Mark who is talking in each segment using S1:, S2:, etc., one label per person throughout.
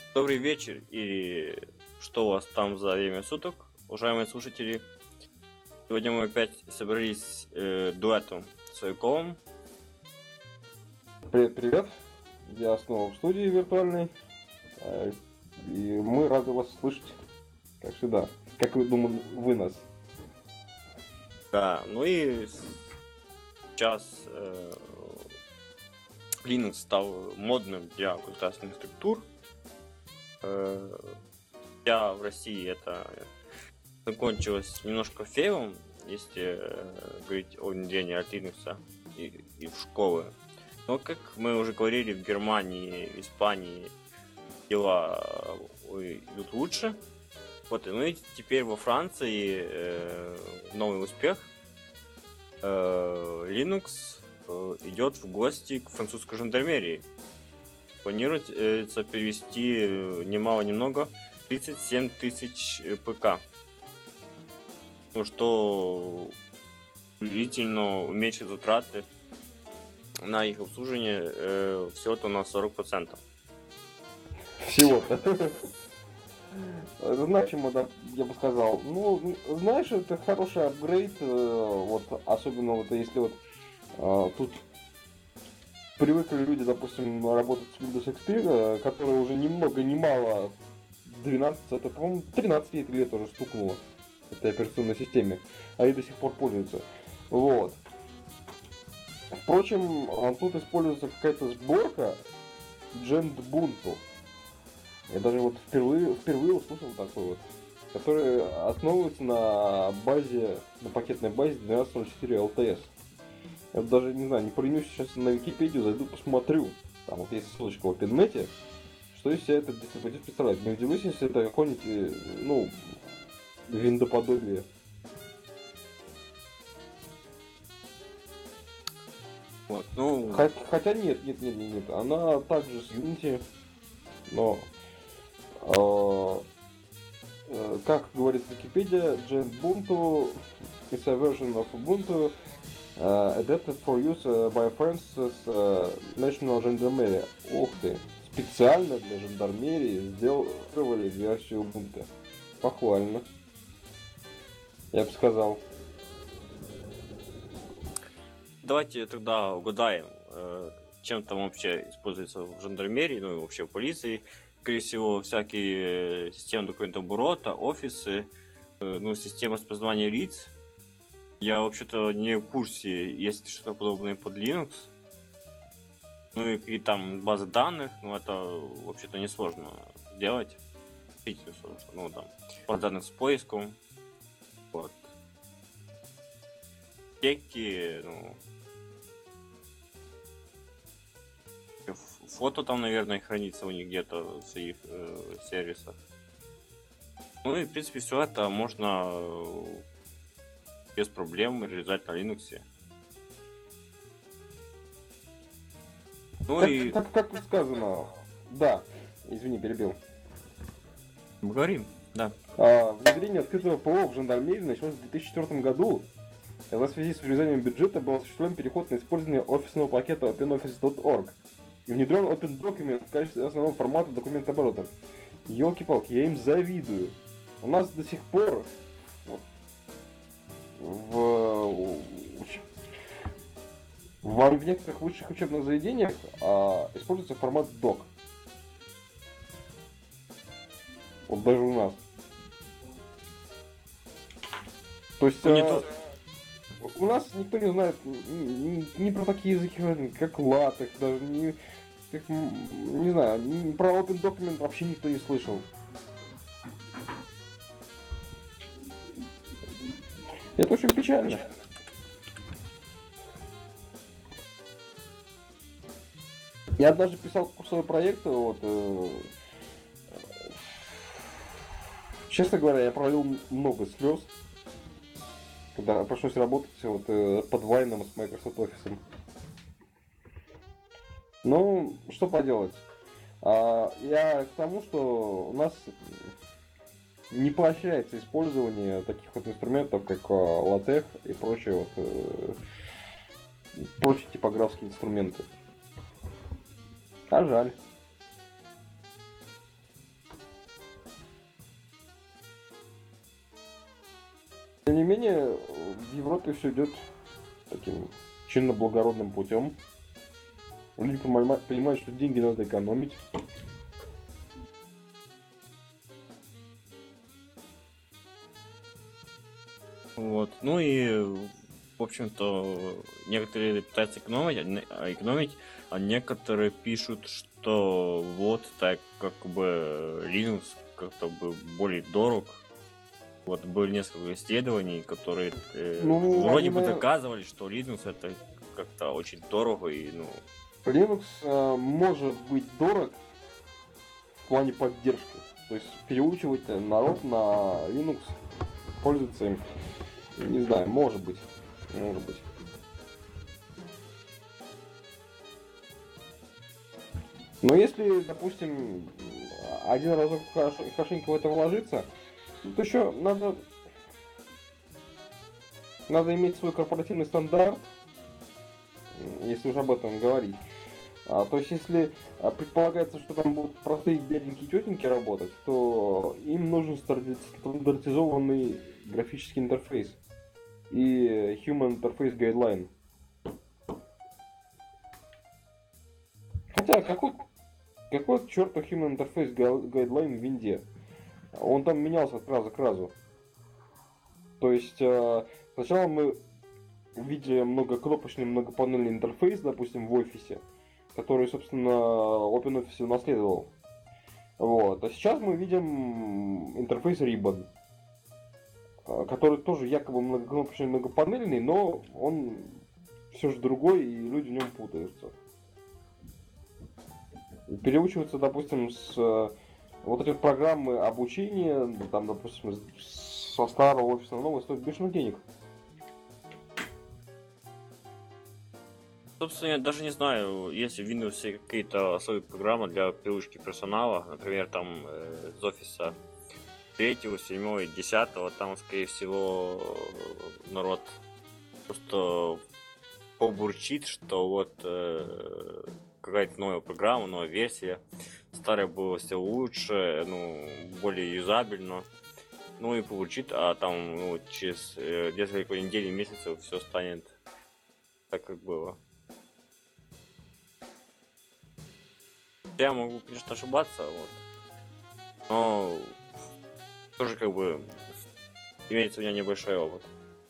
S1: Добрый вечер, и что у вас там за время суток, уважаемые слушатели? Сегодня мы опять собрались дуэтом с Войковым.
S2: Привет, привет. Я снова в студии виртуальной. И мы рады вас слышать, как всегда. Как вы думаете, вы нас?
S1: Да, ну и сейчас Linux стал модным для государственных структур. Я в России это закончилось немножко фейлом, если говорить о внедрении от Linux и в школы. Но, как мы уже говорили, в Германии, в Испании дела идут лучше. Вот, ну и теперь во Франции новый успех. Linux идет в гости к французской жандармерии. Планируется перевести ни мало ни много 37 тысяч ПК. Ну что удивительно уменьшит затраты на их обслуживание всего-то на 40%.
S2: Всего-то. Значимо, да, я бы сказал. Ну, знаешь, это хороший апгрейд, вот, особенно вот если вот тут привыкли люди, допустим, работать с Windows XP, которые уже ни много ни мало 12, это, по-моему, 13 лет уже стукнуло этой операционной системе, а и до сих пор пользуются. Вот. Впрочем, тут используется какая-то сборка Gentbuntu. Я даже вот впервые услышал такой вот, который основывается на базе, на пакетной базе 12.04 LTS. Я даже не знаю, не поленюсь сейчас на Википедию, зайду посмотрю. Там вот есть ссылочка в OpenNet, что из себя это дистрибутив представляет. Не удивлюсь, если это какой-нибудь, ну, виндоподобие.
S1: Вот, ну...
S2: Хотя нет. Она также с Unity, но как говорит Википедия, Gentbuntu is a version of Ubuntu adapted for use by France's National Gendarmerie. Ух ты! Специально для жандармерии сделали версию Ubuntu. Похвально. Я бы сказал.
S1: Давайте тогда угадаем, чем там вообще используется в жандармерии, ну и вообще в полиции. Скорее всего, всякие системы документов оборота, офисы, ну, система распознавания лиц. Я вообще-то не в курсе, есть ли что-то подобное под Linux. Ну и какие там базы данных, ну это вообще-то несложно делать. Ну там, базы данных с поиском. Вот. Теки, ну... Фото там, наверное, хранится у них где-то в своих сервисах. Ну и, в принципе, все это можно без проблем реализовать на Linux. Ну и...
S2: Как тут сказано, да, извини, перебил.
S1: Мы говорим, да.
S2: Внедрение открытого ПО в жандармерии началось в 2004 году. В связи с урезанием бюджета был осуществлен переход на использование офисного пакета OpenOffice.org и внедрен OpenDocument в качестве основного формата документооборота. Ёлки-палки, я им завидую. У нас до сих пор в некоторых высших учебных заведениях используется формат DOC. Вот даже у нас. То есть у нас никто не знает ни про такие языки, как LaTeX, даже не знаю, про Open Document вообще никто не слышал. Это очень печально. Я даже писал курсовой проект, вот, честно говоря, я пролил много слез, когда пришлось работать вот, под Вайном с Microsoft Office. Ну, что поделать. Я к тому, что у нас не поощряется использование таких вот инструментов, как LaTeX и прочие типографские инструменты. А жаль. не менее, в Европе все идет таким чинно-благородным путем. Люди понимают, что деньги надо экономить.
S1: Вот. Ну и, в общем-то, некоторые пытаются экономить, а некоторые пишут, что вот так как бы Linux как-то бы более дорог. Вот были несколько исследований, которые вроде бы доказывали, что Linux это как-то очень дорого и ну.
S2: Linux может быть дорог в плане поддержки. То есть переучивать народ на Linux, пользоваться им. Не знаю, может быть. Может быть. Но если, допустим, один разок хорошенько в это вложиться, то еще надо иметь свой корпоративный стандарт, если уже об этом говорить. То есть, если предполагается, что там будут простые дяденьки и тетеньки работать, то им нужен стандартизованный графический интерфейс и Human Interface Guideline. Хотя, какой чертов Human Interface Guideline в винде? Он там менялся от раза к разу. То есть, сначала мы видели многокнопочный, многопанельный интерфейс, допустим, в офисе, который, собственно, OpenOffice унаследовал. Вот. А сейчас мы видим интерфейс Ribbon, который тоже якобы многокнопочный, многопанельный, но он все же другой, и люди в нем путаются. Переучиваться, допустим, с вот эти программы обучения, там, допустим, со старого офиса на новый стоит бешеных денег.
S1: Собственно, я даже не знаю, есть в Windows какие-то особые программы для переучки персонала, например, там из офиса 3, 7, 10, там, скорее всего, народ просто побурчит, что вот какая-то новая программа, новая версия, старая была все лучше, ну, более юзабельно, ну и побурчит, а там ну, через несколько недель и месяцев все станет так, как было. Я могу, конечно, ошибаться, вот. Но тоже как бы имеется у меня небольшой опыт.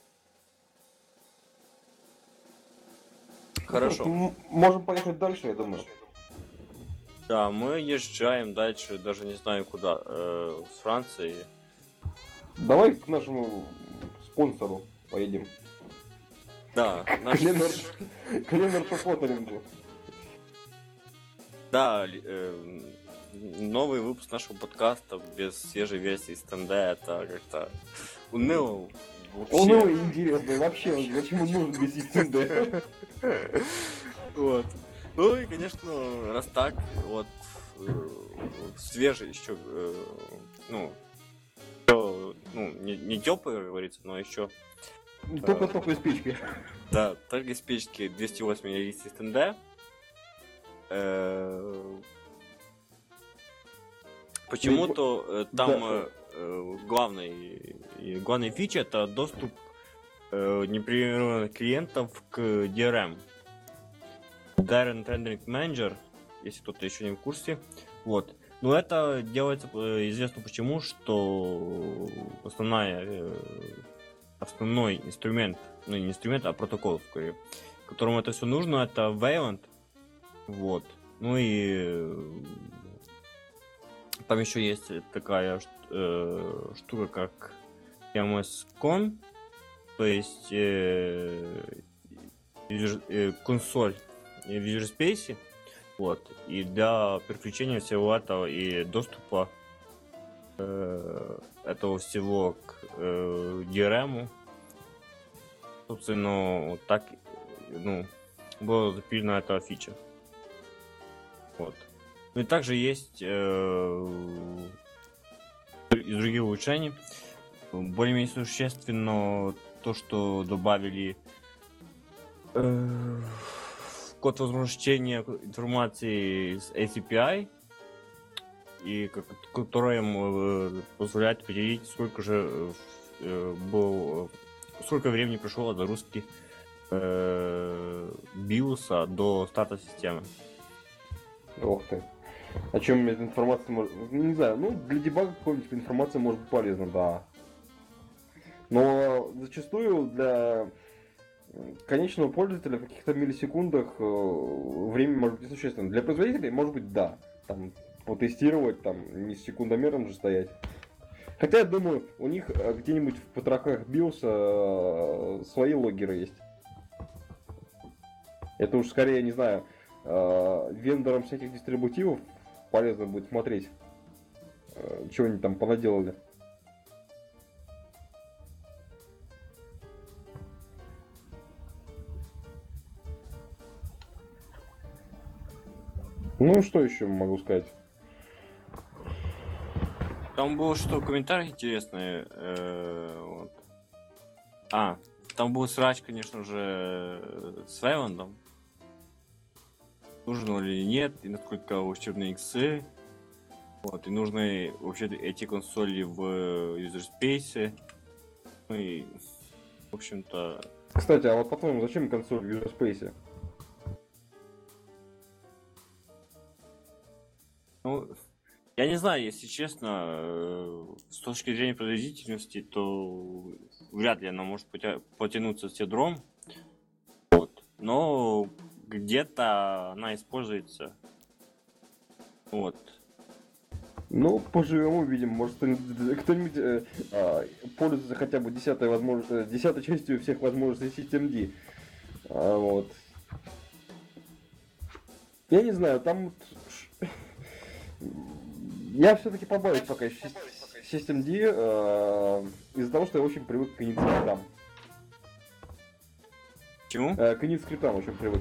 S1: Хорошо.
S2: Можем поехать дальше, я думаю.
S1: Да, мы езжаем дальше, даже не знаю куда, с Франции.
S2: Давай к нашему спонсору поедем.
S1: Да,
S2: Кленер Шофотерингу.
S1: Да, новый выпуск нашего подкаста без свежей версии стенда, это как-то уныло.
S2: Уныло и интересно, вообще, почему нужен вести стенда?
S1: Вот. Ну и, конечно, раз так, вот, свежий еще, ну, не теплый, как говорится, но еще...
S2: Только спички.
S1: Да, только из печки 208 мл стенда. Почему-то там главная фича это доступ непрерывных клиентов к DRM. Direct Rendering Manager, если кто-то еще не в курсе. Вот. Но это делается известно почему, что основной инструмент, ну не инструмент, а протокол, скорее, которому это все нужно, это Wayland. Вот. Ну и там еще есть такая штука, как MS-Con, то есть консоль в Visual Space. Вот. И для переключения всего этого и доступа этого всего к DRM, собственно, вот так была запилена эта фича. Вот. Ну и также есть из других улучшений. Более-менее существенно то, что добавили код возмещения информации с ACPI, и которая позволяет определить, сколько же был... Сколько времени прошло от загрузки биоса до старта системы?
S2: Ох ты. О чем эта информация может... Не знаю, ну, для дебага какой-нибудь информация может быть полезна, да. Но зачастую для конечного пользователя в каких-то миллисекундах время может быть несущественно. Для производителей, может быть, да. Там, потестировать, там, не с секундомером же стоять. Хотя, я думаю, у них где-нибудь в потрохах биоса свои логеры есть. Это уж скорее, не знаю, вендорам всяких дистрибутивов полезно будет смотреть, чего они там понаделали. Ну, что еще могу сказать?
S1: Там было что, комментарий интересный. Вот. Там был срач, конечно же, с Вейландом. Нужно ли нет, и насколько учебные иксы. Вот, и нужны вообще эти консоли в user space. Ну и, в общем-то...
S2: Кстати, а вот по-твоему, зачем консоль в user space?
S1: Ну, я не знаю, если честно, с точки зрения производительности, то вряд ли она может потянуться с ядром. Вот. Но где-то она используется. Вот.
S2: Ну, поживем, увидим. Может, кто-нибудь пользуется хотя бы 10-й частью всех возможностей Systemd. Вот. Я не знаю, там... Я все-таки побаюсь пока Systemd из-за того, что я очень привык к init-скриптам.
S1: Чему?
S2: К init-скриптам очень привык.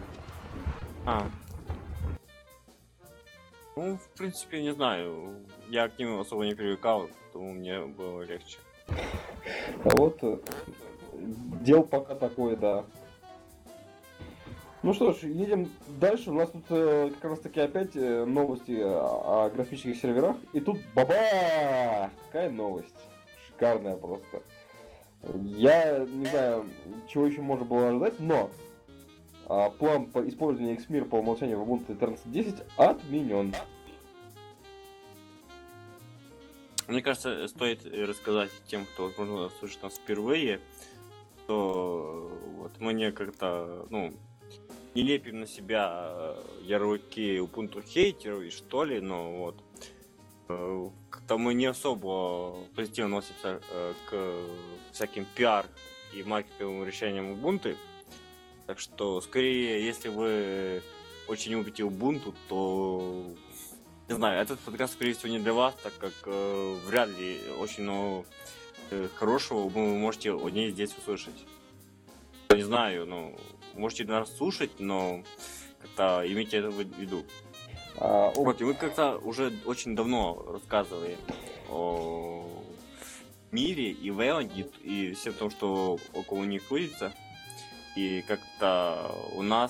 S1: Ну, в принципе, не знаю. Я к ним особо не привыкал, поэтому мне было легче.
S2: А вот дел пока такое, да. Ну что ж, едем дальше. У нас тут как раз таки опять новости о графических серверах. И тут баба! Какая новость. Шикарная просто. Я не знаю, чего еще можно было ожидать, но план по использованию Xmir по умолчанию в Ubuntu 13.10 отменен.
S1: Мне кажется, стоит рассказать тем, кто, возможно, слышит нас впервые, что вот мы не как-то, не лепим на себя ярлыки Ubuntu хейтеров и что ли, но вот как-то мы не особо позитивно относимся к всяким пиар и маркетинговым решениям Ubuntu. Так что, скорее, если вы очень любите Ubuntu, то, не знаю, этот подкаст, скорее всего, не для вас, так как вряд ли очень много хорошего вы можете о ней здесь услышать. Не знаю, можете нас слушать, но как-то имейте это в виду. Вот, и мы как-то уже очень давно рассказывали о мире и Вейланде, и всем том, что около них крутится. И как-то у нас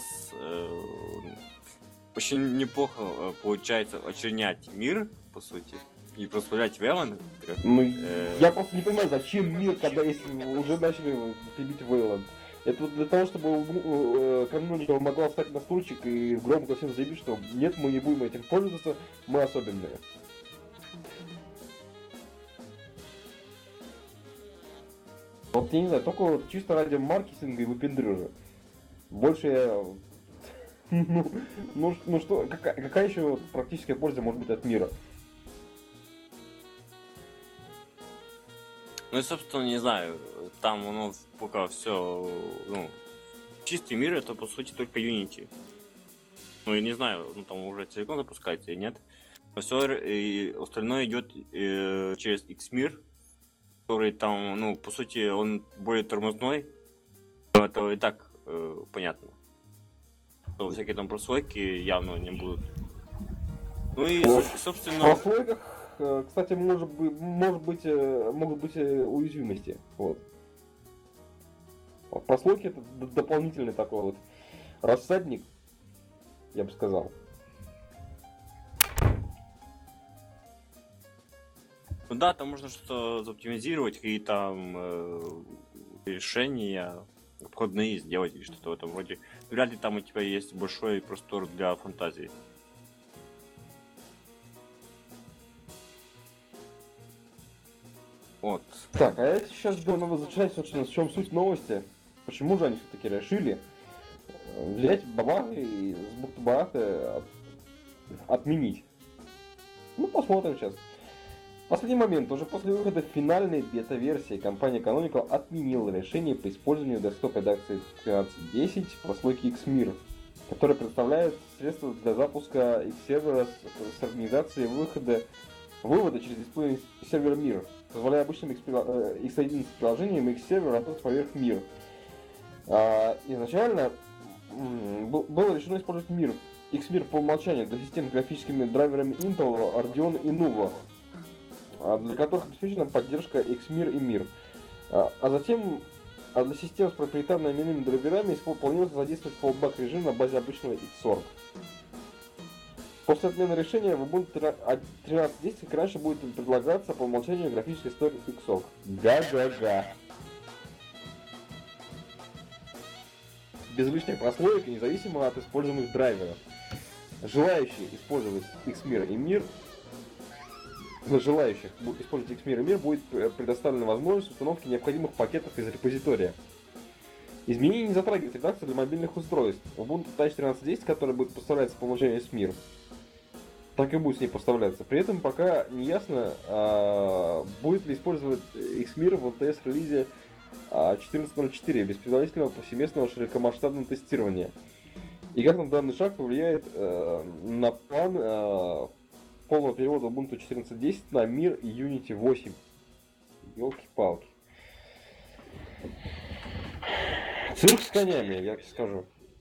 S1: очень неплохо получается очернять мир, по сути, и прославлять Вейланд.
S2: Я просто не понимаю, зачем мир, когда если уже начали пилить Вейланд. Это вот для того, чтобы комьюнити могла встать на стульчик и громко всем заявить, что нет, мы не будем этим пользоваться, мы особенные. Вот я не знаю, только вот чисто ради маркетинга и выпендрежа. Больше я... Ну что, какая еще практическая польза может быть от мира?
S1: Ну и, собственно, не знаю, там пока все, чистый мир это, по сути, только Unity. Ну, я не знаю, там уже целиком запускается или нет. Но все и остальное идет через Xmir, который там, по сути, он более тормозной. Это и так понятно. Что всякие там прослойки явно не будут. Ну и, собственно...
S2: В прослойках, кстати, могут быть уязвимости. Вот. Прослойки это дополнительный такой вот рассадник, я бы сказал.
S1: Ну да, там можно что-то заоптимизировать, какие там решения обходные сделать или что-то в этом роде. Вряд ли там у тебя есть большой простор для фантазии. Вот.
S2: Так, а я сейчас думаю, надо зачать, собственно, в чем суть новости. Почему же они все-таки решили взять бабах и с бухты-барахты отменить? Ну, посмотрим сейчас. В последний момент, уже после выхода финальной бета-версии, компания Canonical отменила решение по использованию десктоп-редакции 13.10 прослойки Xmir, которая предоставляет средства для запуска X-сервера с организацией вывода через дисплей сервера Mir, позволяя обычным X11 приложениям X-сервер работать поверх Mir. Изначально было решено использовать Mir, Xmir по умолчанию для систем с графическими драйверами Intel, Arduino и Nuvo, для которых обеспечена поддержка Xmir и Mir. Затем для систем с проприетарными именными драйверами планировалось задействовать fallback режим на базе обычного Xorg. После отмены решения в Ubuntu 13.10, как раньше, будет предлагаться по умолчанию графический стор Xorg. Га-га-га. Без лишних прослоек и независимо от используемых драйверов. Желающие использовать Xmir и Mir Для желающих использовать Xmir и Mir будет предоставлена возможность установки необходимых пакетов из репозитория. Изменения не затрагивают редакцию для мобильных устройств. Ubuntu Touch 13.10, который будет поставляться по умолчанию Xmir, так и будет с ней поставляться. При этом пока не ясно, будет ли использовать Xmir в LTS релизе 14.04 без предварительного повсеместного широкомасштабного тестирования. И как нам данный шаг повлияет на план полного перевода Ubuntu 14.10 на Mir и Unity 8. Ёлки-палки. Цирк с конями, я скажу.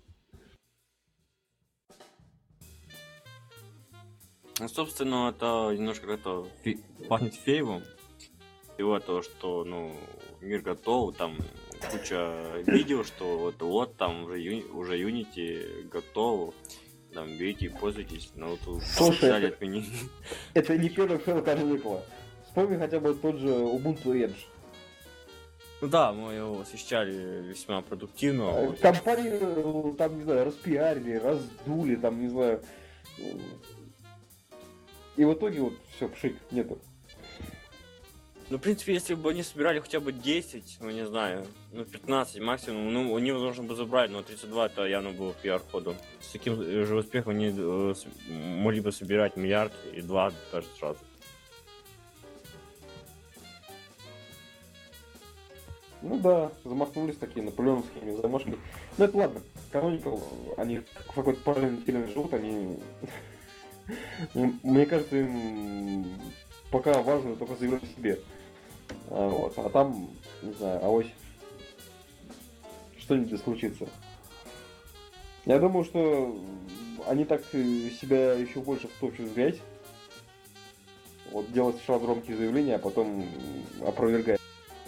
S1: Ну, собственно, это немножко как-то пахнет фейвом. Всего того, что, ну, мир готов, там куча видео, что вот там уже Unity готов, там берите и пользуйтесь, но тут взяли от меня.
S2: Это не первый фейл Canonical. Вспомни хотя бы тот же Ubuntu Edge.
S1: Ну да, мы его освещали весьма продуктивно.
S2: Компанию там, не знаю, распиарили, раздули, там, не знаю. И в итоге вот все, пшик, нету.
S1: Ну, в принципе, если бы они собирали хотя бы 10, ну, не знаю, ну, 15 максимум, ну, у них можно бы забрать, но 32 это явно был пиар-ходом. С таким же успехом они могли бы собирать миллиард и 2 даже сразу.
S2: Ну да, замахнулись такие наполеоновскими замашками. Ну это ладно, Canonical, они в какой-то параллельной вселенной живут, они... Мне кажется, им пока важно только заявлять о себе. Вот. А там, не знаю, авось что-нибудь случится. Я думаю, что они так себя еще больше втопчут в грязь. Вот делать сначала громкие заявления, а потом опровергать.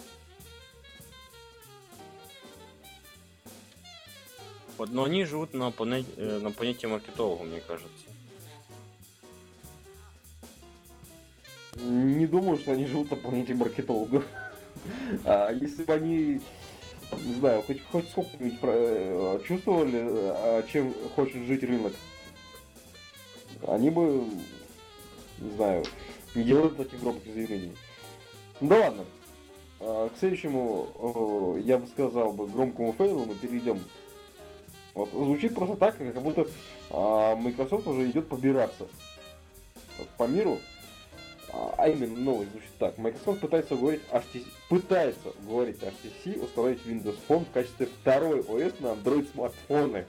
S1: Вот, но они живут на планете маркетолога, мне кажется.
S2: Не думаю, что они живут на планете маркетологов. А если бы они, не знаю, хоть сколько-нибудь чувствовали, чем хочет жить рынок, они бы, не знаю, не делали таких громких заявлений. Ну да ладно. К следующему, я бы сказал, громкому фейлу мы перейдем. Вот, звучит просто так, как будто Microsoft уже идет побираться по миру. А именно новость звучит так. Microsoft пытается уговорить HTC установить Windows Phone в качестве второй ОС на Android смартфоны.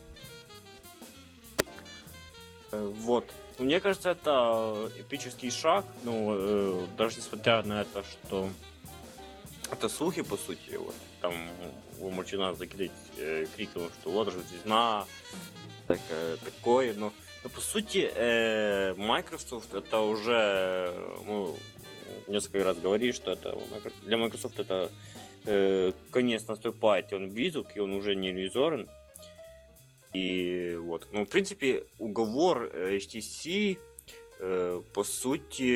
S1: Вот. Мне кажется, это эпический шаг. Ну, даже несмотря на это, что это слухи, по сути. Вот. Там умучено закидать криком, что вот же звезда, такое, но по сути, Microsoft это уже, ну, несколько раз говорит, что это для Microsoft это конец наступает, и он близок, и он уже не иллюзорен. И вот, ну, в принципе, уговор HTC По сути,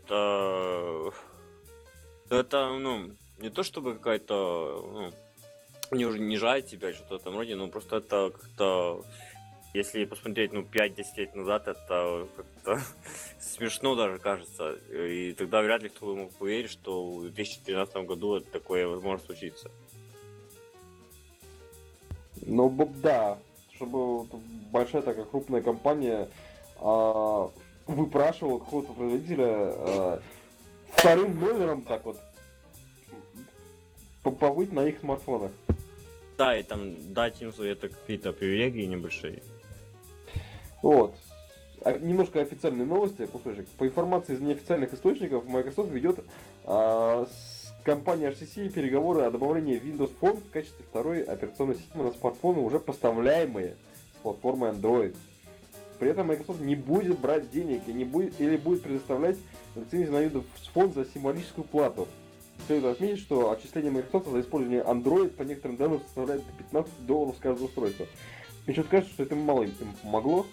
S1: это, ну, не то чтобы какая-то, ну, не уже не жать тебя или что-то в этом роде, но просто это как-то, если посмотреть, ну, 5-10 лет назад, это как-то смешно даже кажется. И тогда вряд ли кто мог поверить, что в 2013 году такое возможно случиться.
S2: Ну, да, чтобы вот большая такая крупная компания выпрашивала какого-то производителя вторым номером так вот побыть на их смартфонах.
S1: Да, и там дать им свои это какие-то привилегии небольшие.
S2: Вот. Немножко официальные новости, кусочек. По информации из неофициальных источников, Microsoft ведет с компанией HTC переговоры о добавлении Windows Phone в качестве второй операционной системы на смартфоны, уже поставляемые с платформы Android. При этом Microsoft не будет брать денег и не будет, или будет предоставлять лицензию на Windows Phone за символическую плату. Следует отметить, что отчисление Microsoft за использование Android по некоторым данным составляет $15 с каждого устройства. Мне что-то кажется, что это мало им помогло.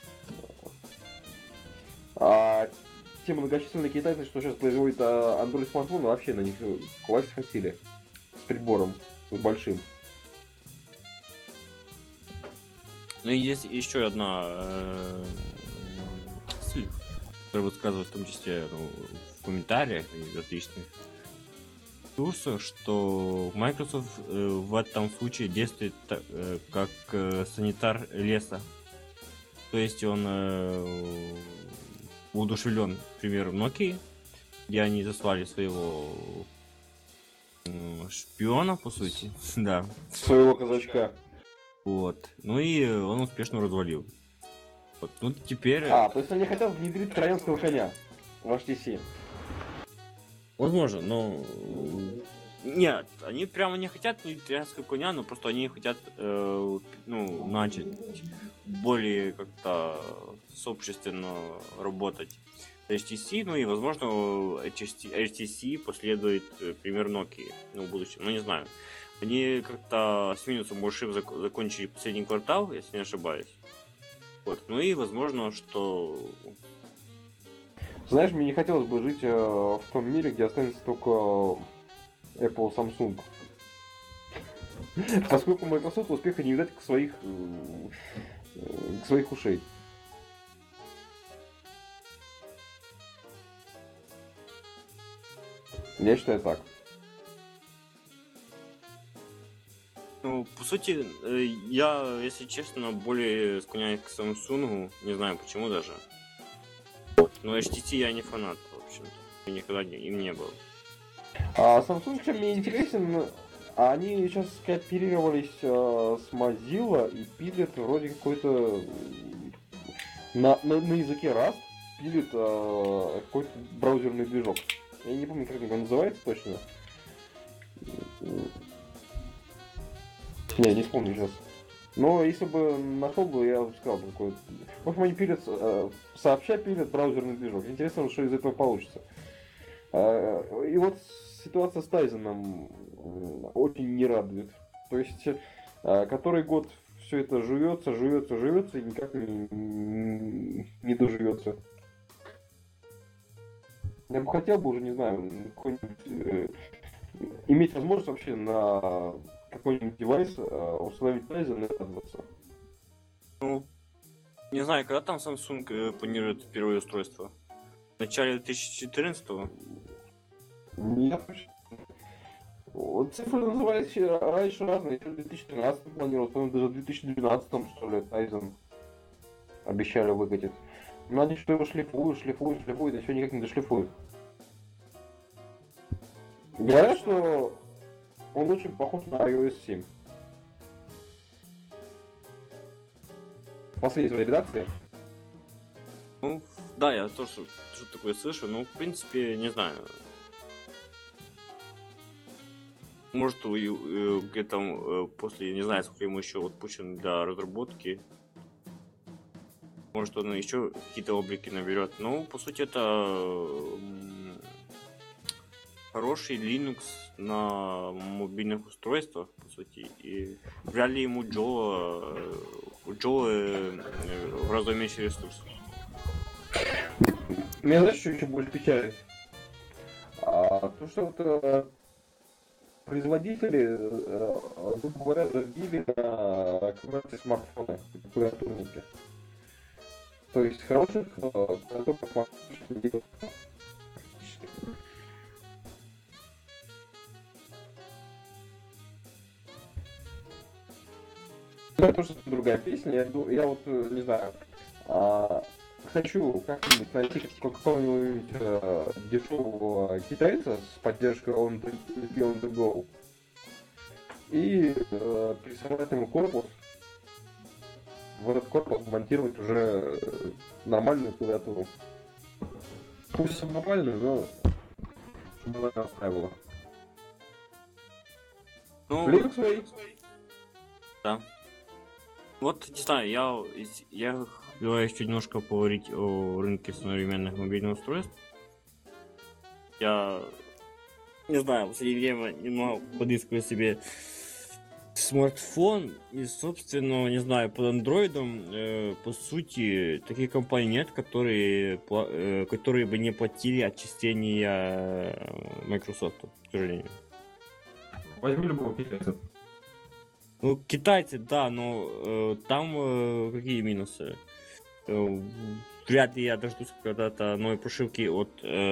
S2: А те многочисленные китайцы, что сейчас производят Android смартфоны, вообще на них класть хотели. С прибором, с большим.
S1: Ну и есть еще одна ссылка, которая высказывает в том числе, ну, в комментариях и различных ресурсах, что Microsoft в этом случае действует как санитар леса. То есть он воодушевлен, к примеру, Nokia, где они заслали своего шпиона, по сути, да.
S2: Своего казачка.
S1: Вот. Ну и он успешно развалил. Вот. Ну теперь...
S2: То есть они хотят внедрить троянского коня в HTC.
S1: Возможно, но... Нет, они прямо не хотят внедрить троянского коня, но просто они хотят, ну, начать более как-то сообщественно работать с HTC, ну и, возможно, HTC последует пример Nokia, ну, в будущем, ну, не знаю. Они как-то с минусом большим закончили последний квартал, если не ошибаюсь. Вот. Ну и возможно, что...
S2: Знаешь, мне не хотелось бы жить в том мире, где останется только Apple, Samsung. Поскольку Microsoft успеха не видать к своих ушей. Я считаю так.
S1: Ну, по сути, я, если честно, более склоняюсь к Samsung, не знаю почему даже. Но HTC я не фанат, в общем-то. Я никогда им не был.
S2: Samsung чем мне интересен, они сейчас кооперировались с Mozilla и пилят вроде какой-то на языке Rust пилит какой-то браузерный движок. Я не помню, как он называется точно. Не вспомню сейчас. Но если бы нашел бы, я бы сказал какой-то. В общем, они пилят, сообща пилят браузерный движок. Интересно, что из этого получится. И вот ситуация с Тайзеном очень не радует. То есть, который год все это жуется и никак не доживется. Я бы хотел бы уже, не знаю, какой-нибудь иметь возможность вообще на какой-нибудь девайс установить Tizen и радоваться.
S1: Ну, не знаю, когда там Samsung планирует впервые устройство? В начале 2014-го?
S2: Нет. Вот цифры назывались раньше разные. В 2013 планировалось, по-моему, даже в 2012 что ли, Tizen обещали выкатить. Но они что его шлифуют, и все никак не дошлифуют. Говорят, что он очень похож на iOS 7. Последняя редакция.
S1: Ну, да, я тоже что-то такое слышу, но, в принципе, не знаю. Может, где-то после, не знаю, сколько ему еще отпущен для разработки. Может, он еще какие-то облики наберет. Ну, по сути, это хороший Linux на мобильных устройствах, по сути. И вряд ли ему Джо в раза меньше ресурсов.
S2: Меня знаешь, что еще больше печалит? То, что вот производители, грубо говоря, забили на коммерции смартфоны, клавиатурники. То есть хороших клавиатурных смартфонов не делают. Ну, это уже другая песня. Я вот не знаю. Хочу как-нибудь найти какого-нибудь дешевого китайца с поддержкой on the go и присылать ему корпус. В этот корпус монтировать уже нормальную клавиатуру. Пусть нормальную, но чтобы она устраивала.
S1: Ну,
S2: Linux свои.
S1: да. Вот, не знаю, я хотел еще немножко поговорить о рынке современных мобильных устройств. Я не знаю, в последнее время немного подыскиваю себе смартфон, и, собственно, не знаю, под андроидом, по сути, таких компаний нет, которые бы не платили отчисления Microsoft, к сожалению.
S2: Возьми любого китайца.
S1: Ну, китайцы, да, но там какие минусы? Вряд ли я дождусь когда-то новой прошивки от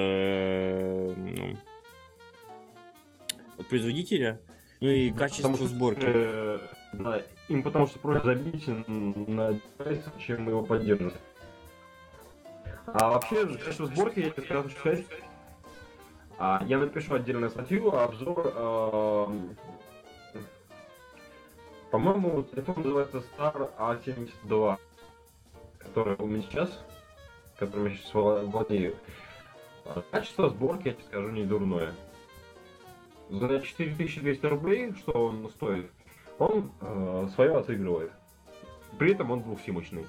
S1: производителя. Ну и качество сборки.
S2: Да, им потому что проще забить на девайс, чем его поддерживать. А вообще, качество сборки, я тебе сразу хочу сказать, я напишу отдельную статью, обзор. По-моему, телефон называется Star A72, который у меня сейчас, которым я сейчас владею. Качество сборки, я тебе скажу, не дурное. За 4200 рублей, что он стоит, он свое отыгрывает. При этом он двухсимочный.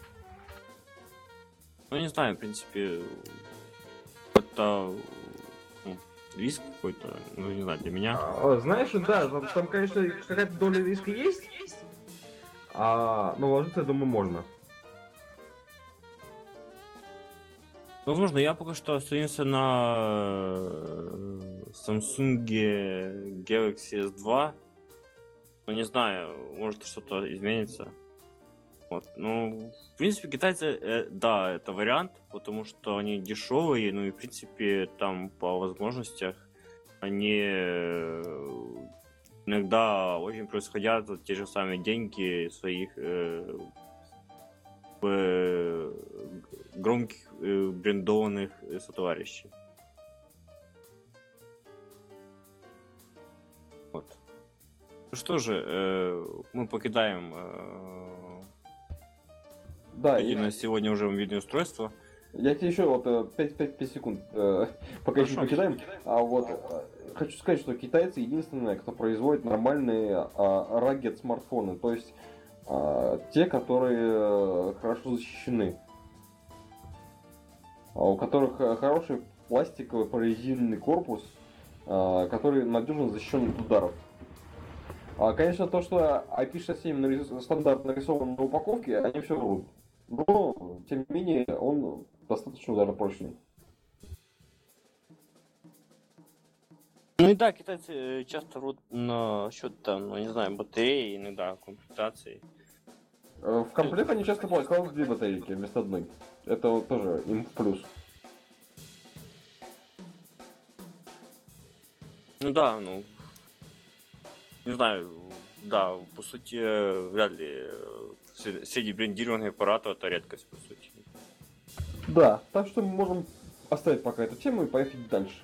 S1: Ну, не знаю, в принципе, это риск какой-то, ну, не знаю, для меня.
S2: Знаешь, да, там, конечно, какая-то доля риска есть, но вложиться, я думаю, можно.
S1: Возможно, я пока что остановился на Samsung Galaxy S2. Ну, не знаю, может что-то изменится. Вот. Ну, в принципе, китайцы, да, это вариант, потому что они дешевые, ну и, в принципе, там по возможностях они иногда очень происходят за те же самые деньги своих громких брендованных сотоварищей. Вот. Ну что же, мы покидаем
S2: Да,
S1: на сегодня уже мобильное устройство.
S2: Я тебе еще вот 5 секунд, пока еще покидаем. Хочу сказать, что китайцы единственные, кто производит нормальные rugged смартфоны, то есть те, которые хорошо защищены, у которых хороший пластиковый прорезиненный корпус, который надежно защищен от ударов. Конечно, то, что IP67 стандарт нарисован на упаковке, они все врут. Но, тем не менее, он достаточно ударопрочный.
S1: Ну и да, китайцы часто врут насчет там, ну не знаю, батареи, иногда комплектации.
S2: В комплект они часто кладут 2 батарейки вместо одной. Это вот тоже им в плюс.
S1: Ну да, ну не знаю, да, по сути, вряд ли среди брендированных аппаратов это редкость, по сути.
S2: Да, так что мы можем оставить пока эту тему и поехать дальше.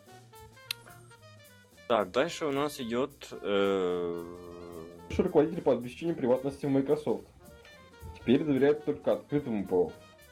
S1: Так, дальше у нас идет
S2: Руководитель по обеспечению приватности в Microsoft. Теперь доверяет только открытому ПО.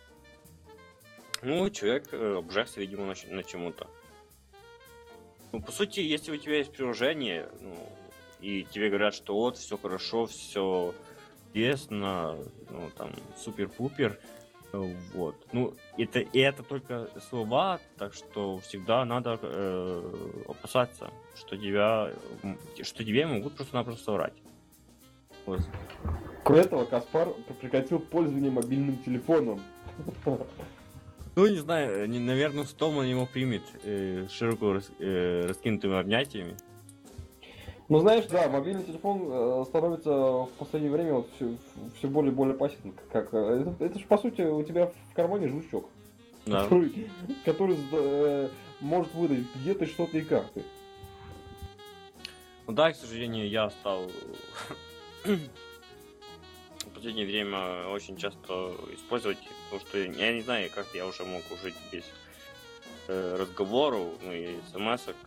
S1: Ну, человек обжегся, видимо, на чему-то. Ну, по сути, если у тебя есть приложение, ну, и тебе говорят, что вот, все хорошо, все честно, ну, там, супер-пупер, вот. Ну, это только слова, так что всегда надо опасаться, что тебе могут просто-напросто соврать. Вот.
S2: Кроме этого, Каспар прекратил пользование мобильным телефоном.
S1: Ну, не знаю, наверное, Стома его примет широко раскинутыми объятиями.
S2: Ну, знаешь, да, мобильный телефон становится в последнее время вот все более и более опасен. Это же, по сути, у тебя в кармане жучок,
S1: Да.
S2: который может выдать где ты, что ты и как ты.
S1: Ну да, к сожалению, я стал в последнее время очень часто использовать, потому что я не знаю, как я уже мог жить без разговоров, ну и смс-ок.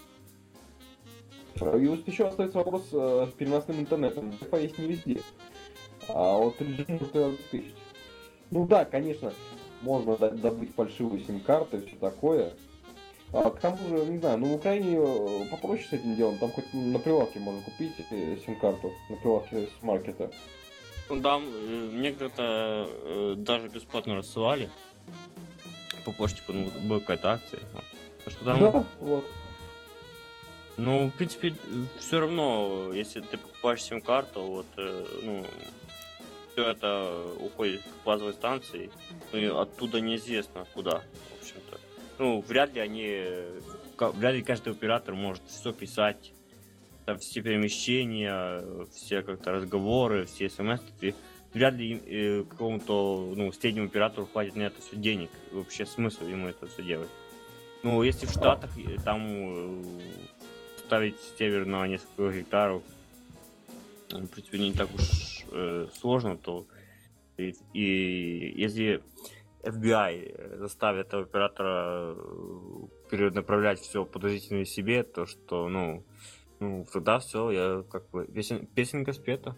S2: И вот еще остается вопрос с переносным интернетом. Wi-Fi есть не везде. А вот режим может обеспечить. Ну да, конечно, можно добыть фальшивую сим-карту и все такое. А к тому же, не знаю, ну в Украине попроще с этим делом. Там хоть на прилавке можно купить сим-карту, на прилавке с маркета.
S1: Ну да, мне когда-то даже бесплатно рассылали по почте, ну, была какая-то акция. Так что там,
S2: Да, вот.
S1: ну, в принципе, все равно, если ты покупаешь сим-карту, вот, ну, все это уходит к базовой станции, ну, и оттуда неизвестно куда, в общем-то. Ну, вряд ли каждый оператор может все писать, там, все перемещения, все как-то разговоры, все смс, вряд ли какому-то, ну, среднему оператору хватит на это все денег, и вообще смысл ему это все делать. Ну, если в Штатах там ставить сервер на несколько гектаров, в принципе, не так уж сложно, то и если FBI заставит этого оператора перенаправлять все подозрительное себе, то что, ну тогда все, я как бы песенка спета.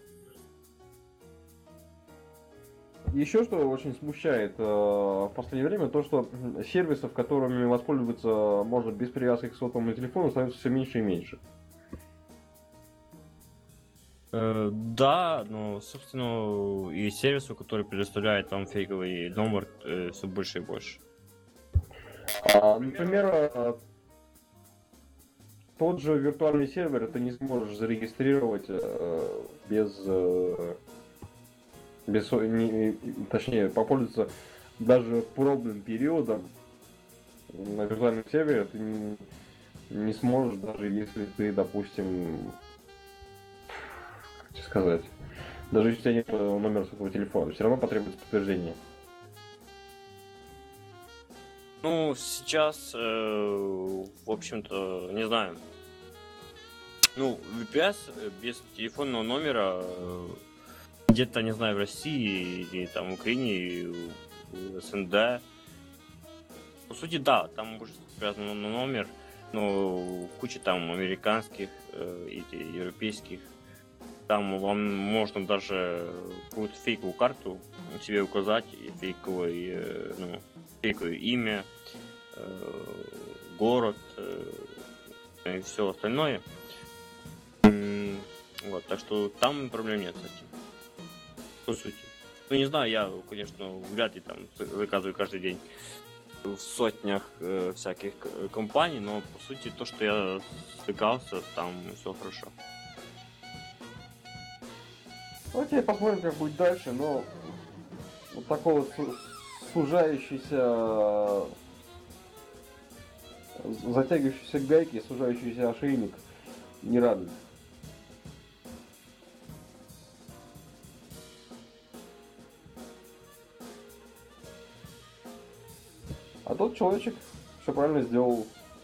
S2: Еще что очень смущает в последнее время, то что сервисов, которыми воспользоваться можно без привязки к сотовому телефону, становится все меньше и меньше.
S1: Да, но, собственно, и сервису, который предоставляет вам фейковый номер, все больше и больше.
S2: Например, тот же виртуальный сервер ты не сможешь зарегистрировать точнее, попользоваться даже пробным периодом на виртуальном сервере ты не сможешь, даже если ты, допустим, как тебе сказать, даже если у тебя нет номера сотового телефона, все равно потребуется подтверждение.
S1: Ну, сейчас, в общем-то, не знаю. Ну, VPS без телефонного номера где-то, не знаю, в России или там в Украине, в СНГ. По сути, да, там может привязан на номер, но куча там американских или европейских. Там вам можно даже какую-то фейковую карту себе указать, и фейковое имя, город и все остальное. Вот, так что там проблем нет с этим. По сути. Ну не знаю, я, конечно, вряд ли там заказываю каждый день в сотнях всяких компаний, но по сути то, что я стыкался, там все хорошо.
S2: Окей, посмотрим, как будет дальше, но вот такой вот затягивающийся гайки, сужающийся ошейник не радует. А тот человечек все правильно сделал.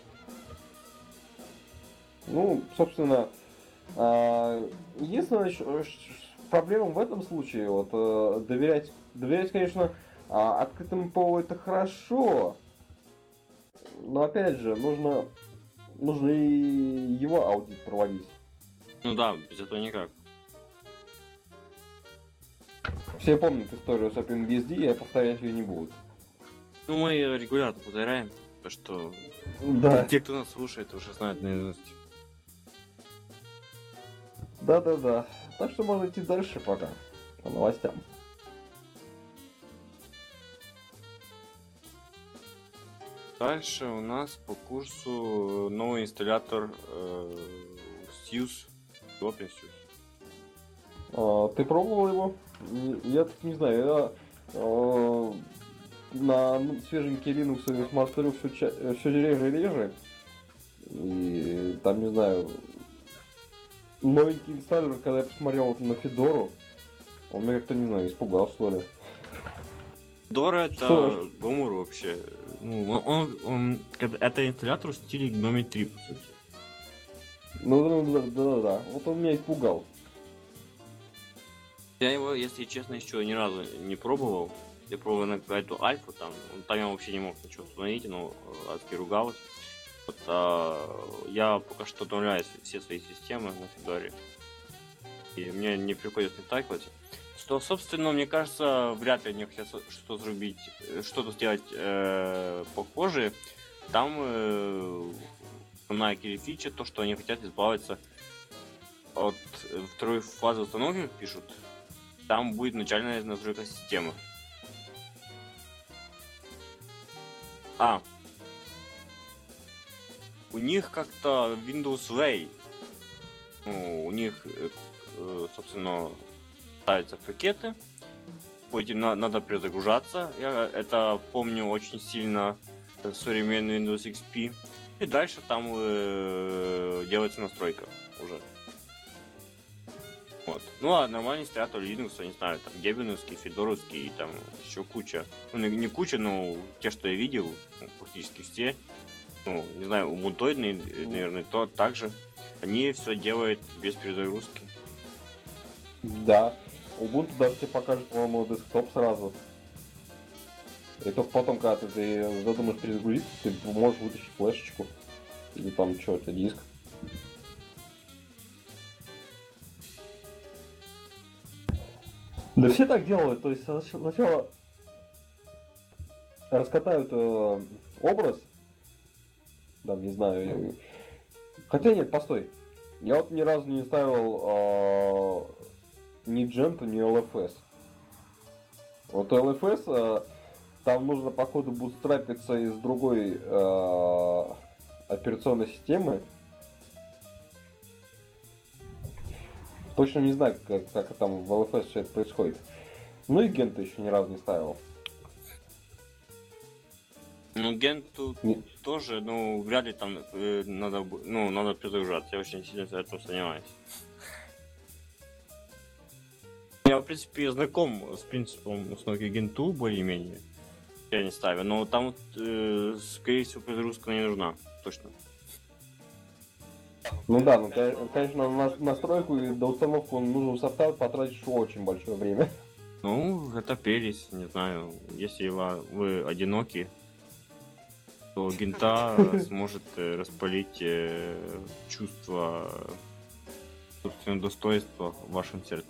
S2: Ну, собственно, единственная проблема в этом случае, вот, доверять, конечно, открытому ПО это хорошо, но опять же, нужно и его аудит проводить.
S1: Ну да, без этого никак.
S2: Все помнят историю с OpenBSD, я повторять ее не буду.
S1: Ну, мы регулярно повторяем, то что
S2: Да.
S1: те, кто нас слушает, уже знают наизусть.
S2: Да. Так что можно идти дальше пока, по новостям.
S1: Дальше у нас по курсу новый инсталлятор SUSE, OpenSUSE.
S2: Ты пробовал его? Я так не знаю, я на свеженький Linux смотрю все реже и реже. И там, не знаю, новенький инсталлер, когда я посмотрел на Федору, он меня как-то, не знаю, испугал, что ли.
S1: Дора
S2: Что
S1: это гомор вообще. Ну, это инсталлятор в стиле Gnome 3, по сути.
S2: Да. Вот он меня испугал.
S1: Я его, если честно, еще ни разу не пробовал. Я пробовал на эту альфу, там я вообще не мог ничего установить, но адски ругалось. Вот, я пока что обновляю все свои системы на Федоре. И мне не приходится не так вот. Что, собственно, мне кажется, вряд ли они хотят что-то сделать похожее. Там основная фича, то, что они хотят избавиться от второй фазы установки, пишут. Там будет начальная настройка системы. У них как-то Windows Way. Ну, у них, собственно, ставятся пакеты. По этим надо перезагружаться. Я это помню очень сильно современный Windows XP. И дальше там делается настройка уже. Вот. Ну а нормальный инсталлятор Linux, не знаю, там Debian-овский, Федоровский, там еще куча. Ну не куча, но те, что я видел, практически все. Ну, не знаю, убунтоидные, наверное, то также. Они все делают без перезагрузки.
S2: Да. Ubuntu даже тебе покажет, по-моему, десктоп сразу. И только потом, когда ты задумаешь перезагрузиться, ты можешь вытащить флешечку. Или там что-то, диск. Да все так делают, то есть сначала раскатают образ, да, не знаю, хотя нет, постой, я вот ни разу не ставил ни Gentoo, ни LFS. Вот LFS там нужно, походу, бутстрапиться из другой операционной системы. Точно не знаю, как там в LFS все это происходит. Ну и Гента еще ни разу не ставил.
S1: Ну, Генту тоже, ну, вряд ли там надо перезагружаться. Я очень сильно в этом сомневаюсь. Я, в принципе, знаком с принципом установки Генту более-менее. Я не ставлю, но там, скорее всего, перезагрузка не нужна. Точно.
S2: Ну да, ну конечно, на настройку и до установку нужного софта потратишь очень большое время.
S1: Ну, это прелесть, не знаю. Если вы одиноки, то Гента сможет распалить чувство собственного достоинства в вашем сердце.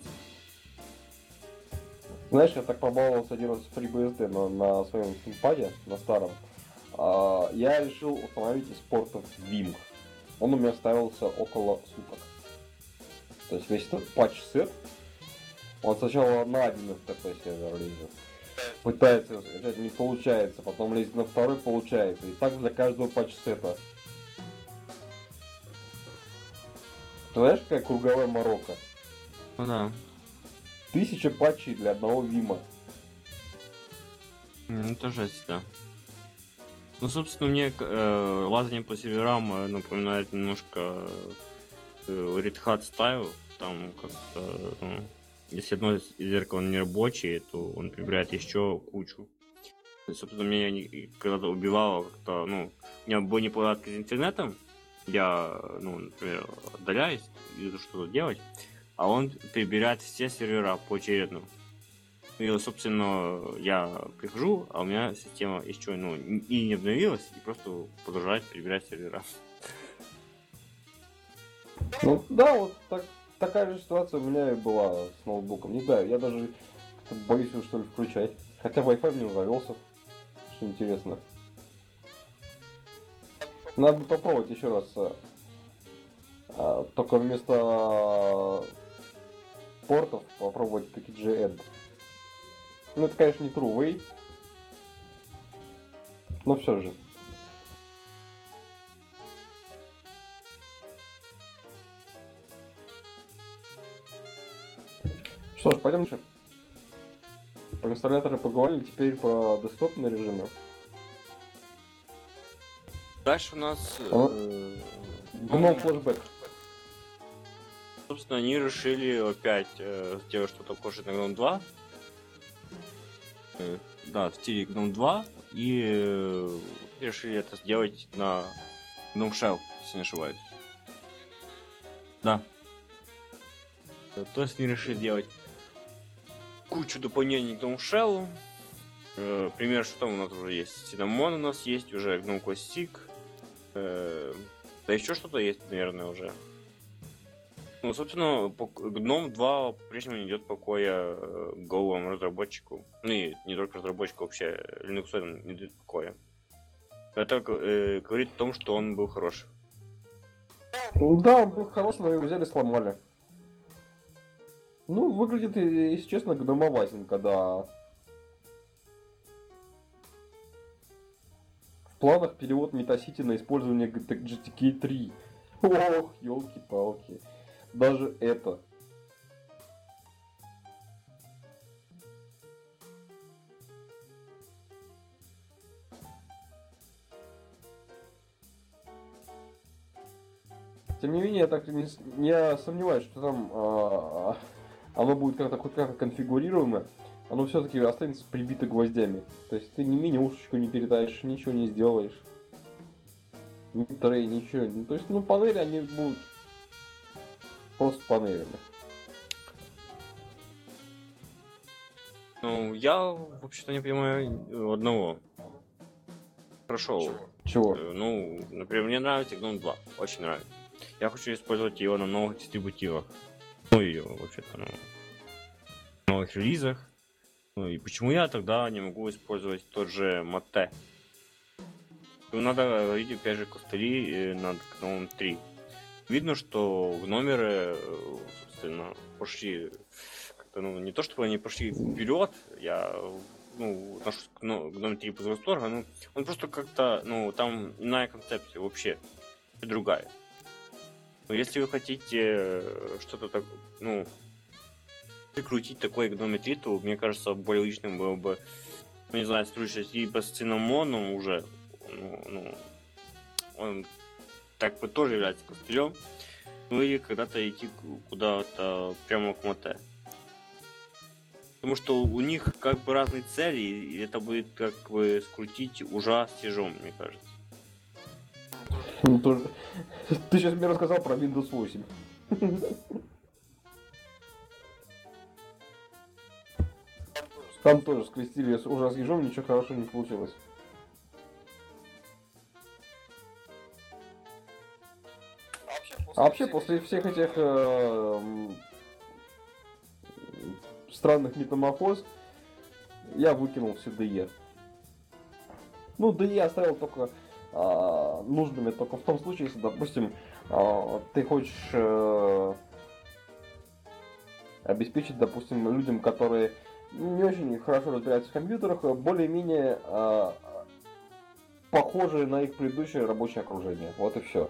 S2: Знаешь, я так побаловался один раз в FreeBSD на своем ThinkPad, на старом. Я решил установить из портов Vim. Он у меня ставился около суток. То есть весь этот патч-сет, он сначала на один FTP сервер лезет. Пытается, это не получается, потом лезет на второй, получается. И так для каждого патч-сета. Ты знаешь, какая круговая морока?
S1: Ну да.
S2: 1000 патчей для одного Вима.
S1: Это жесть, да. Ну, собственно, мне лазание по серверам напоминает немножко Red Hat Style. Там как-то, если одно из зеркал не рабочее, то он прибирает еще кучу. И, собственно, меня когда-то убивало как-то, у меня были неполадки с интернетом. Я, например, отдаляюсь, иду что-то делать, а он прибирает все сервера поочередно. И, собственно, я прихожу, а у меня система еще и не обновилась, и просто продолжает перебирать сервера.
S2: Ну да, вот такая же ситуация у меня и была с ноутбуком. Не знаю, я даже боюсь его что ли включать. Хотя Wi-Fi в нем завелся. Что интересно. Надо бы попробовать еще раз. Только вместо портов попробовать PKG-Add. Ну это, конечно, не True Way. Но все же. Что ж, пойдем дальше. Пойдем инсталляторы поговорили, теперь про десктопные режимы.
S1: Дальше у нас...
S2: GNOME Flashback.
S1: Собственно, они решили опять сделать что-то похожее на GNOME 2. Да, в стиле GNOME 2. И решили это сделать на GNOME Shell, если не ошибаюсь. Да. То есть они решили сделать кучу дополнений к GNOME Shell. Пример, что там у нас уже есть. Cinnamon у нас есть, уже GNOME Classic. Да еще что-то есть, наверное, уже. Ну, собственно, GNOME 2 по-прежнему не идет покоя голому разработчику. Ну и не только разработчику, вообще Linux не идет покоя. Это говорит о том, что он был хороший.
S2: Да, он был хороший, но его взяли, сломали. Ну, выглядит, если честно, гномоватенько, да. В планах перевод Metacity на использование GTK 3. Ох, елки-палки. Даже это. Тем не менее, я так не сомневаюсь, что там оно будет как-то хоть как-то конфигурируемо. Оно все-таки останется прибито гвоздями. То есть ты ни мини-ушечку не передашь, ничего не сделаешь. Ни трей, ничего. Ну, то есть, ну, панели они будут просто панелями.
S1: Ну, я вообще-то не понимаю одного. Хорошо.
S2: Чего?
S1: Ну, например, мне нравится GNOME 2. Очень нравится. Я хочу использовать его на новых дистрибутивах. Ну и вообще-то на новых релизах. Ну и почему я тогда не могу использовать тот же Mate? Ну, надо говорить опять же костыли над GNOME 3. Видно, что гномеры, собственно, пошли как-то, ну, не то чтобы они пошли вперед, я, ну, отношусь к GNOME 3 без восторга, ну, он просто как-то, ну, там иная концепция вообще, другая. Но если вы хотите что-то так, ну, прикрутить такой GNOME 3, то, мне кажется, более логичным было бы, ну, не знаю, сотрудничать либо с Cinnamon уже, ну, он так бы тоже является костылем, ну или когда-то идти куда-то прямо к Mate. Потому что у них как бы разные цели, и это будет как бы скрутить ужа с тяжом, мне кажется.
S2: Ну, тоже... Ты сейчас мне рассказал про Windows 8. Там тоже скрестили ужа с ежом, ничего хорошего не получилось. А вообще, после всех этих странных метаморфоз, я выкинул все DE. Ну, DE оставил только нужными только в том случае, если, допустим, ты хочешь обеспечить, допустим, людям, которые не очень хорошо разбираются в компьютерах, более-менее похожие на их предыдущее рабочее окружение. Вот и все.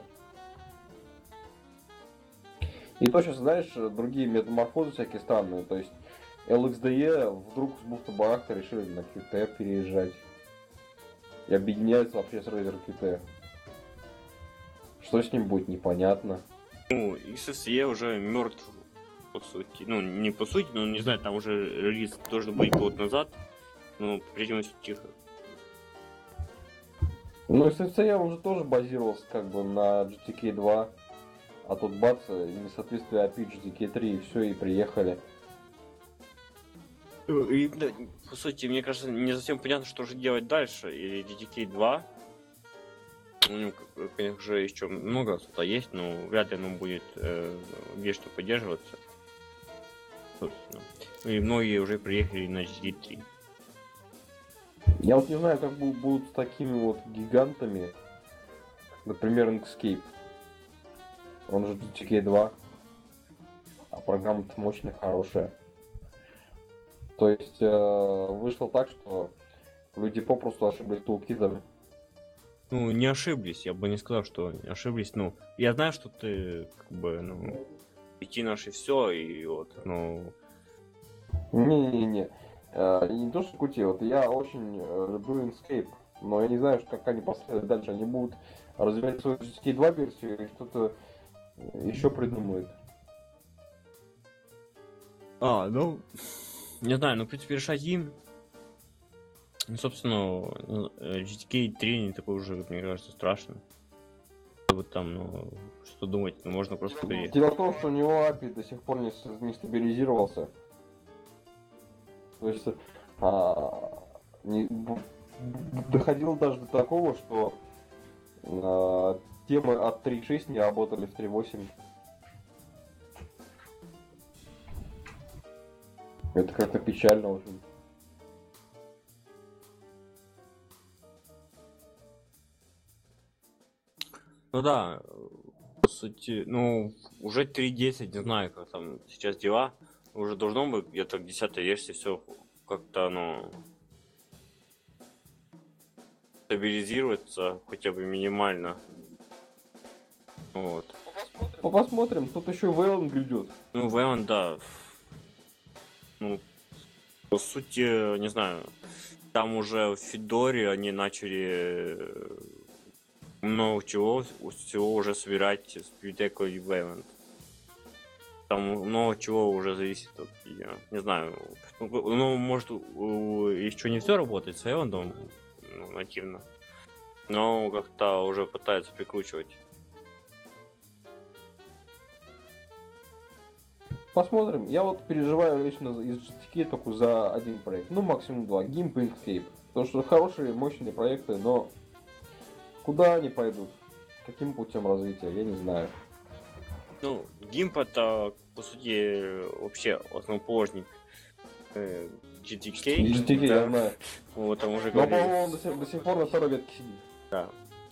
S2: И то сейчас, знаешь, другие метаморфозы всякие странные. То есть LXDE вдруг с бухты-барахта решили на Qt переезжать. И объединяются вообще с Razer Qt. Что с ним будет, непонятно.
S1: Ну, XFCE уже мертв, по сути. Ну, не по сути, но не знаю, там уже релиз должен быть год назад. Но при-этом все тихо.
S2: Ну, XFCE уже тоже базировался как бы на GTK 2. А тут бац, несоответствие API GTK 3, и все, и приехали.
S1: И, да, по сути, мне кажется, не совсем понятно, что же делать дальше. И GTK 2, у него, конечно же, еще много что-то есть, но вряд ли оно будет вечно поддерживаться. Собственно. И многие уже приехали на GTK 3.
S2: Я вот не знаю, как будут с такими вот гигантами, например, Inkscape. Он же GTK 2, а программа-то мощная, хорошая. То есть вышло так, что люди попросту ошиблись тулкитами.
S1: Ну, не ошиблись, я бы не сказал, что ошиблись. Ну, я знаю, что ты, как бы, ну, идти наше все, и вот, ну...
S2: Не-не-не. И не то, что кути, вот я очень люблю Inkscape, но я не знаю, как они последуют дальше. Они будут развивать свою GTK 2 версию или что-то еще придумают.
S1: Ну, не знаю, ну, в принципе, решать им. Ну, собственно, GTK 3 не такой уже, мне кажется, страшный. Вот там, ну, что думать, ну, можно просто
S2: Дело в том, что у него API до сих пор не стабилизировался. То есть доходило даже до такого, что темы от 3.6 не работали в 3.8. Это как-то печально очень.
S1: Ну да, по сути, ну, уже 3.10, не знаю, как там сейчас дела. Уже должно быть где-то к 10-й версии все как-то, ну, стабилизироваться хотя бы минимально. Вот.
S2: Посмотрим, тут еще Вейлон грядет.
S1: Ну, Вейлон, да. Ну, по сути, не знаю, там уже в Федоре они начали много всего уже собирать с библиотекой Wayland. Там много чего уже зависит от, я не знаю, ну, может, еще не все работает с Wayland, ну, нативно, но как-то уже пытаются прикручивать.
S2: Посмотрим. Я вот переживаю лично из GTK только за один проект. Ну, максимум два. GIMP и Inkscape. Потому что хорошие, мощные проекты, но куда они пойдут? Каким путем развития? Я не знаю.
S1: Ну, GIMP это, по сути, вообще основоположник GTK.
S2: GTK,
S1: да.
S2: я знаю.
S1: Вот, там уже
S2: Но,
S1: говорили.
S2: по-моему, он до сих пор на второй ветке сидит.
S1: Да.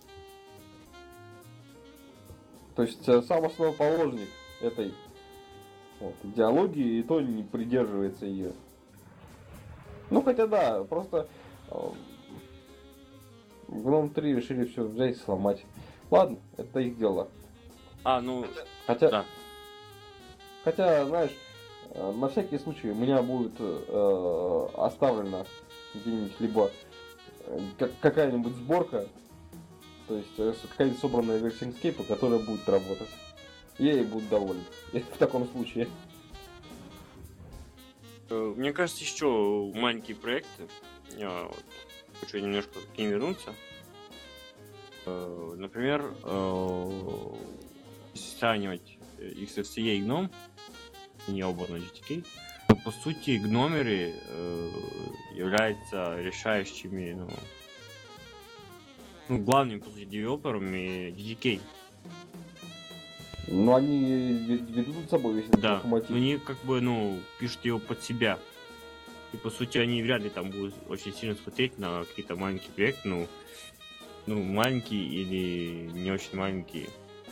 S2: То есть сам основоположник этой идеологии и то не придерживается ее. Ну, хотя да, просто Гном 3 решили все взять и сломать. Ладно, это их дело.
S1: Ну,
S2: Хотя,
S1: да.
S2: хотя, знаешь, на всякий случай у меня будет оставлена где-нибудь либо какая-нибудь сборка, то есть какая-нибудь собранная версия Inkscape, которая будет работать. Я ей буду доволен. В таком случае.
S1: Мне кажется, еще маленькие проекты. Я вот хочу немножко к ним вернуться. Например, если сравнивать XFCE и GNOME, не оба на GTK, то по сути гномеры являются решающими, главными, по сути, девелоперами GTK.
S2: Но они ведут за собой весь этот
S1: Да,
S2: локомотив.
S1: но они как бы, пишут его под себя. И по сути они вряд ли там будут очень сильно смотреть на какие-то маленькие проекты, маленькие или не очень маленькие.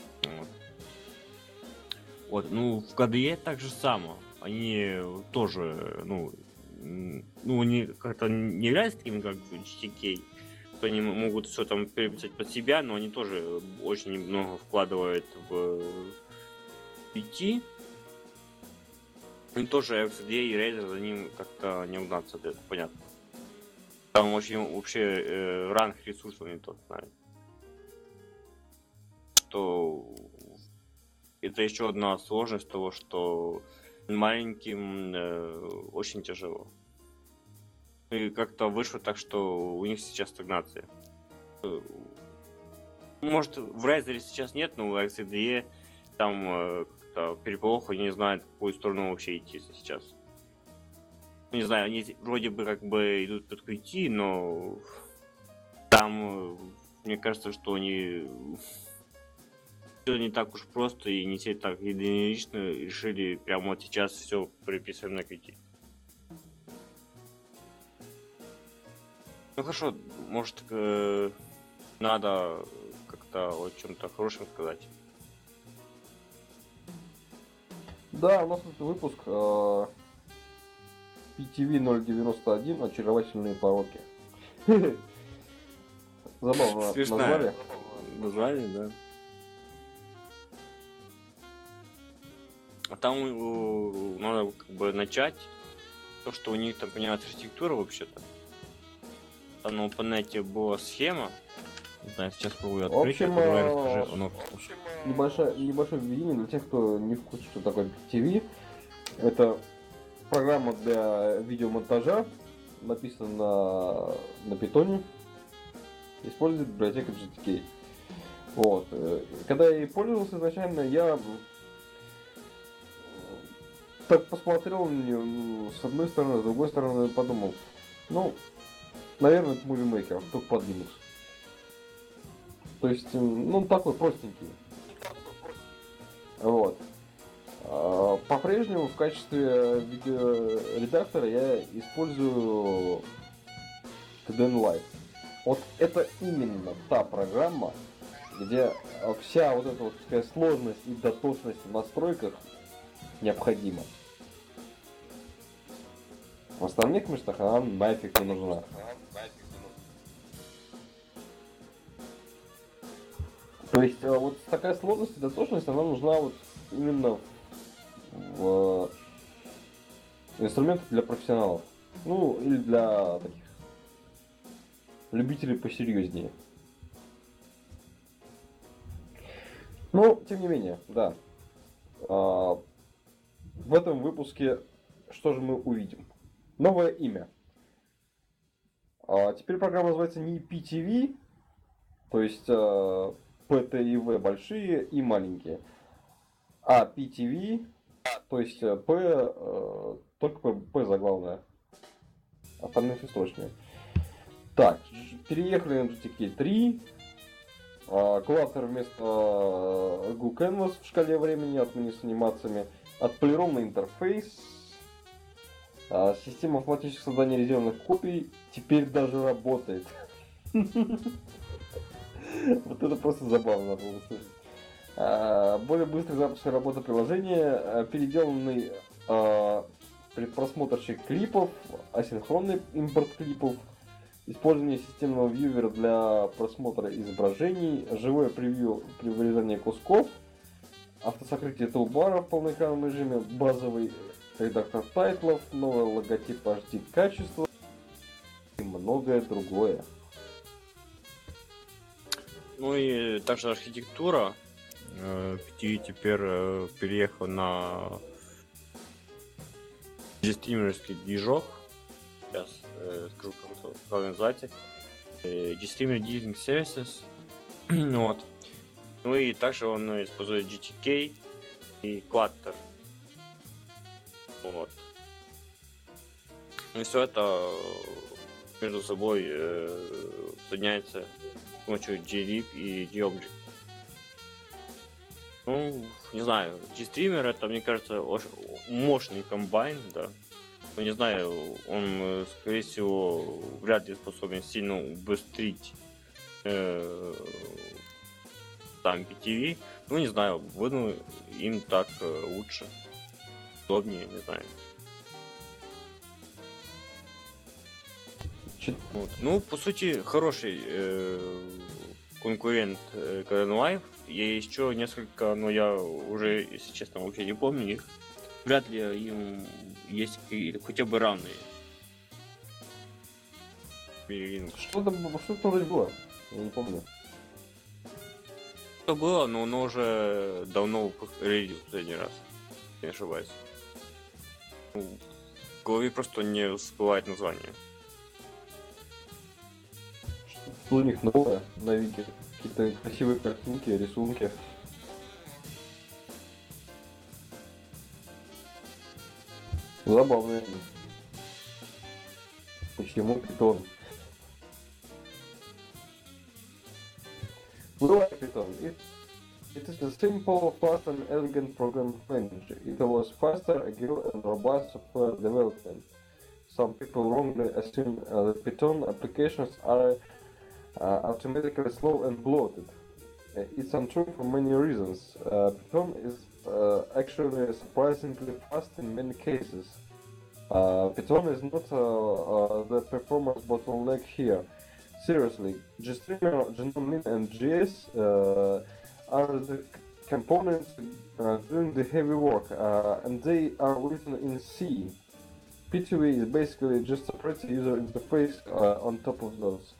S1: Вот, в KDE так же само. Они тоже, они как-то не являются такими, как GTK, что они могут все там переписать под себя, но они тоже очень много вкладывают в PT. И тоже FCD и Razer за ним как-то не угнаться, это понятно. Там очень вообще ранг ресурсов не тот, знает. Что это еще одна сложность того, что маленьким очень тяжело. И как-то вышло так, что у них сейчас стагнация. Может, в Razer сейчас нет, но в XCDE там переполох, они не знают, в какую сторону вообще идти сейчас. Не знаю, они вроде бы как бы идут под QT, но там мне кажется, что они все не так уж просто и не все так единолично решили прямо вот сейчас все приписываем на QT. Ну хорошо, может надо как-то о чем-то хорошем сказать.
S2: Да, у нас этот выпуск PTV 091 «Очаровательные пороки». Забавно назвали.
S1: Назвали, да. А там надо как бы начать то, что у них там поменялась архитектура вообще-то. Там на OpenNet была схема. Не знаю, сейчас попробую
S2: В
S1: открыть.
S2: общем,
S1: Давай расскажи. Ну,
S2: небольшое введение для тех, кто не в курсе, что такое PTV. Это программа для видеомонтажа, написана на питоне, использует библиотека GTK. Вот. Когда я ей пользовался изначально, я так посмотрел на нее с одной стороны, с другой стороны подумал, ну, наверное, это Movie Maker, только под Linux. То есть, ну, такой простенький. Вот. По-прежнему в качестве видеоредактора я использую KDN Live. Вот это именно та программа, где вся вот эта вот такая сложность и дотошность в настройках необходима. В остальных местах она нафиг не нужна. То есть вот такая сложность и дотошность, она нужна вот именно в инструментах для профессионалов. Ну, или для таких любителей посерьезнее. Но, тем не менее, да. В этом выпуске что же мы увидим? Новое имя. Теперь программа называется не PTV, то есть PT и V большие и маленькие, а PTV, то есть P, только P заглавная, остальные сестрочные. Так, переехали на GTK 3, кластер вместо Go Canvas в шкале времени, отмены с анимациями, отполированный интерфейс, система автоматического создания резервных копий теперь даже работает. Вот это просто забавно было слышать. Более быстрый запуск работы приложения, переделанный предпросмотрщик клипов, асинхронный импорт клипов, использование системного вьювера для просмотра изображений, живое превью при вырезании кусков, автосокрытие тулбара в полноэкранном режиме, базовый редактор тайтлов, новый логотип HD качества и многое другое.
S1: Ну и также архитектура. PTV теперь переехал на дистримерский движок. Сейчас скажу, как это правильно называется. Distributed Dealing Services. Вот. Ну и также он использует GTK и Clutter. Вот. Ну и все это между собой соединяется с помощью glib и gobject. Ну, не знаю, GStreamer это, мне кажется, очень мощный комбайн, да. Ну, не знаю, он, скорее всего, вряд ли способен сильно убыстрить там PTV. Ну, не знаю, буду им так лучше, удобнее, не знаю. Вот. Ну, по сути, хороший конкурент KDN Live. Есть еще несколько, но я уже, если честно, вообще не помню их. Вряд ли им есть хотя бы равные.
S2: Что-то вроде было, я не помню.
S1: Что было, но оно уже давно релизил в последний раз, не ошибаюсь. В голове просто не всплывает название.
S2: Что у них новое на Вики? Какие-то красивые картинки, рисунки. Забавные. Почему питон? We like Python. It is a simple, fast and elegant programming language. It allows faster, agile and robust software development. Some people wrongly assume that Python applications are automatically slow and bloated. It's untrue for many reasons. Python is actually surprisingly fast in many cases. Python is not the performance bottleneck here. Seriously, GStreamer, GNOME and GS are the components doing the heavy work, and they are written in C. PTV is basically just a pretty user interface on top of those.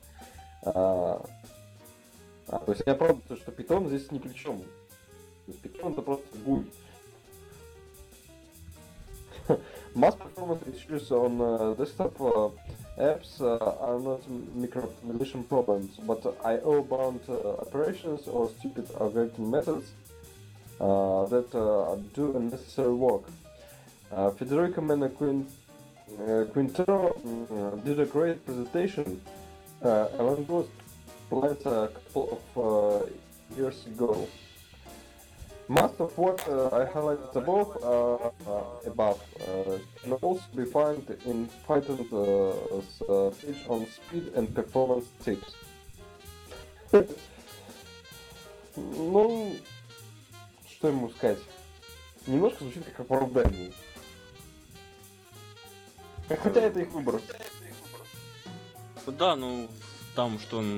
S2: То есть я правда, что Python здесь ни при чем. То есть Python это просто GUI. Mass performance issues on desktop apps are not micro-compilation problems, but I/O-bound operations or stupid algorithm methods that do unnecessary work. Federico Quintero did a great presentation along those lines a couple of years ago. Most of what I highlighted above can also be found in Python's page on speed and performance tips. Ну, что ему сказать? Немножко звучит как оправдание. Хотя это их выбор.
S1: Да, ну, там, что он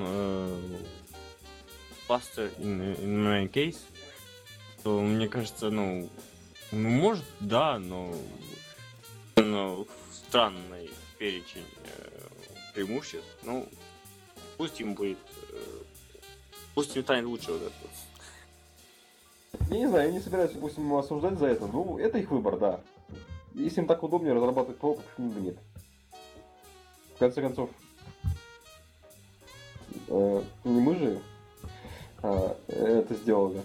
S1: faster in my case, то, мне кажется, ну, может, да, но странный перечень преимуществ. Ну, пусть им будет, пусть им станет лучше вот это.
S2: Я не знаю, я не собираюсь, допустим, его осуждать за это. Ну, это их выбор, да. Если им так удобнее разрабатывать ПО, почему бы нет? В конце концов, не мы же это сделали.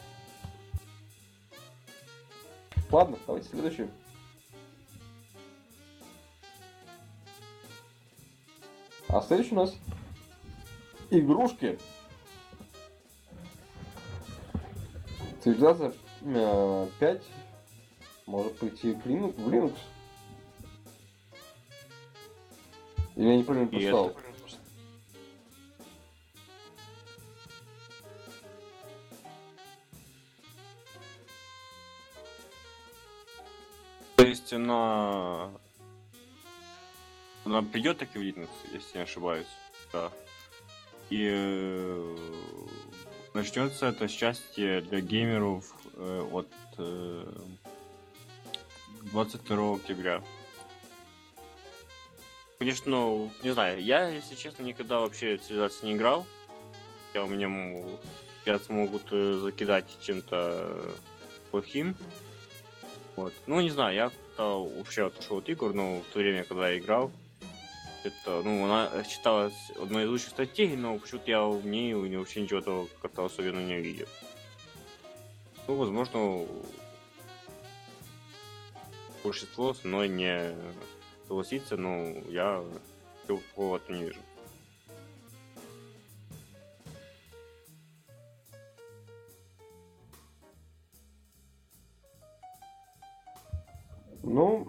S2: Ладно, давайте следующий. А следующий у нас игрушки. Цивилизация 5 может пойти в Linux. Или я неправильно прочитал?
S1: То есть она придет таки в Linux, если не ошибаюсь. Да. И начнется это счастье для геймеров от 22 октября. Конечно, ну, не знаю, я, если честно, никогда вообще в цивилизацию не играл. У меня сейчас могут закидать чем-то плохим. Вот. Ну, не знаю, я как-то вообще отошел от игр, но в то время, когда я играл, это, ну, она считалась одной из лучших стратегий, но почему-то я в ней вообще ничего того как-то особенно не видел. Ну, возможно, большинство со мной не согласится, но я повода не вижу.
S2: Ну,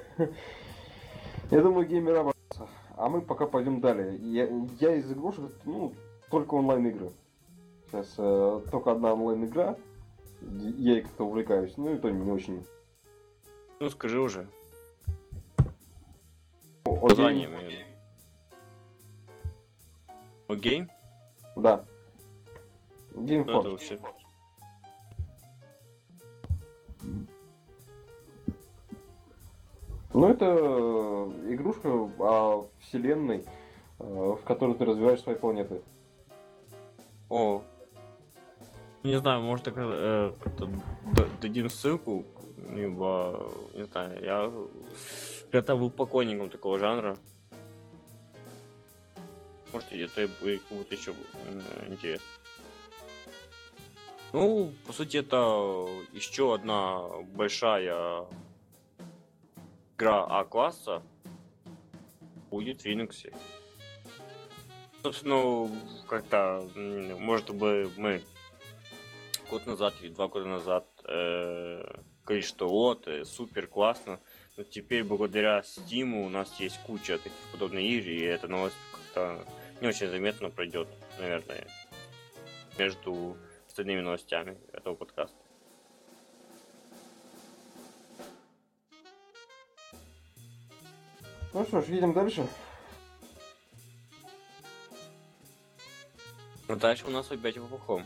S2: я думаю, геймеры обрадуются. А мы пока пойдем далее. Я из игрушек, ну, только онлайн-игры. Сейчас только одна онлайн-игра. Я ей как-то увлекаюсь, ну и то не очень.
S1: Ну, скажи уже.
S2: Название.
S1: Game?
S2: Да. Game
S1: Что это вообще?
S2: Ну, это игрушка о вселенной, в которой ты развиваешь свои планеты.
S1: О. Не знаю, может как-то дадим ссылку, либо, не знаю, я когда был поклонником такого жанра. Может, это будет кому-то еще интересно. Ну, по сути, это еще одна большая игра А-класса будет в Linux. Собственно, как-то, может быть, мы год назад или 2 года назад говорили, что вот, супер классно, но теперь благодаря Steam у нас есть куча таких подобных игр, и эта новость как-то не очень заметно пройдет, наверное, между остальными новостями этого подкаста.
S2: Ну что ж, едем дальше.
S1: Ну, дальше у нас опять Вовхом.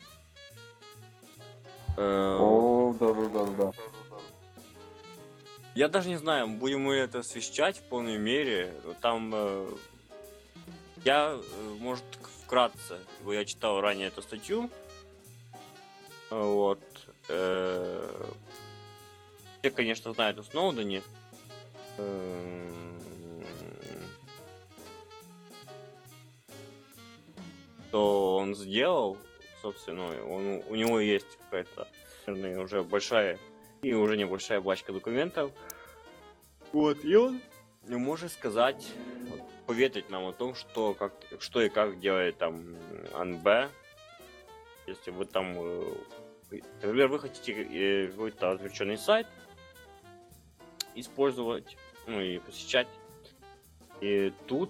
S2: О, да.
S1: Я даже не знаю, будем мы это освещать в полной мере. Там я, может, вкратце, я читал ранее эту статью. Вот. Все, конечно, знают о Сноудене. Что он сделал, собственно, у него есть какая-то, наверное, уже большая и уже небольшая пачка документов. Вот, и он не может сказать, поведать нам о том, что и как делает там АНБ. Если вы там, например, вы хотите какой-то отвлеченный сайт использовать, ну и посещать. И тут,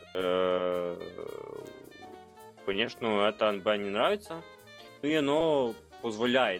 S1: конечно, это АНБ не нравится, но и оно позволяет,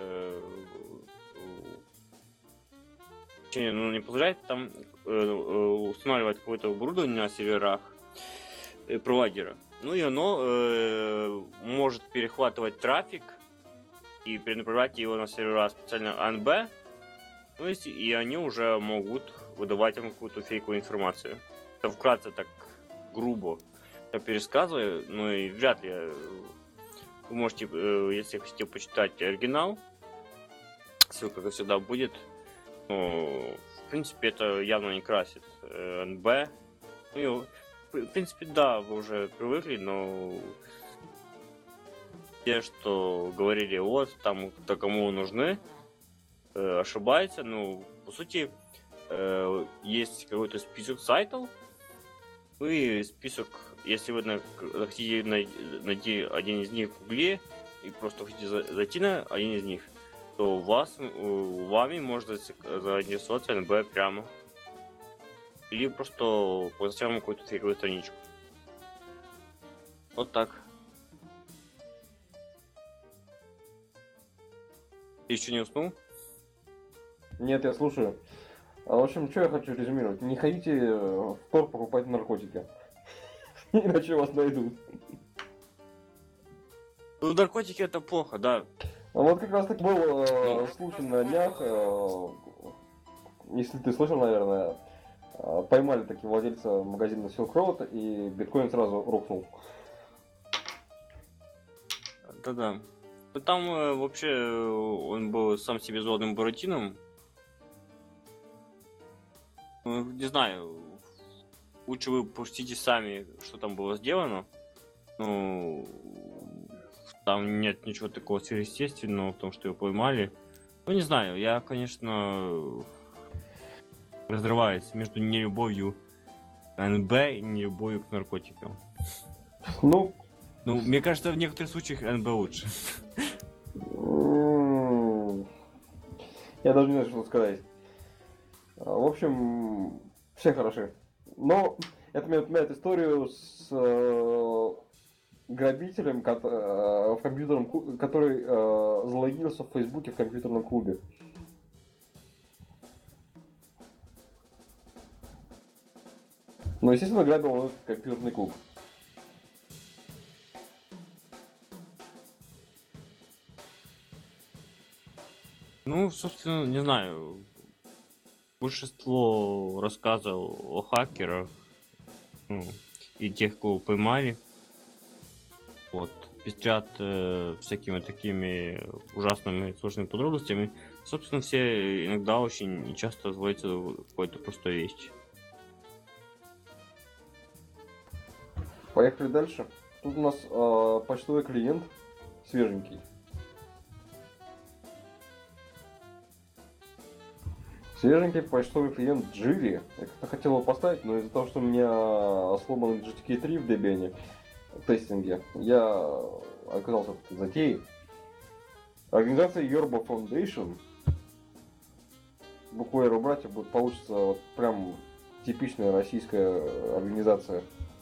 S1: не позволяет там устанавливать какое-то оборудование на серверах провайдера. Ну и оно может перехватывать трафик и перенаправлять его на сервера специально АНБ. Ну, и они уже могут выдавать им какую-то фейковую информацию. Это вкратце так грубо я пересказываю, но и вряд ли вы можете, если хотите почитать оригинал, ссылка, как всегда, будет. Но, в принципе, это явно не красит АНБ. Ну, в принципе, да, вы уже привыкли, но те, что говорили, вот, там, кто кому нужны, ошибается. Ну, по сути, есть какой-то список сайтов, и список, если вы хотите найти один из них в Гугле и просто хотите зайти на один из них, то вами можно заинтересоваться НБ прямо. Или просто поставим какую-то фейковую страничку. Вот так. Ты еще не уснул?
S2: Нет, я слушаю. В общем, что я хочу резюмировать. Не ходите в Тор покупать наркотики. Иначе вас найдут.
S1: Ну, наркотики это плохо, да.
S2: А вот как раз так был случай на днях. Если ты слышал, наверное, поймали таки владельца магазина Silk Road, и биткоин сразу рухнул.
S1: Да-да. Там вообще он был сам себе злобным Буратином. Не знаю, лучше вы пустите сами, что там было сделано. Ну, там нет ничего такого сверхъестественного в том, что его поймали. Ну, не знаю, я, конечно, разрываюсь между нелюбовью к НБ и нелюбовью к наркотикам.
S2: Ну,
S1: мне кажется, в некоторых случаях НБ лучше.
S2: Я даже не знаю, что сказать. В общем, все хороши. Но это мне напоминает историю с грабителем в компьютерном, который залогинился в Фейсбуке в компьютерном клубе. Но, естественно, грабил он этот компьютерный клуб.
S1: Ну, собственно, не знаю. Большинство рассказов о хакерах, ну, и тех, кого поймали, вот, пестрят всякими такими ужасными сложными подробностями. Собственно, все иногда очень часто сводятся в какой-то простой вещи.
S2: Поехали дальше. Тут у нас почтовый клиент свеженький. Свеженький почтовый клиент Jiri. Я как-то хотел его поставить, но из-за того, что у меня сломан GTK3 в Debian тестинге, я оказался в затее. Организация Yorba Foundation, букву R убрать, и будет получится вот прям типичная российская организация,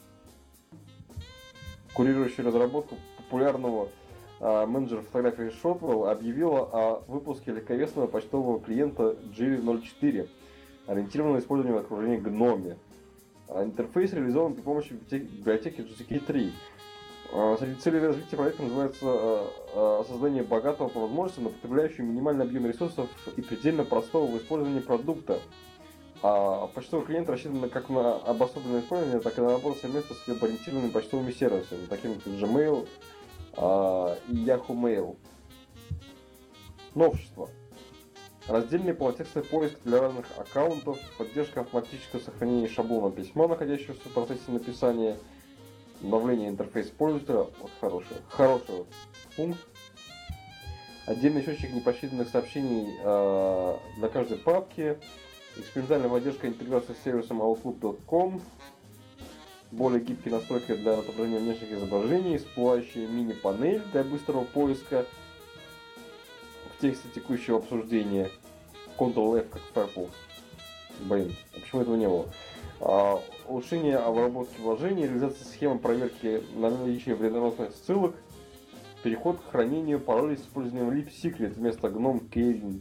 S2: курирующая разработку популярного менеджер фотографии Shotwell объявила о выпуске легковесного почтового клиента Jiri 04, ориентированного на использование в окружении GNOME. Интерфейс реализован при помощи библиотеки GTK3. Среди целей развития проекта называется создание богатого по возможностям, но потребляющего минимальный объем ресурсов и предельно простого в использовании продукта. Почтовый клиент рассчитан как на обособленное использование, так и на работу совместно с веб-ориентированными почтовыми сервисами, такими как Gmail и Yahoo Mail. Новшество. Раздельный полнотекстовый поиск для разных аккаунтов, поддержка автоматического сохранения шаблона письма, находящегося в процессе написания, обновление интерфейса пользователя. Вот хороший вот пункт. Отдельный счетчик непосчитанных сообщений для каждой папки. Экспериментальная поддержка интеграции с сервисом Outlook.com. Более гибкие настройки для отображения внешних изображений. Всплывающая мини-панель для быстрого поиска в тексте текущего обсуждения. Ctrl-F как Firefox. Блин, а почему этого не было? Улучшение обработки вложений, реализация схемы проверки на наличие вредоносных ссылок, переход к хранению паролей с использованием Leap Secret вместо GNOME Keyring.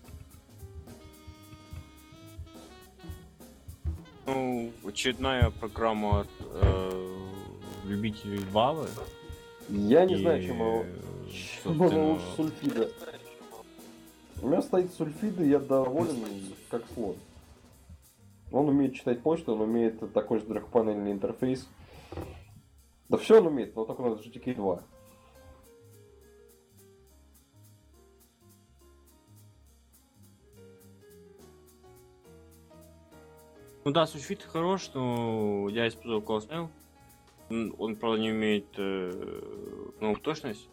S1: Ну, очередная программа от любителей Вавы.
S2: Я не знаю, чем
S1: собственно,
S2: она лучше сульфида. У меня стоит сульфида, я доволен как слон. Он умеет читать почту, он умеет такой же трехпанельный интерфейс. Да все он умеет, но только на GTK 2.
S1: Ну да, сульфид хорош, но я использовал Cosmail. Он, правда, не имеет точность.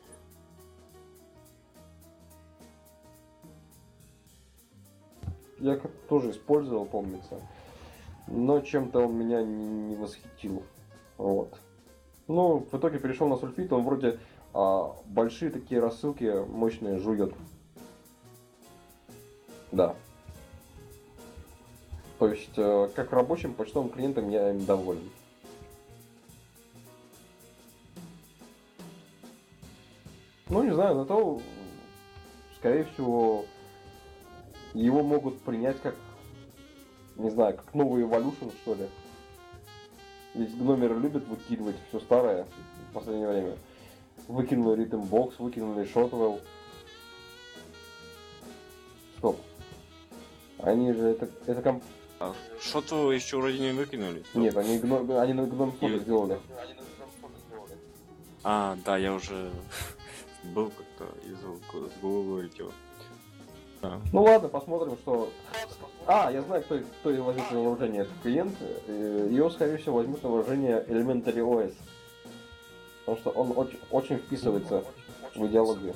S2: Я как-то тоже использовал, помнится. Но чем-то он меня не восхитил. Вот. Ну, в итоге перешел на сульфид, он вроде большие такие рассылки мощные жует. Да. То есть, как рабочим почтовым клиентом я им доволен. Ну, не знаю, зато, скорее всего, его могут принять как, не знаю, как новый Evolution, что ли. Ведь гномеры любят выкидывать все старое в последнее время. Выкинули Rhythmbox, выкинули Shotwell. Стоп. Они же это
S1: Что-то еще вроде не выкинули. Стоп.
S2: Нет, они на гном фото сделали.
S1: Да, я уже был как-то из головы вылетел. Да.
S2: Ну ладно, посмотрим, что... я знаю, кто возьмет на вооружение этот клиент. Его, скорее всего, возьмут на вооружение Elementary OS. Потому что он очень вписывается в идеологию.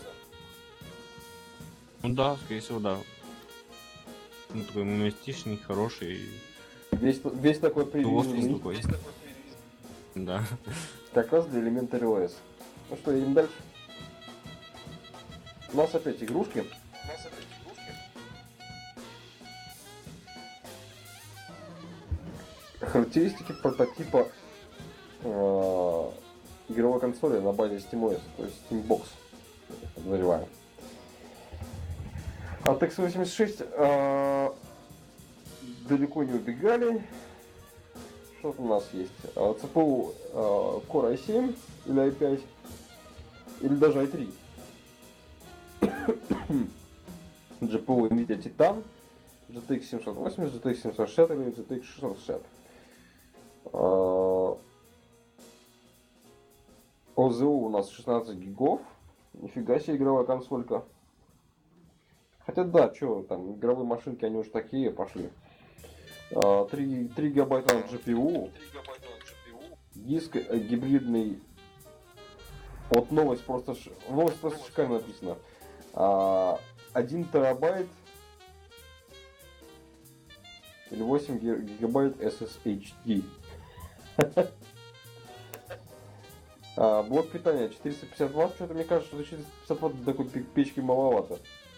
S1: Ну да, скорее всего, да. Ну, такой минималистичный, хороший.
S2: Весь такой превьюный.
S1: Такой. Да.
S2: Как раз для Elementary OS. Ну что, едем дальше. У нас опять игрушки. Характеристики прототипа игровой консоли на базе SteamOS, то есть Steambox, подозреваю. От x86 далеко не убегали. Что у нас есть? CPU Core i7 или i5, или даже i3. GPU NVIDIA Titan, GTX 780, GTX 760 или GTX 660. ОЗУ у нас 16 гигов. Нифига себе игровая консолька. Хотя да, что там, игровые машинки, они уже такие пошли. 3 гигабайта на GPU. Диск гибридный. Вот новость просто шикарно написано. 1 терабайт или 8 гигабайт SSHD. Блок питания 450 Вт. Что-то мне кажется, что 450 Вт для такой печки маловато.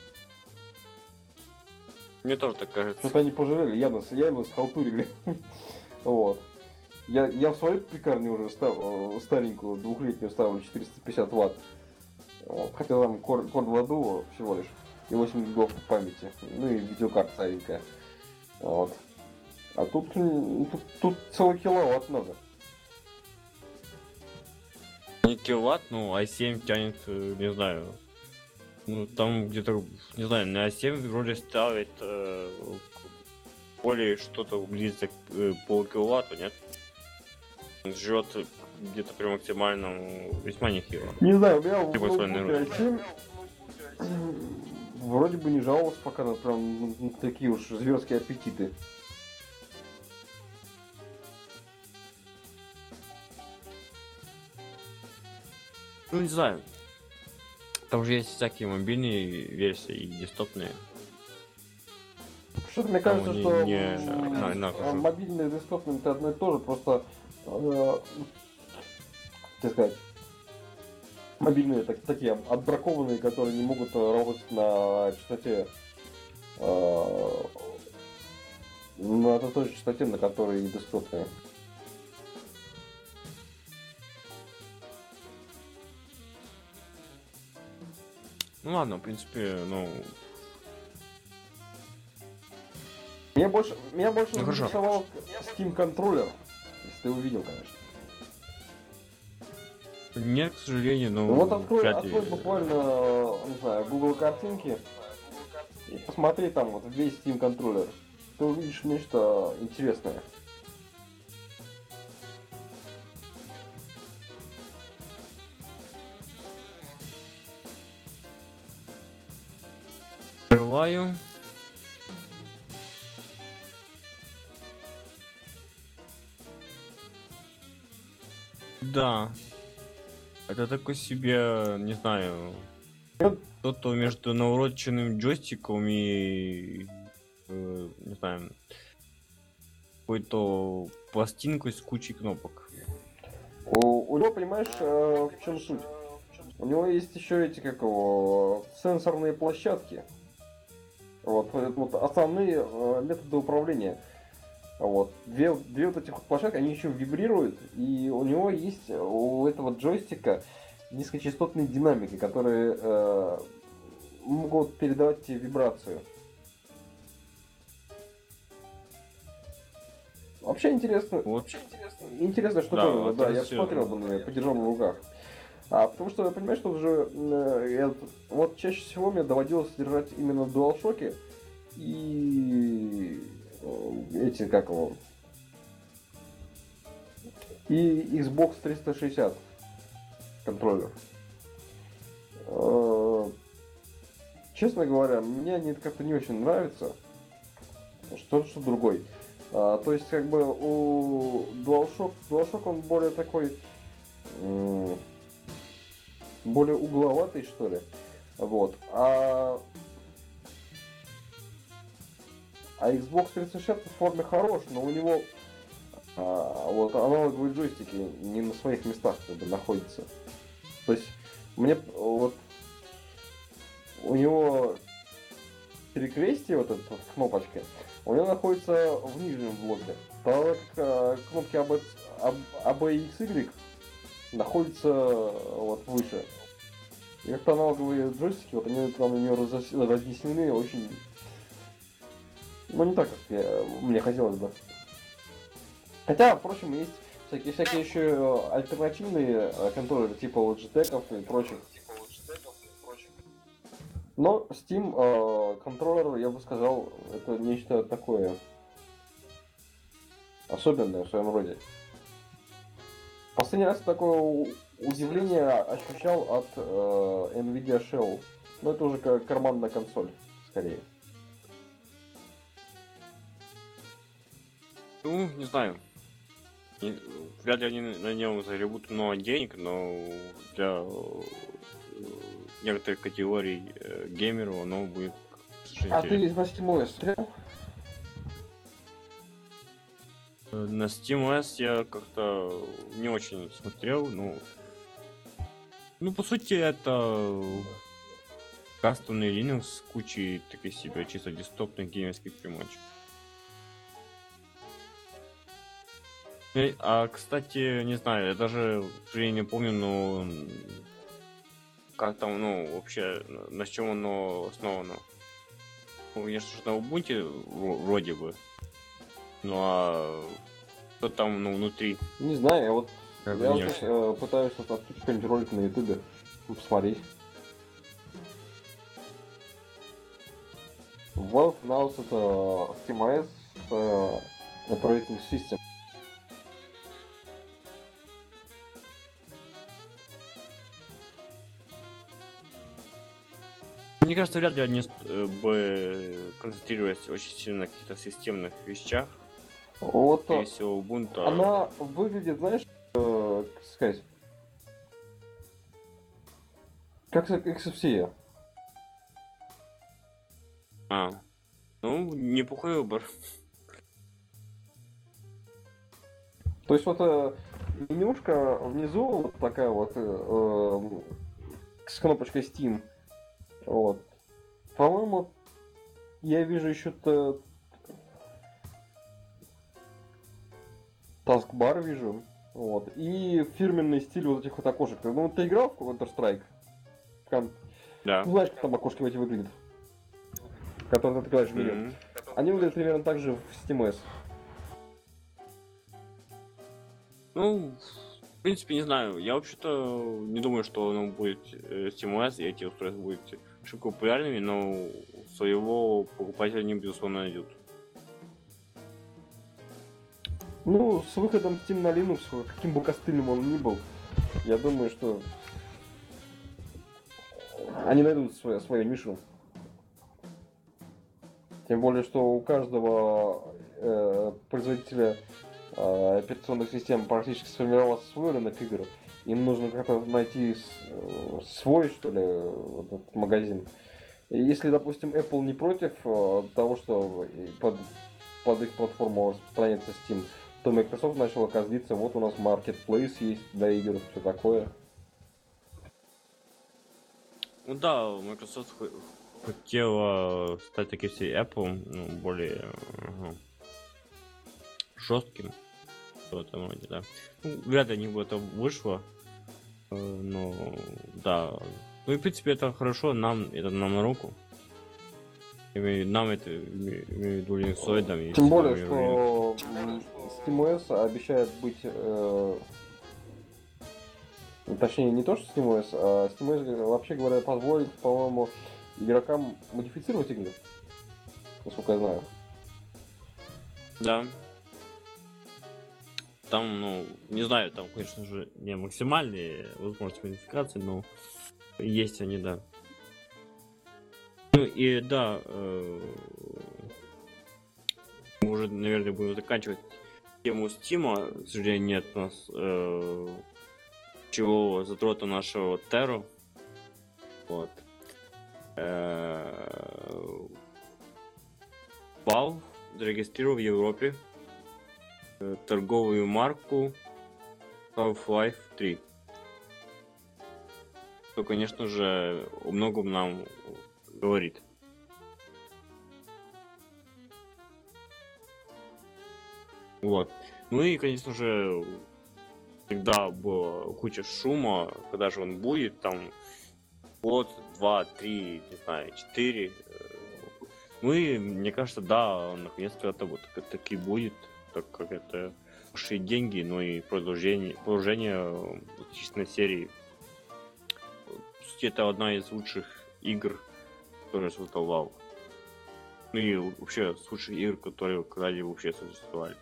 S1: Мне тоже так кажется.
S2: Что-то они пожалели, явно схалтурили. Вот. Я в свою пекарню уже старенькую, двухлетнюю ставлю 450 Вт. Вот. Хотя там Core 2 Duo всего лишь. И 8 гигов памяти. Ну и видеокарта старенькая. Вот. А тут целый киловатт надо.
S1: Не киловатт, ну, i7 тянет, не знаю. Ну, там где-то, не знаю, на i7 вроде ставит более что-то близко к полкиловатта, нет? Он жрет где-то при максимальном весьма нехило.
S2: Не знаю, у меня в
S1: Типа свой
S2: ноутбуке i7 вроде бы не жаловался пока на прям на такие уж зверские аппетиты.
S1: Ну, не знаю. Там же есть всякие мобильные версии и десктопные.
S2: Что-то мне
S1: Там
S2: кажется,
S1: они
S2: что мобильные и десктопные это одно и то же, просто, так сказать, мобильные такие отбракованные, которые не могут работать на частоте, на той же частоте, на которой и десктопные.
S1: Ну ладно, в принципе, ну...
S2: Меня больше
S1: Ну, хорошо.
S2: заинтересовал Steam контроллер, если ты увидел, конечно.
S1: Нет, к сожалению, ну...
S2: Вот открой
S1: вряд ли.
S2: буквально, не знаю, Google картинки и посмотри там вот весь Steam контроллер. Ты увидишь нечто интересное.
S1: Открываю. Да. Это такой себе, не знаю, что-то между навороченным джойстиком и, не знаю, какой-то пластинкой с кучей кнопок.
S2: У него, понимаешь, в чем суть? У него есть еще эти, как его, сенсорные площадки. Вот, это вот основные методы управления. Вот. Две вот этих вот площадки, они еще вибрируют, и у него есть, у этого джойстика, низкочастотные динамики, которые могут передавать тебе вибрацию. Вообще интересно.
S1: Вот.
S2: Интересно, что
S1: Да,
S2: тоже,
S1: вот
S2: да,
S1: это
S2: я
S1: всё.
S2: посмотрел бы на нее, подержал в руках. Потому что, понимаешь, что уже вот чаще всего мне доводилось держать именно DualShock и эти, как его, и Xbox 360 контроллер. Честно говоря, мне они как-то не очень нравятся. Что другой. То есть, как бы у DualShock он более такой, более угловатый, что ли. Вот. А Xbox 360 в форме хорош, но у него вот аналоговые джойстики не на своих местах как бы находятся. То есть мне вот у него перекрестие, вот эта вот кнопочка, у него находится в нижнем блоке. Тогда как кнопки A, B и XY находятся вот выше. И как-то аналоговые джойстики, вот они там у него разнесены очень... Ну, не так, как мне хотелось бы. Хотя, впрочем, есть всякие еще альтернативные контроллеры, типа Logitech и прочих. Но Steam контроллер, я бы сказал, это нечто такое особенное в своем роде. Последний раз такое удивление ощущал от Nvidia Shell. Но это уже как карманная консоль, скорее.
S1: Ну, не знаю. Вряд ли они на нем загребут много денег, но для некоторых категорий геймеров оно будет
S2: А ты на SteamOS смотрел?
S1: На SteamOS я как-то не очень смотрел, ну по сути это кастомный Linux с кучей таких себе чисто десктопных геймерских примочек. А кстати, не знаю, я даже уже не помню, но как там, ну, вообще, на чем оно основано. Ну, конечно же, на Ubuntu вроде бы. Ну а что там, ну, внутри?
S2: Не знаю, я вот Я вот сейчас пытаюсь открыть какой-нибудь ролик на ютубе, посмотреть. Valve announced SteamOS operating system.
S1: Мне кажется, вряд ли они бы концентрировались очень сильно на каких-то системных вещах.
S2: Вот
S1: Скорее всего, Ubuntu.
S2: она выглядит, знаешь, как сказать, как XFCE.
S1: Ну, неплохой выбор.
S2: То есть вот менюшка внизу вот такая вот с кнопочкой Steam. Вот. По-моему, я вижу еще таскбар вижу. Вот. И фирменный стиль вот этих вот окошек. Ну, ты играл в Counter-Strike?
S1: Да.
S2: Ну, знаешь, как там окошки эти выглядят? Которые ты открываешь в меню. Они выглядят примерно так же в SteamOS.
S1: Ну, в принципе, не знаю. Я вообще-то не думаю, что оно будет SteamOS, и эти устройства будут шибко популярными, но своего покупателя они, безусловно, найдут.
S2: Ну, с выходом Steam на Linux, каким бы костыльным он ни был, я думаю, что они найдут свою нишу. Тем более, что у каждого производителя операционных систем практически сформировался свой рынок игр. Им нужно как-то найти свой, что ли, этот магазин. И если, допустим, Apple не против того, что под их платформу распространяется Steam, то Microsoft начала казниться, вот у нас Marketplace есть для игр, все такое.
S1: Ну да, Microsoft хотела стать таким все Apple, ну, более жестким. В этом роде, да. Ну, вряд ли у них это вышло. Но да. Ну и в принципе это хорошо, нам на руку. Нам это имею в виду линуксоидам.
S2: Тем более, что SteamOS обещает быть... точнее, не то, что SteamOS, а SteamOS, вообще говоря, позволит, по-моему, игрокам модифицировать игры. Насколько я знаю.
S1: Да. Там, ну, не знаю, там, конечно же, не максимальные возможности модификации, но есть они, да. Ну и да, мы уже, наверное, будем заканчивать тему Стима. К сожалению, нет у нас чего задрота нашего Терру. Вот. Valve зарегистрировал в Европе торговую марку Half-Life 3. Что, конечно же, о многом нам говорит. Вот. Ну и, конечно же, всегда была куча шума, когда же он будет, там, год, 2, 3, не знаю, 4. Ну и, мне кажется, да, он наконец-то вот таки будет, так как это большие деньги, но и продолжение отечественной серии. По сути, это одна из лучших игр, которые создал Valve. Ну и вообще с лучших игр, которые когда-либо вообще существовали.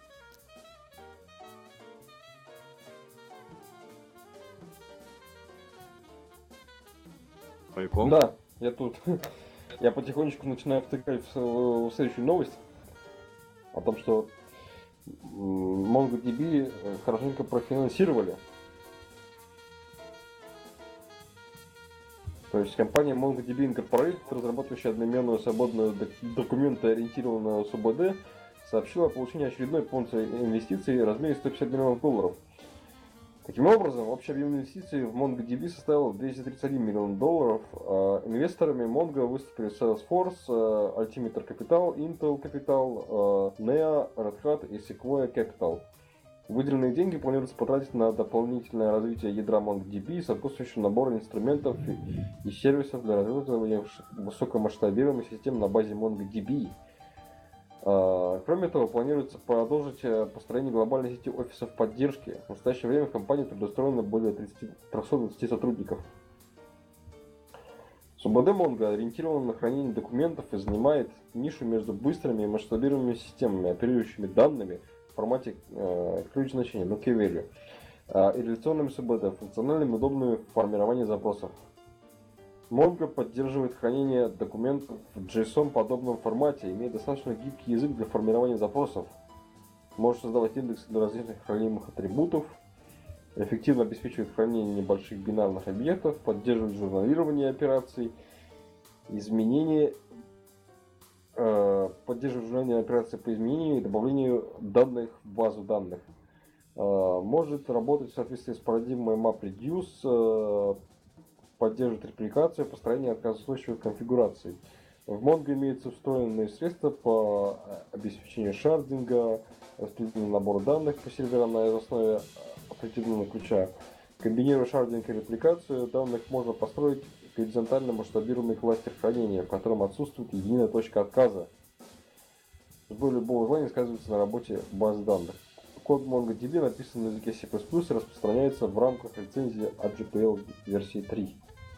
S1: Прикол?
S2: Да, я тут. Я потихонечку начинаю втыкать в следующую новость о том, что MongoDB хорошенько профинансировали. То есть компания MongoDB Incorporated, разрабатывающая одноименную свободную документоориентированную СУБД, сообщила о получении очередной фонда инвестиций в размере $150 миллионов. Таким образом, общий объем инвестиций в MongoDB составил $231 миллион. Инвесторами Mongo выступили Salesforce, Altimeter Capital, Intel Capital, NEA, Red Hat и Sequoia Capital. Выделенные деньги планируется потратить на дополнительное развитие ядра MongoDB и сопутствующий набор инструментов и сервисов для развития высокомасштабируемой системы на базе MongoDB. Кроме того, планируется продолжить построение глобальной сети офисов поддержки. В настоящее время в компании трудоустроено более 320 сотрудников. СУБД Mongo ориентирован на хранение документов и занимает нишу между быстрыми и масштабируемыми системами, оперирующими данными в формате ключ значения, no key value, и реляционными СУБД, функциональными и удобными в формировании запросов. Mongo поддерживает хранение документов в JSON-подобном формате, имеет достаточно гибкий язык для формирования запросов, может создавать индексы для различных хранимых атрибутов, эффективно обеспечивает хранение небольших бинарных объектов, поддерживает журналирование операций, поддерживает журналирование операций по изменению и добавлению данных в базу данных. Может работать в соответствии с парадигмой MapReduce, поддерживает репликацию, построение отказоустойчивых конфигураций. В Mongo имеются встроенные средства по обеспечению шардинга, распределению набора данных по серверам на основе определенного ключа. Комбинируя шардинг и репликацию данных, можно построить горизонтально масштабируемый кластер хранения, в котором отсутствует единая точка отказа. Сбой любого зла не сказывается на работе баз данных. Код MongoDB, написан на языке C++, распространяется в рамках лицензии AGPL версии 3.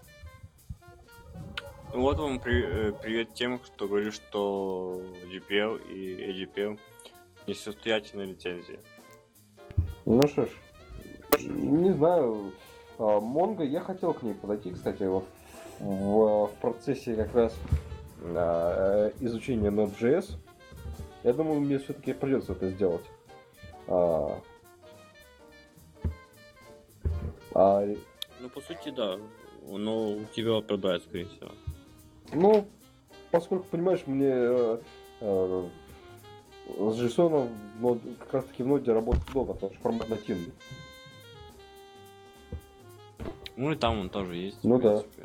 S1: Ну вот вам привет тем, кто говорит, что GPL и AGPL несостоятельные лицензии.
S2: Ну что ж, не знаю, Mongo, я хотел к ней подойти, кстати, в процессе как раз изучения Node.js. Я думаю, мне все-таки придется это сделать.
S1: Ну, по сути, да. Оно у тебя оправдает, скорее всего.
S2: Ну, поскольку, понимаешь, мне с JSON как раз таки в ноде работать удобно, потому что формат нативный.
S1: Ну и там он тоже есть.
S2: Ну
S1: в принципе.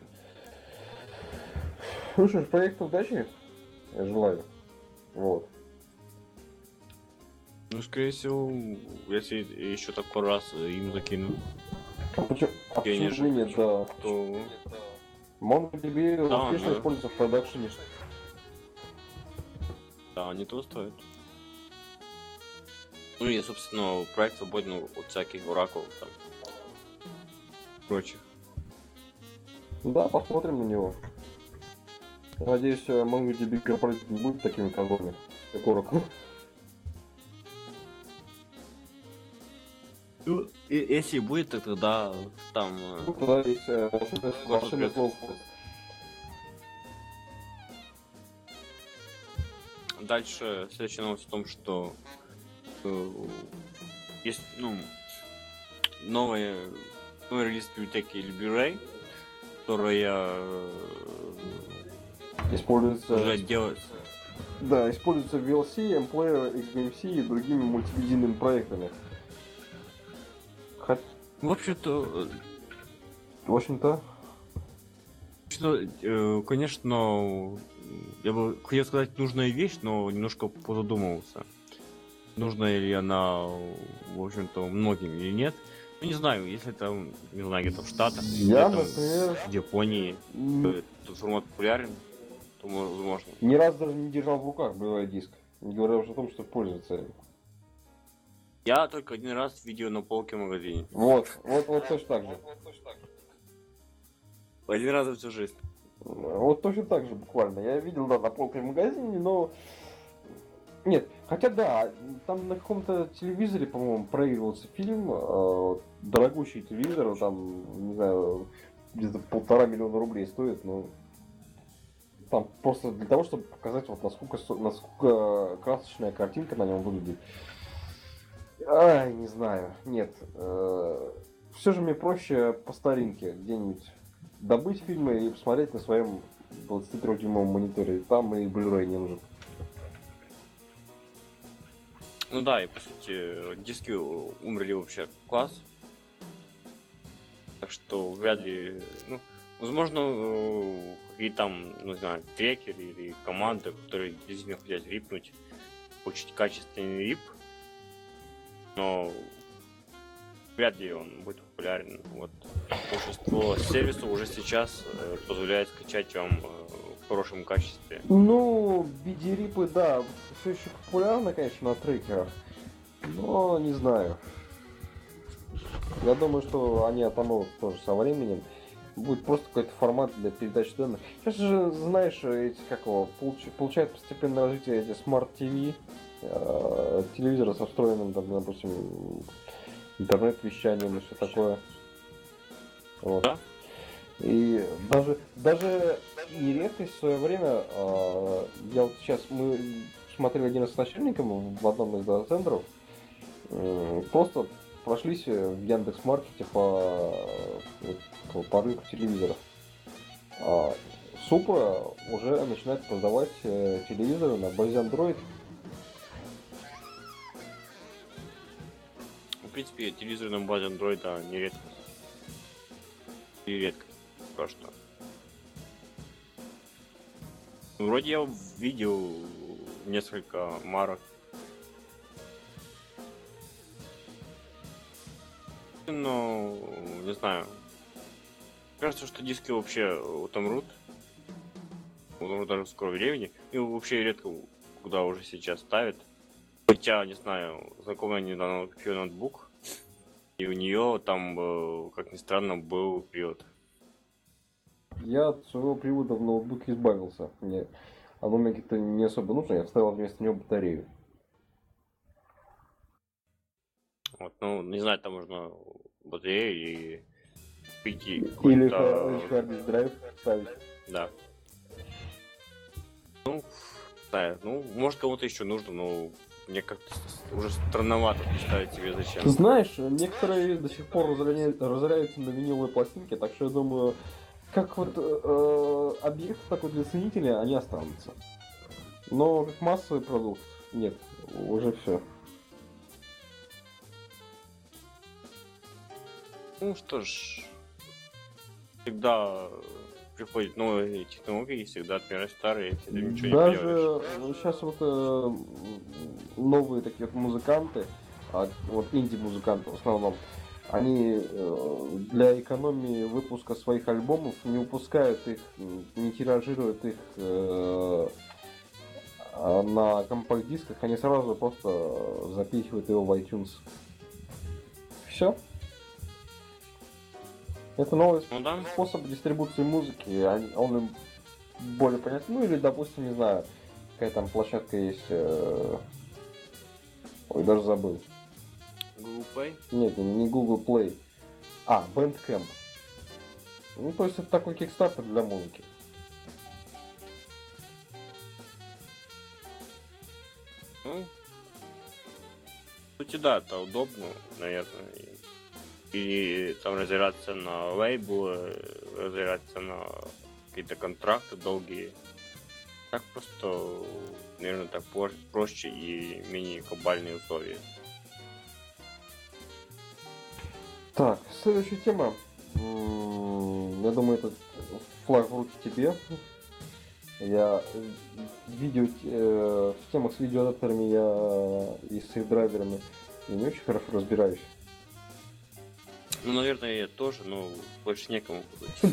S2: Ну что ж, проекту удачи я желаю. Вот.
S1: Ну, скорее всего, если еще такой раз им закину,
S2: Почему же нет, да.
S1: то
S2: MongoDB
S1: Да,
S2: успешно
S1: да.
S2: используется в продакшене.
S1: да, они того стоят. Ну и, собственно, проект свободен от всяких оракулов там прочих.
S2: Да, посмотрим на него. Надеюсь, MongoDB Corporate не будет такими козлами, как Oracle.
S1: Ну, если будет, то тогда там...
S2: Ну, тогда есть волшебное слово.
S1: Дальше следующая новость в том, что есть, новый релиз библиотеки Library, которая
S2: Используется,
S1: уже делается.
S2: да, используется в VLC, MPlayer, XBMC и другими мультимедийными проектами.
S1: В общем-то, конечно, я бы хотел сказать нужная вещь, но немножко позадумывался. Нужна ли она, в общем-то, многим или нет. Ну, не знаю, если там, не знаю, где-то в Штатах,
S2: Я,
S1: где-то
S2: например,
S1: в Японии этот формат популярен, то возможно.
S2: ни разу даже не держал в руках Blu-ray диск, не говоря уже о том, что пользоваться им.
S1: Я только один раз видел на полке в магазине.
S2: Вот точно так же.
S1: Один раз за всю жизнь.
S2: Вот точно так же буквально. Я видел, да, на полке в магазине, но... Нет, хотя да, там на каком-то телевизоре, по-моему, проигрывался фильм, дорогущий телевизор, там, не знаю, где-то 1,5 миллиона рублей стоит, но... Там просто для того, чтобы показать, вот насколько красочная картинка на нем выглядит. Ай, не знаю, нет. Все же мне проще по старинке где-нибудь добыть фильмы и посмотреть на своем 23-дюймовом мониторе. Там и Blu-ray не нужен.
S1: Ну да, и по сути диски умерли вообще класс. Так что вряд ли, возможно, какие там, не знаю, трекеры или команды, которые действительно хотят рипнуть, получить качественный рип, но вряд ли он будет популярен. Вот. Большинство сервисов уже сейчас позволяет скачать вам хорошем качестве.
S2: Ну, бидерипы, да, все еще популярны, конечно, на трекерах, но не знаю. Я думаю, что они отомрут тоже со временем. Будет просто какой-то формат для передачи данных. Сейчас же, знаешь, эти, как его, получает постепенное развитие эти смарт-ТВ, телевизоры со встроенным, там, допустим, интернет-вещанием и все такое. Вот.
S1: Да?
S2: И даже не редкость в свое время, я вот сейчас, мы смотрели один из начальником в одном из дата-центров, просто прошлись в Яндекс.Маркете по рынку телевизоров. Супра уже начинает продавать телевизоры на базе Android.
S1: В принципе, телевизор на базе Android не редко. И редко, пока что. Вроде я видел несколько марок. Но не знаю. Кажется, что диски вообще утомрут. Утомрут даже в скором времени. И вообще редко куда уже сейчас ставят. Хотя, не знаю, знакомая недавно купила ноутбук. И у нее там, как ни странно, был привод.
S2: Я от своего привода в ноутбуке избавился. Оно мне как-то не особо нужно, я вставил вместо него батарею.
S1: Вот, ну, не знаю, там можно батарею и прийти
S2: Или
S1: какой-то...
S2: hard драйв ставить.
S1: Да. Ну, да, ну, может кому-то еще нужно, но мне как-то уже странновато представить себе зачем.
S2: Знаешь, некоторые до сих пор разоряются на виниловые пластинки, так что я думаю, как вот объект такой для ценителя, они останутся. Но как массовый продукт, нет, уже все.
S1: Ну что ж, всегда приходят новые технологии, всегда отмирают старые, с этим ничего не поделаешь.
S2: Даже сейчас вот новые такие вот музыканты, вот инди-музыканты в основном, они для экономии выпуска своих альбомов не выпускают их, не тиражируют их на компакт-дисках, они сразу просто запихивают его в iTunes. Все. Это новый
S1: Ну да.
S2: способ дистрибуции музыки, он им более понятен. Ну или, допустим, не знаю, какая там площадка есть. Ой, даже забыл.
S1: Google Play?
S2: Нет, не Google Play. Bandcamp. Ну, то есть это такой кикстартер для музыки.
S1: Ну, кстати, да, это удобно, наверное. И там разираться на лейблы, разираться на какие-то контракты долгие. Так просто, наверное, так проще и менее глобальные условия.
S2: Так, следующая тема. Я думаю, этот флаг в руки тебе. Я в темах с видеоадаптерами и с их драйверами я не очень хорошо разбираюсь.
S1: Ну, наверное, я тоже, но больше некому.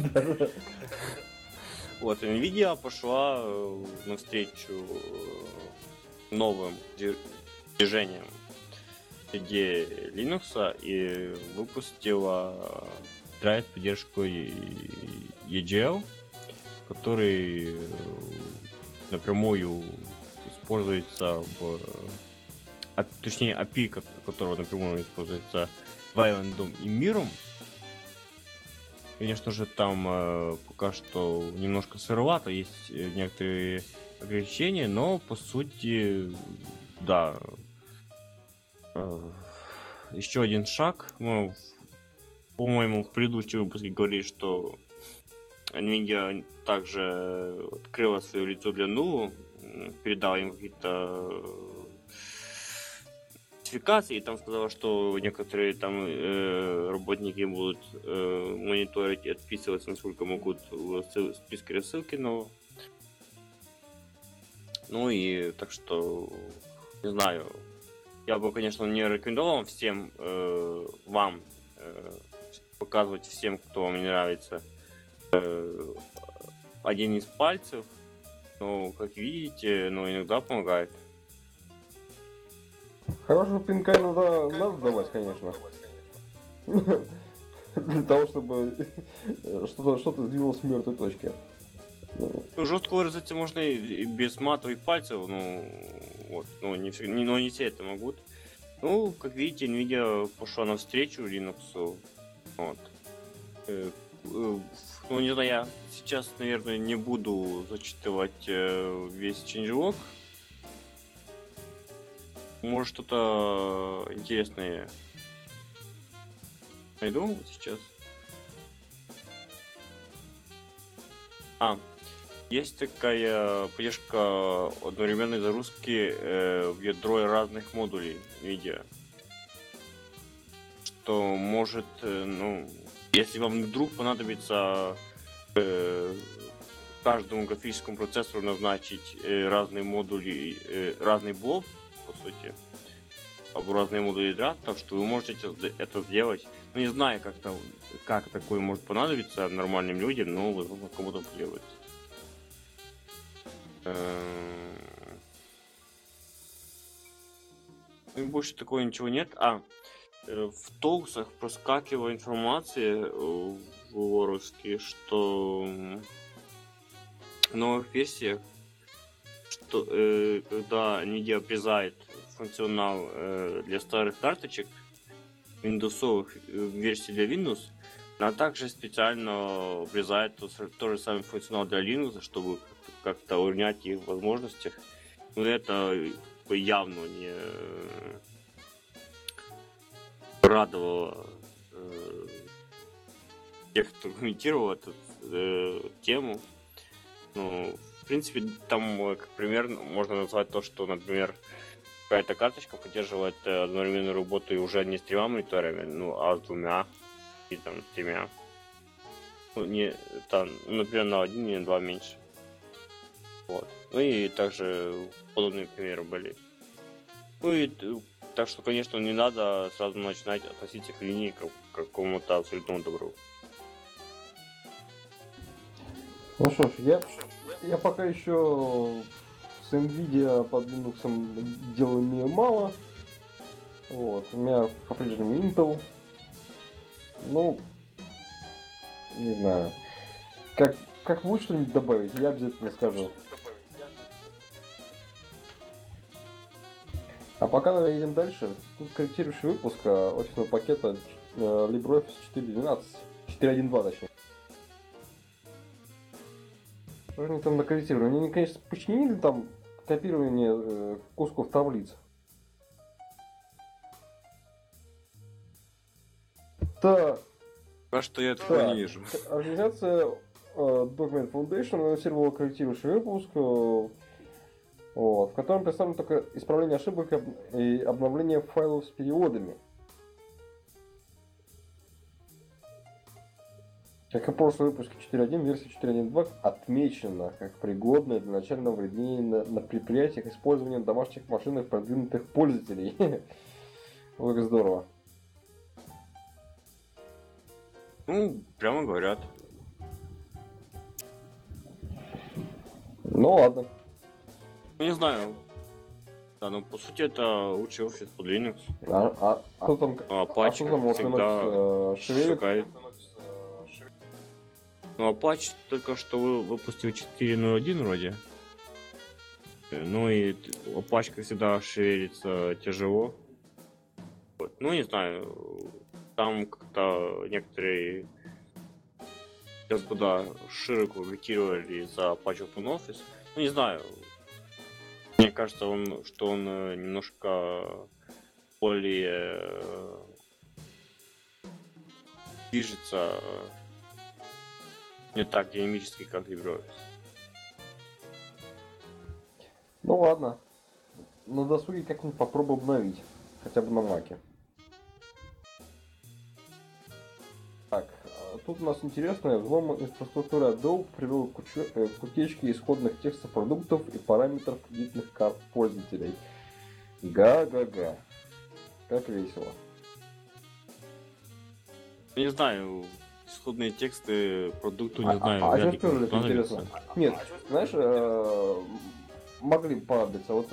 S1: Вот, Nvidia пошла навстречу новым движениям среди Linux и выпустила драйв с поддержкой EGL, который напрямую используется точнее API, которого напрямую используется Вайлендом и Миром. Конечно же, там пока что немножко сыровато, есть некоторые ограничения, но по сути, да, еще один шаг. Мы, по-моему, в предыдущем выпуске говорили, что Nvidia также открыла свое лицо для Nulu, передала им какие-то спецификации, и там сказала, что некоторые там работники будут мониторить и отписываться, насколько могут в списке рассылки нового. Ну и так что, не знаю, я бы, конечно, не рекомендовал всем вам показывать всем, кто вам не нравится, один из пальцев, Но, как видите, ну, иногда помогает.
S2: Хорошего пинка иногда надо давать, конечно. Для того, чтобы что-то сдвинулось с мертвой точки.
S1: Ну, жестко выразиться можно и без матовых пальцев, ну, вот, ну, но не все это могут. Ну, как видите, Nvidia пошла навстречу Linux, вот. Ну, не знаю, я сейчас, наверное, не буду зачитывать весь changelog. Может, что-то интересное найду сейчас. Есть такая поддержка одновременной загрузки в ядро разных модулей NVIDIA. Что может, ну, если вам вдруг понадобится каждому графическому процессору назначить разные модули, разный блок, по сути, або разные модули ядра, так что вы можете это сделать. Ну, не знаю, как такое может понадобиться нормальным людям, но, возможно, кому-то потребуется. И больше такого ничего нет. В толксах проскакивала информация в Воровске, что в новых версиях, что когда Nvidia обрезает функционал для старых карточек виндовсовых версий для Windows, она также специально обрезает тот же самый функционал для Linux, чтобы как-то уравнять их в возможностях. Но это явно не радовало тех, кто комментировал эту тему. Ну, в принципе, там, как пример, можно назвать то, что, например, какая-то карточка поддерживает одновременную работу и уже не с 3 мониторами, ну, а с 2 и там с 3. Ну, не, там, например, на 1 или 2 меньше. Вот. Ну и также подобные примеры были. Ну и так что, конечно, не надо сразу начинать относиться к линии к какому-то абсолютному добру.
S2: Ну что ж, я пока еще с Nvidia под Linux дел имею мало. Вот, у меня по-прежнему Intel. Ну, не знаю. Как вы что-нибудь добавить, я обязательно скажу. А пока едем дальше. Тут корректирующий выпуск офисного пакета LibreOffice 4.12. 4.1.2 точнее. Что же они там накорректировали? Они, конечно, починили там копирование кусков таблиц. Так.
S1: А что я этого не вижу.
S2: Организация Document Foundation анонсировала корректирующий выпуск, в котором представлено только исправление ошибок и обновление файлов с переводами. Как и в прошлом выпуске 4.1, версия 4.1.2 отмечена как пригодная для начального внедрения на предприятиях использования домашних машинах продвинутых пользователей. Вот как здорово.
S1: Ну, прямо говорят.
S2: Ну ладно.
S1: Не знаю. Да, ну по сути это лучший офис под Linux.
S2: Кто там?
S1: Apache
S2: вот
S1: всегда
S2: шевелит?
S1: шагает. Ну, Apache только что выпустил 4.0.1 вроде. Ну и Apache, как всегда, шевелится тяжело. Вот. Ну, не знаю. Там как-то некоторые господа широко агитировали за Apache OpenOffice. Ну, не знаю. Мне кажется, что он немножко более движется не так динамически, как LibreOffice.
S2: Ну ладно. На досуге как-нибудь попробую обновить. Хотя бы на Маке. Так, тут у нас интересное. Взлом инфраструктуры Adobe привел к утечке исходных текстов продуктов и параметров кредитных карт пользователей. Га-га-га. Как весело.
S1: Не знаю, исходные тексты продукту, не знаю,
S2: А
S1: вряд
S2: что
S1: ли
S2: скажешь,
S1: кому-то
S2: интересно?
S1: понадобится.
S2: Нет, знаешь, могли бы понадобиться. Вот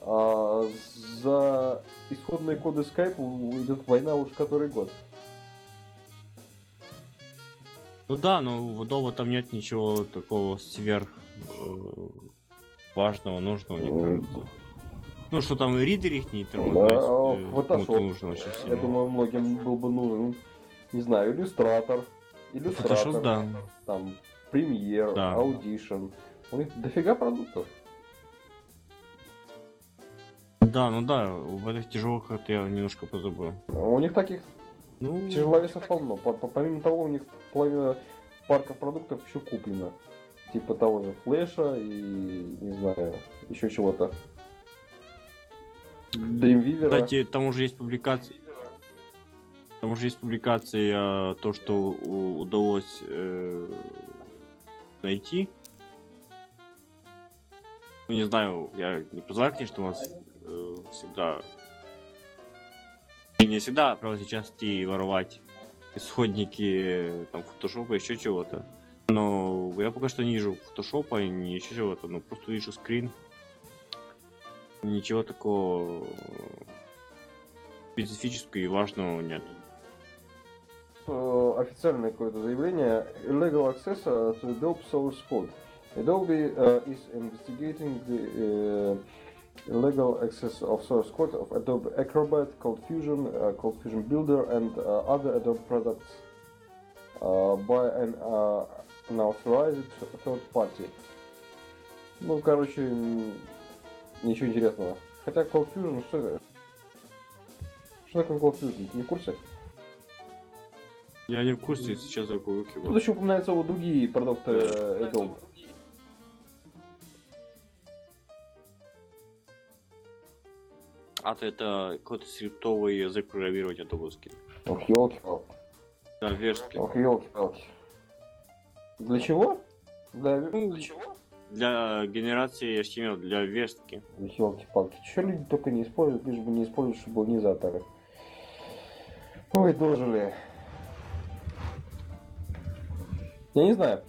S2: за исходные коды Skype идет война уже который год.
S1: Ну да, но у Adobe там нет ничего такого сверх важного, нужного, мне кажется. Ну, что там ридер их не тормозит, кому-то
S2: Photoshop,
S1: нужно очень
S2: я
S1: сильно.
S2: думаю, многим был бы нужен, не знаю, иллюстратор,
S1: Photoshop, да.
S2: там, Premiere,
S1: Да.
S2: Audition. У них дофига продуктов.
S1: Да, ну да, в этих тяжелых это я немножко позабыл.
S2: У них таких
S1: Ну,
S2: тяжеловесов полно. Помимо того, у них половина парка продуктов еще куплена. Типа того же флеша и, не знаю, еще чего-то. Dreamweaver.
S1: кстати, там уже есть публикации. Там уже есть публикации, то, что удалось найти. Ну, не знаю, я не позволяю, конечно, у нас всегда... И не всегда, правда, сейчас идти воровать исходники там фотошопа, еще чего-то. Но я пока что не вижу фотошопа и не еще чего-то, ну просто вижу скрин. Ничего такого специфического и важного нет.
S2: Официальное какое-то заявление. Illegal access to Adobe source code. Adobe is investigating the illegal access of source code of Adobe Acrobat, Cold Fusion Builder and other Adobe products by an unauthorized third party. Ну, короче, ничего интересного. Хотя Cold Fusion, что это? Что такое Cold Fusion? Ты не в курсе?
S1: Я не в курсе, сейчас я руки.
S2: Тут еще упоминаются вот другие продукты Adobe.
S1: Это какой-то скриптовый язык программирования адобовский.
S2: Ох, елки-палки.
S1: Да, верстки.
S2: Ох, елки-палки. Для чего? Для чего?
S1: Для генерации HTML, для верстки.
S2: Елки-палки. Че люди только не используют, лишь бы не использовать шаблонизаторы. Ой, дожили. Я не знаю.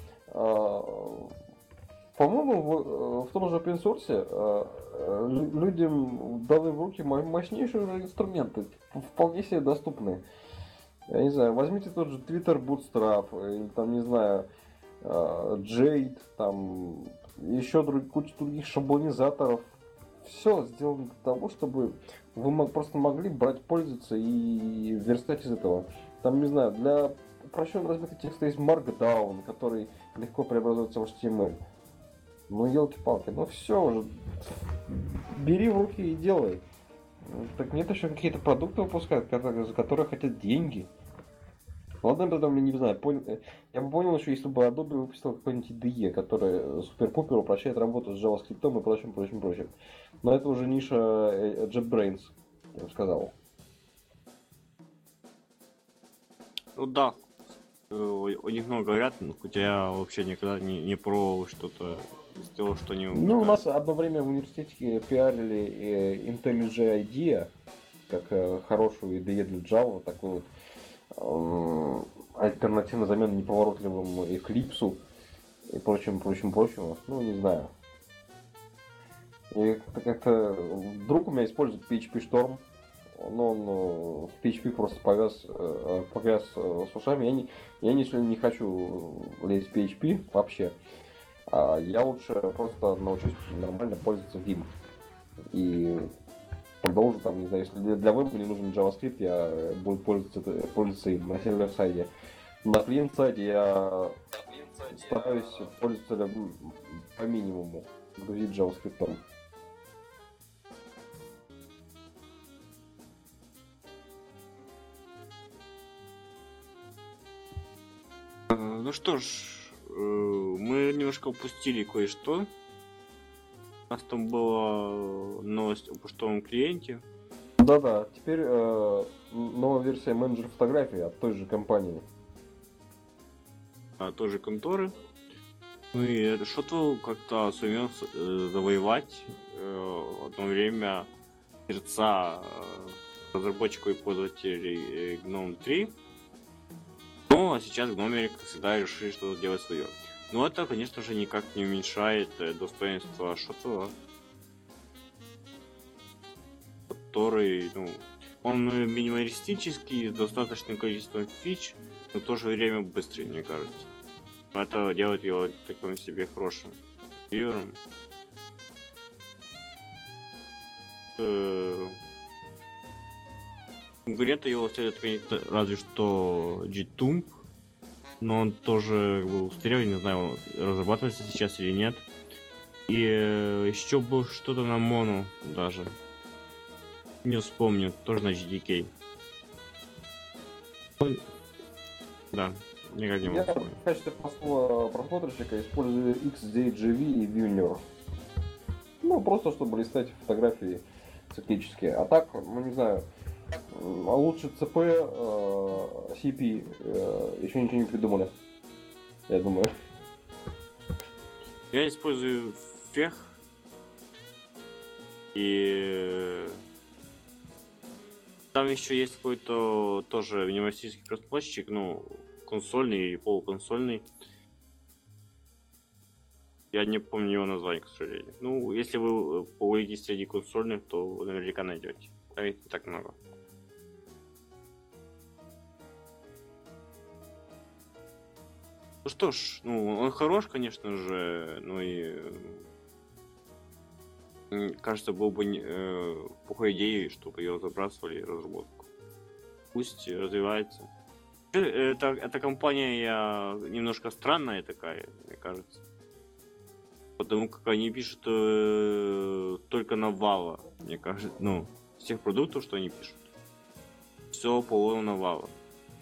S2: По-моему, в том же open source людям даны в руки мощнейшие уже инструменты, вполне себе доступные. Я не знаю, возьмите тот же Twitter Bootstrap, или там, не знаю, Jade, там еще куча других шаблонизаторов. Все сделано для того, чтобы вы просто могли брать, пользоваться и верстать из этого. Там, не знаю, для упрощенного размера текста есть Markdown, который легко преобразуется в HTML. Ну, елки-палки, ну все уже. Бери в руки и делай. Так нет, еще какие-то продукты выпускают, за которые хотят деньги. Ладно, потом, я не знаю, я бы понял еще, если бы Adobe выпустил какой-нибудь IDE, который супер-пупер упрощает работу с JavaScript и прочим. Но это уже ниша JetBrains, я бы сказал.
S1: Ну да, о них много говорят, хотя я вообще никогда не пробовал что-то из того, что они выпускают.
S2: Ну, у нас одно время в университете пиарили IntelliJ IDEA, как хорошую IDE для Java, такой вот альтернативная замена неповоротливому Eclipse и прочему. Ну, не знаю. И как-то друг у меня использует PHP Storm, но он в PHP просто погряз с ушами. Я не хочу лезть в PHP вообще. Я лучше просто научусь нормально пользоваться Vim. И продолжу там, не знаю, если для веба мне нужен JavaScript, я буду пользоваться им на сервер-сайде. На клиент-сайде я стараюсь пользоваться по минимуму, грузить JavaScript.
S1: Ну что ж, мы немножко упустили кое-что. У нас там была новость о почтовом клиенте.
S2: Да-да, теперь новая версия менеджера фотографий от той же компании.
S1: Той же конторы. Ну и что-то как-то сумел завоевать одно время сердца разработчиков и пользователей GNOME 3. Ну, а сейчас Гномерик всегда решили что-то сделать свое. Но это, конечно же, никак не уменьшает достоинства Шоцела, который, ну, он минималистический, с достаточным количеством фич, но в то же время быстрый, мне кажется. Это делает его таким себе хорошим вивером. Конкуренты его следует отметить разве что G-Tomb, но он тоже был устарел, не знаю, разрабатывается сейчас или нет. И еще было что-то на Мону даже. Не вспомню, тоже на GDK. Да, никак не могу
S2: Я
S1: вспомнить.
S2: в качестве простого просмотрщика использую XDGV и Viewer. Ну, просто чтобы листать фотографии циклические. А так, ну не знаю, а лучше CP, CP еще ничего не придумали. Я думаю.
S1: Я использую фех и там еще есть какой-то тоже минималистический кросс-площадь, ну, консольный и полуконсольный. Я не помню его название, к сожалению. Ну, если вы поулитесь среди консольных, то вы наверняка найдете. Там их не так много. Ну что ж, ну, он хорош, конечно же, но и кажется, был бы плохой идеей, чтобы ее забрасывали в разработку. Пусть развивается. Эта компания немножко странная такая, мне кажется. Потому как они пишут только на Valve, мне кажется. Ну, с тех продуктов, что они пишут. Все по на Valve.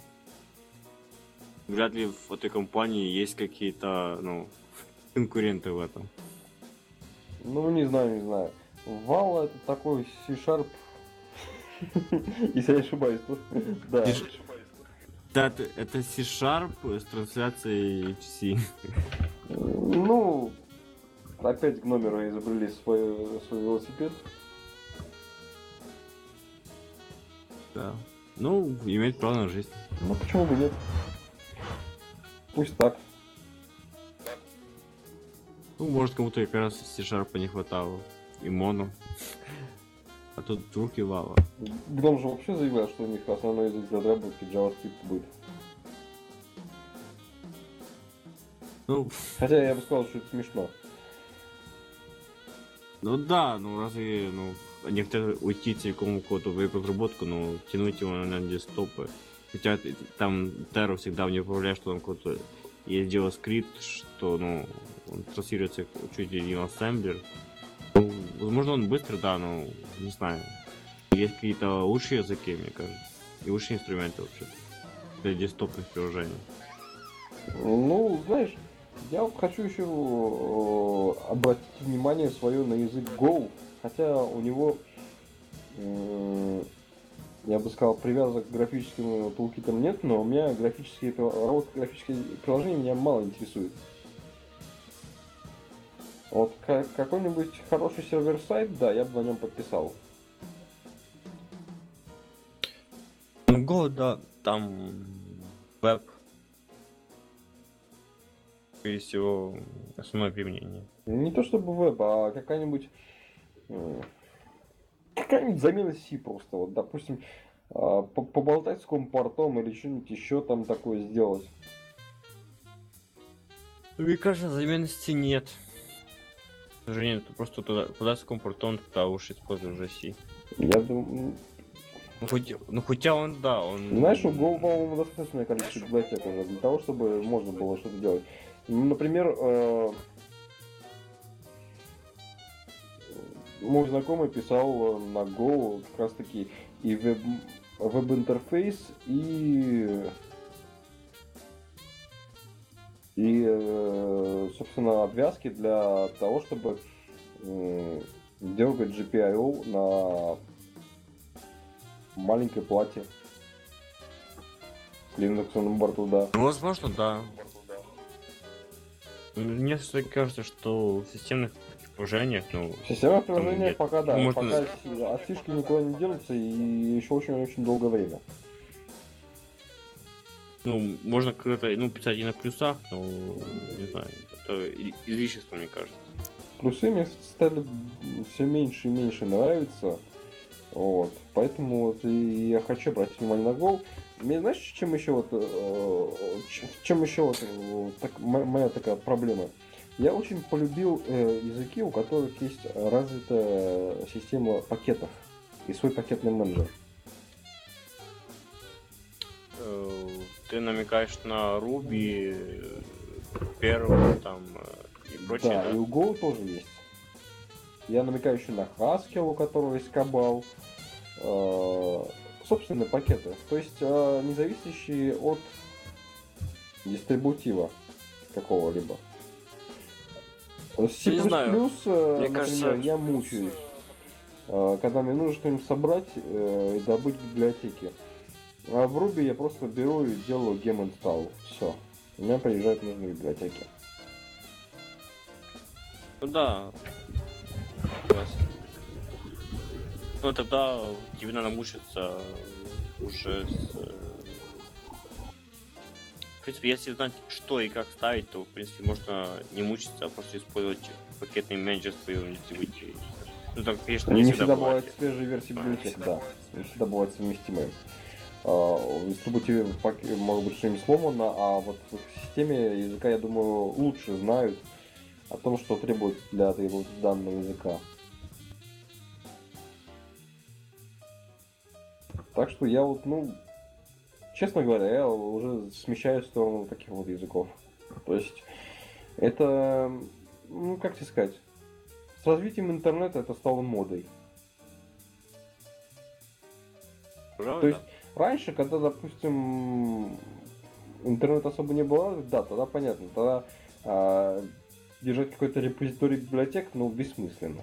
S1: Вряд ли в этой компании есть какие-то, ну, конкуренты в этом.
S2: Ну, не знаю. Вал это такой C-Sharp, если я не ошибаюсь, то да.
S1: Да, это C-Sharp с трансляцией FC.
S2: Ну, опять гномеры изобрели свой велосипед.
S1: Да. Ну, имеет право на жизнь.
S2: Ну, почему бы нет? Пусть так.
S1: Ну, может, кому-то как раз C-Sharp не хватало. И Моно. А тут вдруг и Лава.
S2: Гном же вообще заявлял, что у них основной язык разработки JavaScript будет.
S1: Ну,
S2: Хотя я бы сказал, что это смешно.
S1: ну да, ну разве, ну, они хотят уйти целиком в какую-то веб-разработку, но тянуть его на десктопы. Хотя там Terra всегда мне управляет, что он какой-то есть JavaScript, что, ну, он трассируется чуть ли не в ассемблер. Ну, возможно, он быстрый, да, но не знаю. Есть какие-то лучшие языки, мне кажется. И лучшие инструменты вообще. Для десктопных приложений.
S2: Ну, знаешь, я вот хочу еще обратить внимание свое на язык Go, хотя у него, я бы сказал, привязок к графическим тулкитам нет, но у меня графические приложения меня мало интересуют. Вот какой-нибудь хороший сервер-сайт, да, я бы на нем подписал.
S1: Ну, Go, да, там веб. Скорее всего, основное применение.
S2: Не то чтобы веб, а какая-нибудь замена C просто. Вот, допустим, поболтать с компортом или что-нибудь еще там такое сделать.
S1: Мне кажется, заменности нет. К сожалению, ты просто туда с компортом, туда уж используешь уже C.
S2: Я думаю...
S1: Ну хотя он, да, он...
S2: Знаешь, у Go, по-моему, достаточное количество библиотек уже для того, чтобы можно было что-то делать. Ну, например, мой знакомый писал на Go как раз таки и веб-интерфейс, и, собственно, обвязки для того, чтобы дергать GPIO на маленькой плате с Linux на борту, да.
S1: Ну, возможно, да. Мне все-таки кажется, что в системных приложениях, ну...
S2: В системных приложениях
S1: нет.
S2: пока да,
S1: Можно-
S2: пока от фишки никуда не денутся и еще очень-очень долгое время.
S1: Ну, можно как-то, ну, писать и на плюсах, но, не знаю, это излишество, мне кажется.
S2: Плюсы мне стали все меньше и меньше нравиться. Вот. Поэтому вот и я хочу обратить внимание на гол. Мне знаешь, чем еще вот, чем еще вот моя такая проблема? Я очень полюбил языки, у которых есть развитая система пакетов и свой пакетный менеджер.
S1: Ты намекаешь на Ruby, Perl там и прочее,
S2: Да,
S1: да?
S2: и у Go тоже есть. Я намекаю еще на Haskell, у которого есть Cabal. Собственные пакеты. То есть не зависящие от дистрибутива какого-либо. С C++,
S1: Не знаю. Мне
S2: например,
S1: кажется,
S2: я мучаюсь, когда мне нужно что-нибудь собрать и добыть в библиотеке. А в Ruby я просто беру и делаю gem install. Все. У меня приезжают нужные библиотеки.
S1: ну да, согласен. Ну тогда тебе надо мучиться уже с... В принципе, если знать, что и как ставить, то, в принципе, можно не мучиться, а просто использовать пакетный менеджер в своем дистрибутиве. Ну, там, конечно,
S2: Не
S1: не
S2: всегда
S1: бывает.
S2: бывают свежие версии библиотек, да. Не всегда бывают совместимые. В дистрибутиве может быть что-нибудь сломано, а вот в системе языка, я думаю, лучше знают о том, что требуется для данного языка. Так что я вот, ну, честно говоря, я уже смещаюсь в сторону таких вот языков. То есть это, ну, как тебе сказать, с развитием интернета это стало модой.
S1: Пожалуй,
S2: То есть
S1: да.
S2: раньше, когда, допустим, интернет особо не было, да, тогда понятно, тогда держать какой-то репозиторий библиотек, ну, бессмысленно.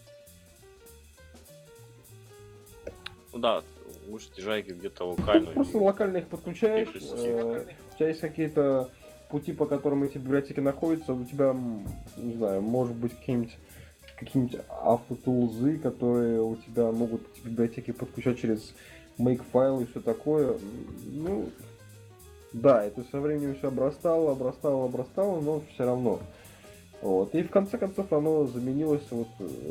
S1: Ну да, лучше держать их где-то локально.
S2: Ты просто локально их подключаешь,
S1: Пишешь
S2: у тебя есть какие-то пути, по которым эти библиотеки находятся, у тебя, не знаю, может быть какие-нибудь автотулзы, которые у тебя могут эти библиотеки подключать через make-файл и все такое. Ну, да, это со временем все обрастало, но все равно. Вот. И в конце концов оно заменилось вот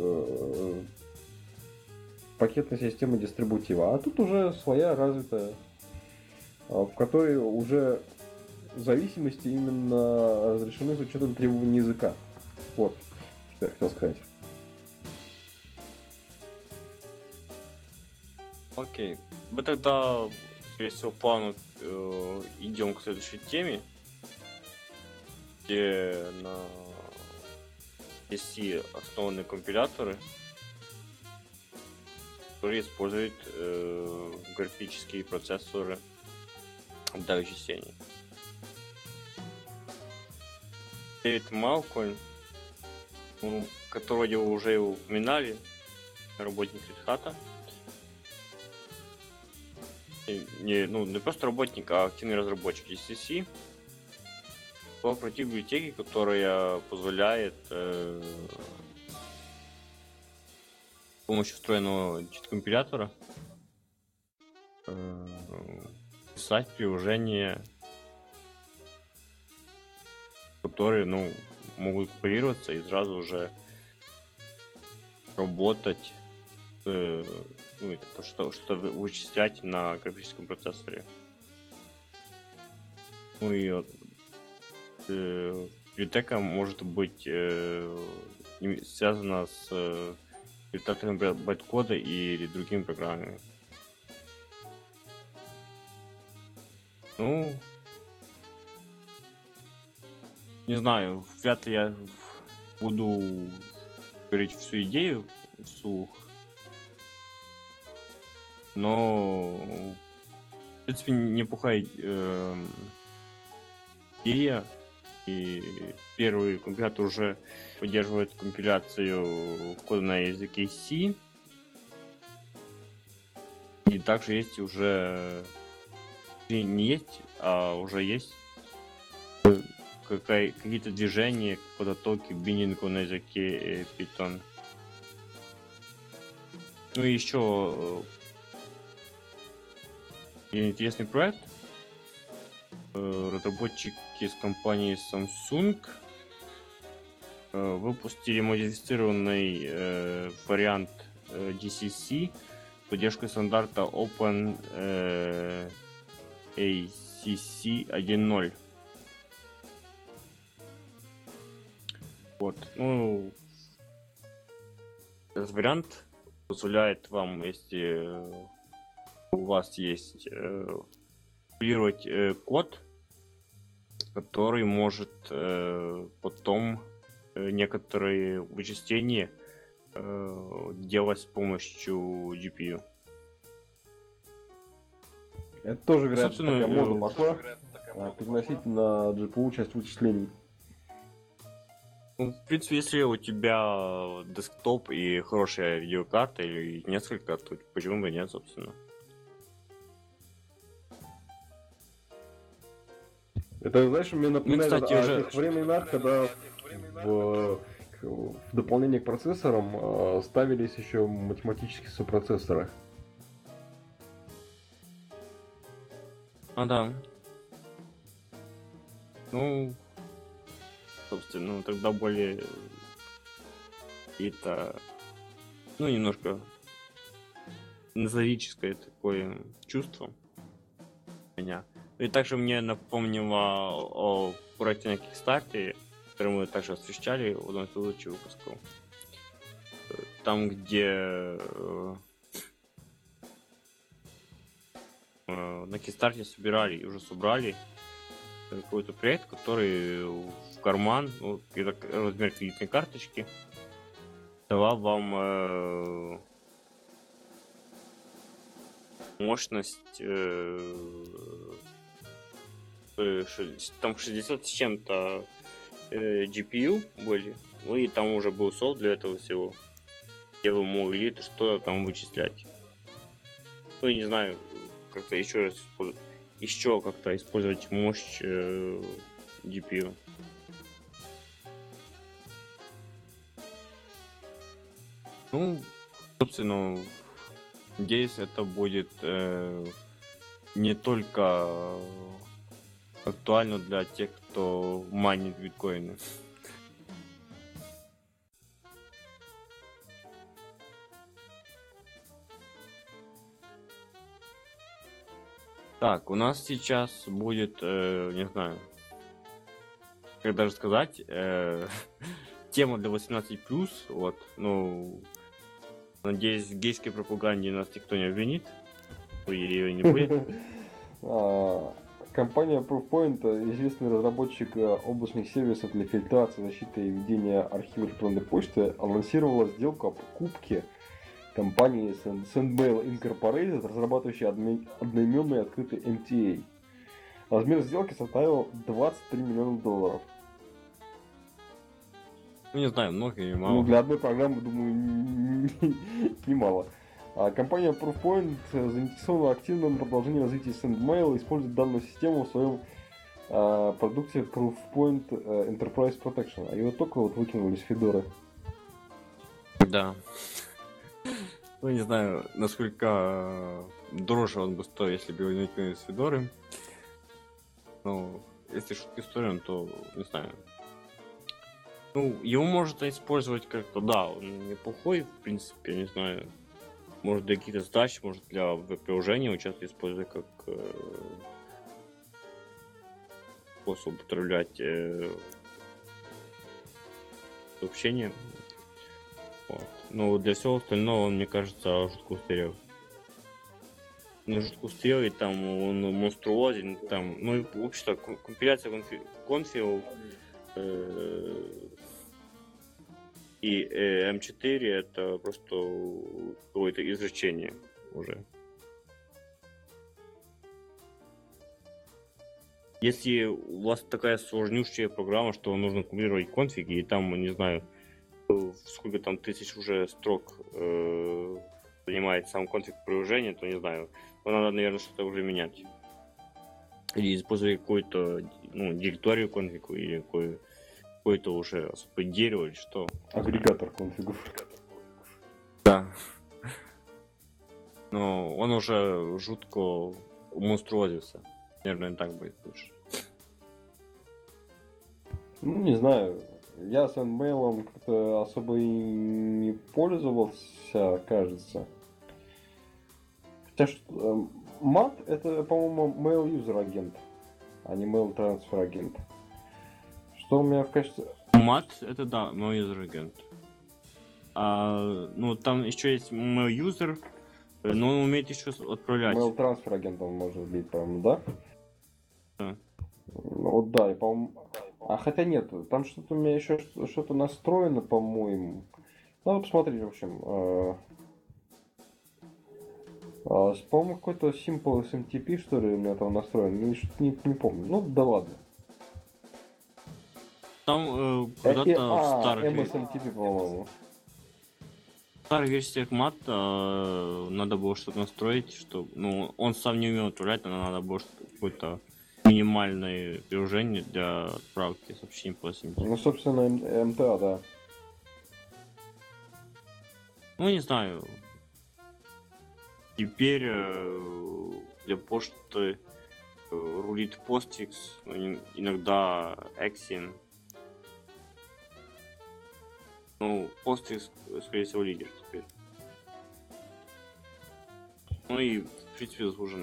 S2: пакетной системой дистрибутива. А тут уже своя развитая, в которой уже зависимости именно разрешены с учетом требований языка. Вот, что я хотел сказать.
S1: Окей. Мы тогда, скорее всего, плавно идем к следующей теме, где на PC основаны компиляторы, которые используют графические процессоры для вычислений. Дэвид Малкольм, которого уже упоминали, работник Red Hat. Не просто работник, а активный разработчик GCC. Была пройти библиотеки, которая позволяет с помощью встроенного чит-компилятора писать приложения, которые могут компилироваться и сразу уже работать, что вычислять на графическом процессоре. Ну и библиотека может быть связана с редактором байткода или другими программами. Ну, не знаю, вряд ли я буду говорить всю идею вслух. Но, в принципе, неплохая идея. И первый компилятор уже поддерживает компиляцию кода на языке C. И также есть уже... Не есть, а уже есть какие-то движения, потоки биндингу на языке Python. Ну и еще интересный проект, разработчики с компании Samsung выпустили модифицированный вариант DCC с поддержкой стандарта Open ACC 1.0. Вот, ну, этот вариант позволяет вам, если у вас есть копировать код, который может потом некоторые вычисления делать с помощью GPU.
S2: Это тоже, вероятно,
S1: Собственно,
S2: такая мода пошла. Переносить на GPU часть вычислений.
S1: Ну, в принципе, если у тебя десктоп и хорошая видеокарта или несколько, то почему бы нет, собственно.
S2: Это, знаешь, мне напоминает
S1: кстати,
S2: о
S1: уже-
S2: тех временах, когда в дополнение к процессорам ставились еще математические сопроцессоры.
S1: А, да. Ну, собственно, ну, тогда более какие-то, ну, немножко нозавическое такое чувство у меня. И также мне напомнило о проекте на Kickstarter, который мы также освещали в одном из предыдущих выпусков. Там, где на Kickstarter собирали и уже собрали какой-то проект, который в карман, ну, это размер кредитной карточки, давал вам мощность там 60 с чем-то GPU были, ну и там уже был софт для этого всего, где вы могли что-то там вычислять. Ну, я не знаю, как-то еще как-то использовать мощь GPU. Ну, собственно, надеюсь, это будет не только актуально для тех, кто майнит биткоины. Так, у нас сейчас будет, не знаю, как даже сказать, тема для 18+, вот, ну, надеюсь, в гейской пропаганде нас никто не обвинит, и ее не будет.
S2: Компания Proofpoint, известный разработчик облачных сервисов для фильтрации, защиты и ведения архива электронной почты, анонсировала сделку о покупке компании Sendmail Incorporated, разрабатывающей одноименный открытый MTA. Размер сделки составил $23 миллиона.
S1: Ну, не знаю, много или мало.
S2: Ну, для одной программы, думаю, немало. Компания Proofpoint заинтересована в активном продолжении развития Sendmail и использует данную систему в своем продукте Proofpoint Enterprise Protection. А его только вот выкинули с Федоры.
S1: Да. Ну, не знаю, насколько дороже он бы стоил, если бы его не выкинули с Федоры. Ну, если шутки в сторону, то не знаю. Ну, его можно использовать как-то, да, он неплохой, в принципе, не знаю. Может для каких-то задач, может для веб-приложения часто использовать как способ управлять сообщением. Вот. Но для всего остального он, мне кажется, жутко устарел. Ну, жутко устарел, и там он монструозен, там, ну, и, в общем-то, компиляция конфигов и M4 это просто какое-то изречение уже. Если у вас такая сложнющая программа, что нужно компилировать конфиги, и там, не знаю, сколько там тысяч уже строк занимает сам конфиг приложения, то не знаю, то надо, наверное, что-то уже менять. Или использовать какую-то, ну, директорию конфигу, или какое-то уже особое дерево, или что.
S2: Агрегатор конфигов.
S1: Да. Но он уже жутко монструозился. Наверное, так будет лучше.
S2: Ну, не знаю. Я с Mail как-то особо и не пользовался, кажется. Хотя мат это, по-моему, Mail User агент, а не Mail Transfer агент. Что у меня в качестве...
S1: Мат это да, мой user агент. Ну там еще есть мой user, но он умеет еще отправлять.
S2: Mail Transfer агент он может быть, по-моему, да?
S1: Да.
S2: Ну, вот да, и по-моему... А хотя нет, там что-то у меня еще что-то настроено, по-моему. Надо посмотреть, в общем. По-моему, какой-то Simple SMTP, что ли, у меня там настроен. Не помню. Ну, да ладно.
S1: Там когда-то в старых
S2: MSMTP, по-моему.
S1: версиях мата надо было что-то настроить, что, ну, он сам не умел отправлять, но надо было какое-то минимальное приложение для отправки сообщений по SMTP.
S2: Ну, собственно, МТА, да.
S1: Ну, не знаю. Теперь для почты рулит Postfix, иногда Exin. Ну, Postfix, скорее всего, лидер теперь. Ну и, в принципе, заслуженно.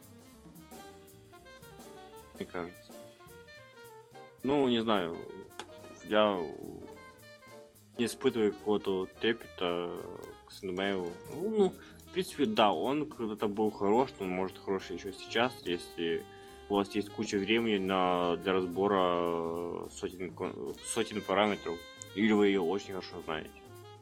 S1: Мне кажется. Ну, не знаю. Я не испытываю какого-то трепета к SendMail. Ну, в принципе, да, он когда-то был хорош, но может хороший еще сейчас, если у вас есть куча времени для разбора сотен параметров, или вы ее очень хорошо знаете.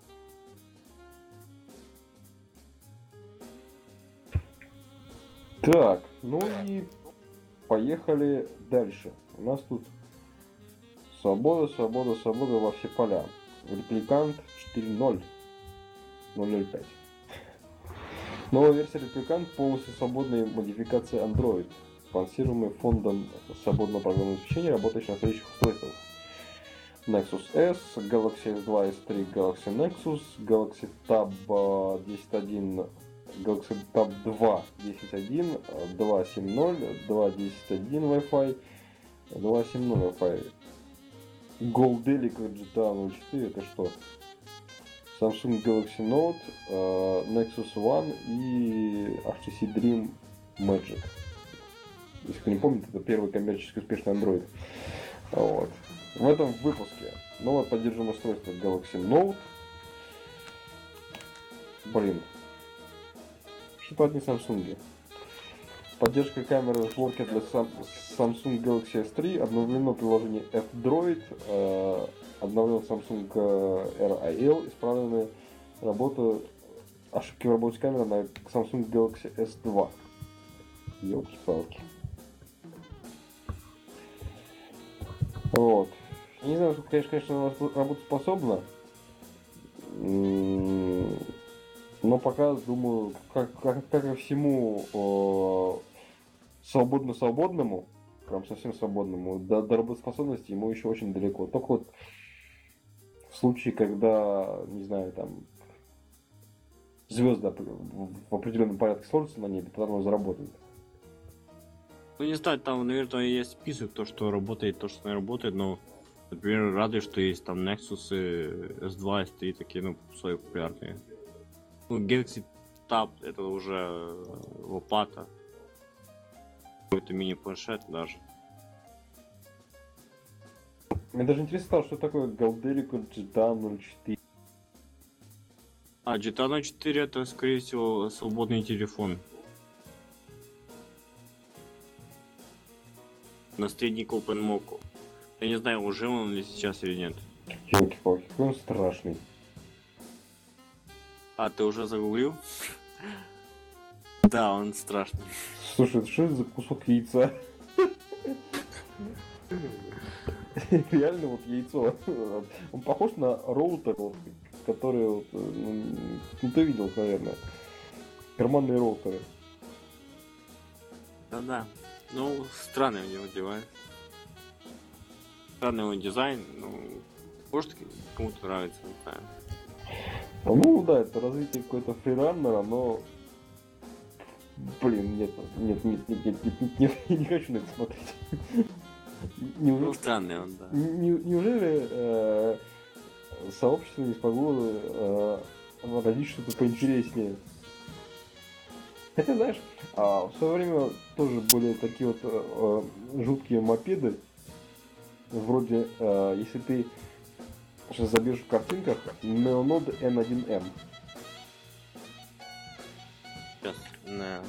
S2: Так, ну и поехали дальше. У нас тут свобода, свобода, свобода во все поля. Репликант 4.0. 0.05. Новая версия Репликант полностью свободная модификация Android, спонсируемая фондом свободного программного обеспечения, работающего на следующих устройствах: Nexus S, Galaxy S2, S3, Galaxy Nexus, Galaxy Tab 10.1, Galaxy Tab 2 10.1, 2.7.0, 2.10.1 Wi-Fi, 2.7.0 Wi-Fi. Goldelic GTA 04 это что? Samsung Galaxy Note, Nexus One и HTC Dream Magic. Если кто не помнит, это первый коммерчески успешный Android. Вот. В этом выпуске новое поддерживаемое устройство Galaxy Note. Блин. Что-то одни Samsung. Поддержка камеры в сборке для Samsung Galaxy S3. Обновлено приложение F-Droid. Обновлен Samsung RIL. Исправлены ошибки в работе камеры на Samsung Galaxy S2. Ёлки-палки. Вот. Не знаю, сколько, конечно, у нас работоспособна. Но пока, думаю, как и всему свободно-свободному, прям совсем свободному, до работоспособности ему еще очень далеко. Только вот в случае, когда, не знаю, там звезды в определенном порядке сложатся на небе, тогда оно заработает.
S1: Ну, не знаю, там, наверное, есть список, то, что работает, то, что не работает, но, например, радует, что есть там Nexus, S2, S3, такие, ну, свои популярные. Ну, Galaxy Tab, это уже лопата. Какой-то мини-планшет даже.
S2: Мне даже интересно стало, что такое Goldelic GTA 04.
S1: GTA 04 это, скорее всего, свободный телефон. Наследник OpenMoco. Я не знаю, уже он ли сейчас или нет.
S2: Ёлки-палки, какой он страшный.
S1: А, ты уже загуглил? Да, он страшный.
S2: Слушай, что это за кусок яйца? Реально вот яйцо. Он похож на роутер, вот, который вот, ну ты видел, наверное. Карманные роутеры.
S1: Да-да. Ну, странный у него дизайн. Странный его дизайн, ну, может, кому-то нравится, не знаю.
S2: Ну да, это развитие какой-то фрираннера, но... Блин, нет, я не хочу на это смотреть.
S1: Ну, странный он, да.
S2: Неужели сообщество не смогло родить что-то поинтереснее? Хотя, знаешь, в свое время тоже были такие вот жуткие мопеды. Вроде, если ты сейчас забьешь в картинках Neonode N1M.
S1: Сейчас, не.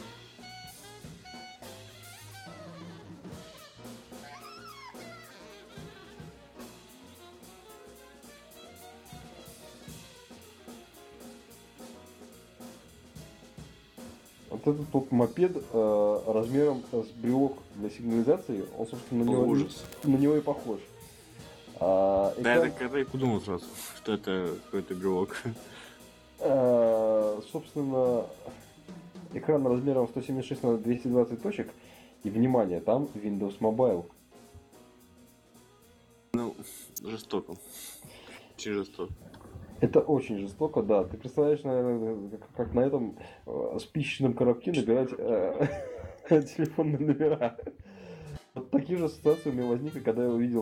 S2: Вот этот вот мопед размером с брелок для сигнализации, он, собственно,
S1: Ужас.
S2: на него и похож.
S1: Да,
S2: Экран,
S1: я когда и подумал сразу, что это какой-то брелок.
S2: собственно, экран размером 176 на 220 точек. И, внимание, там Windows Mobile.
S1: Ну, жестоко. Очень жестоко.
S2: Это очень жестоко, да. Ты представляешь, наверное, как на этом спичечном коробке набирать телефонные номера. Вот такие же ассоциации у меня возникли, когда я увидел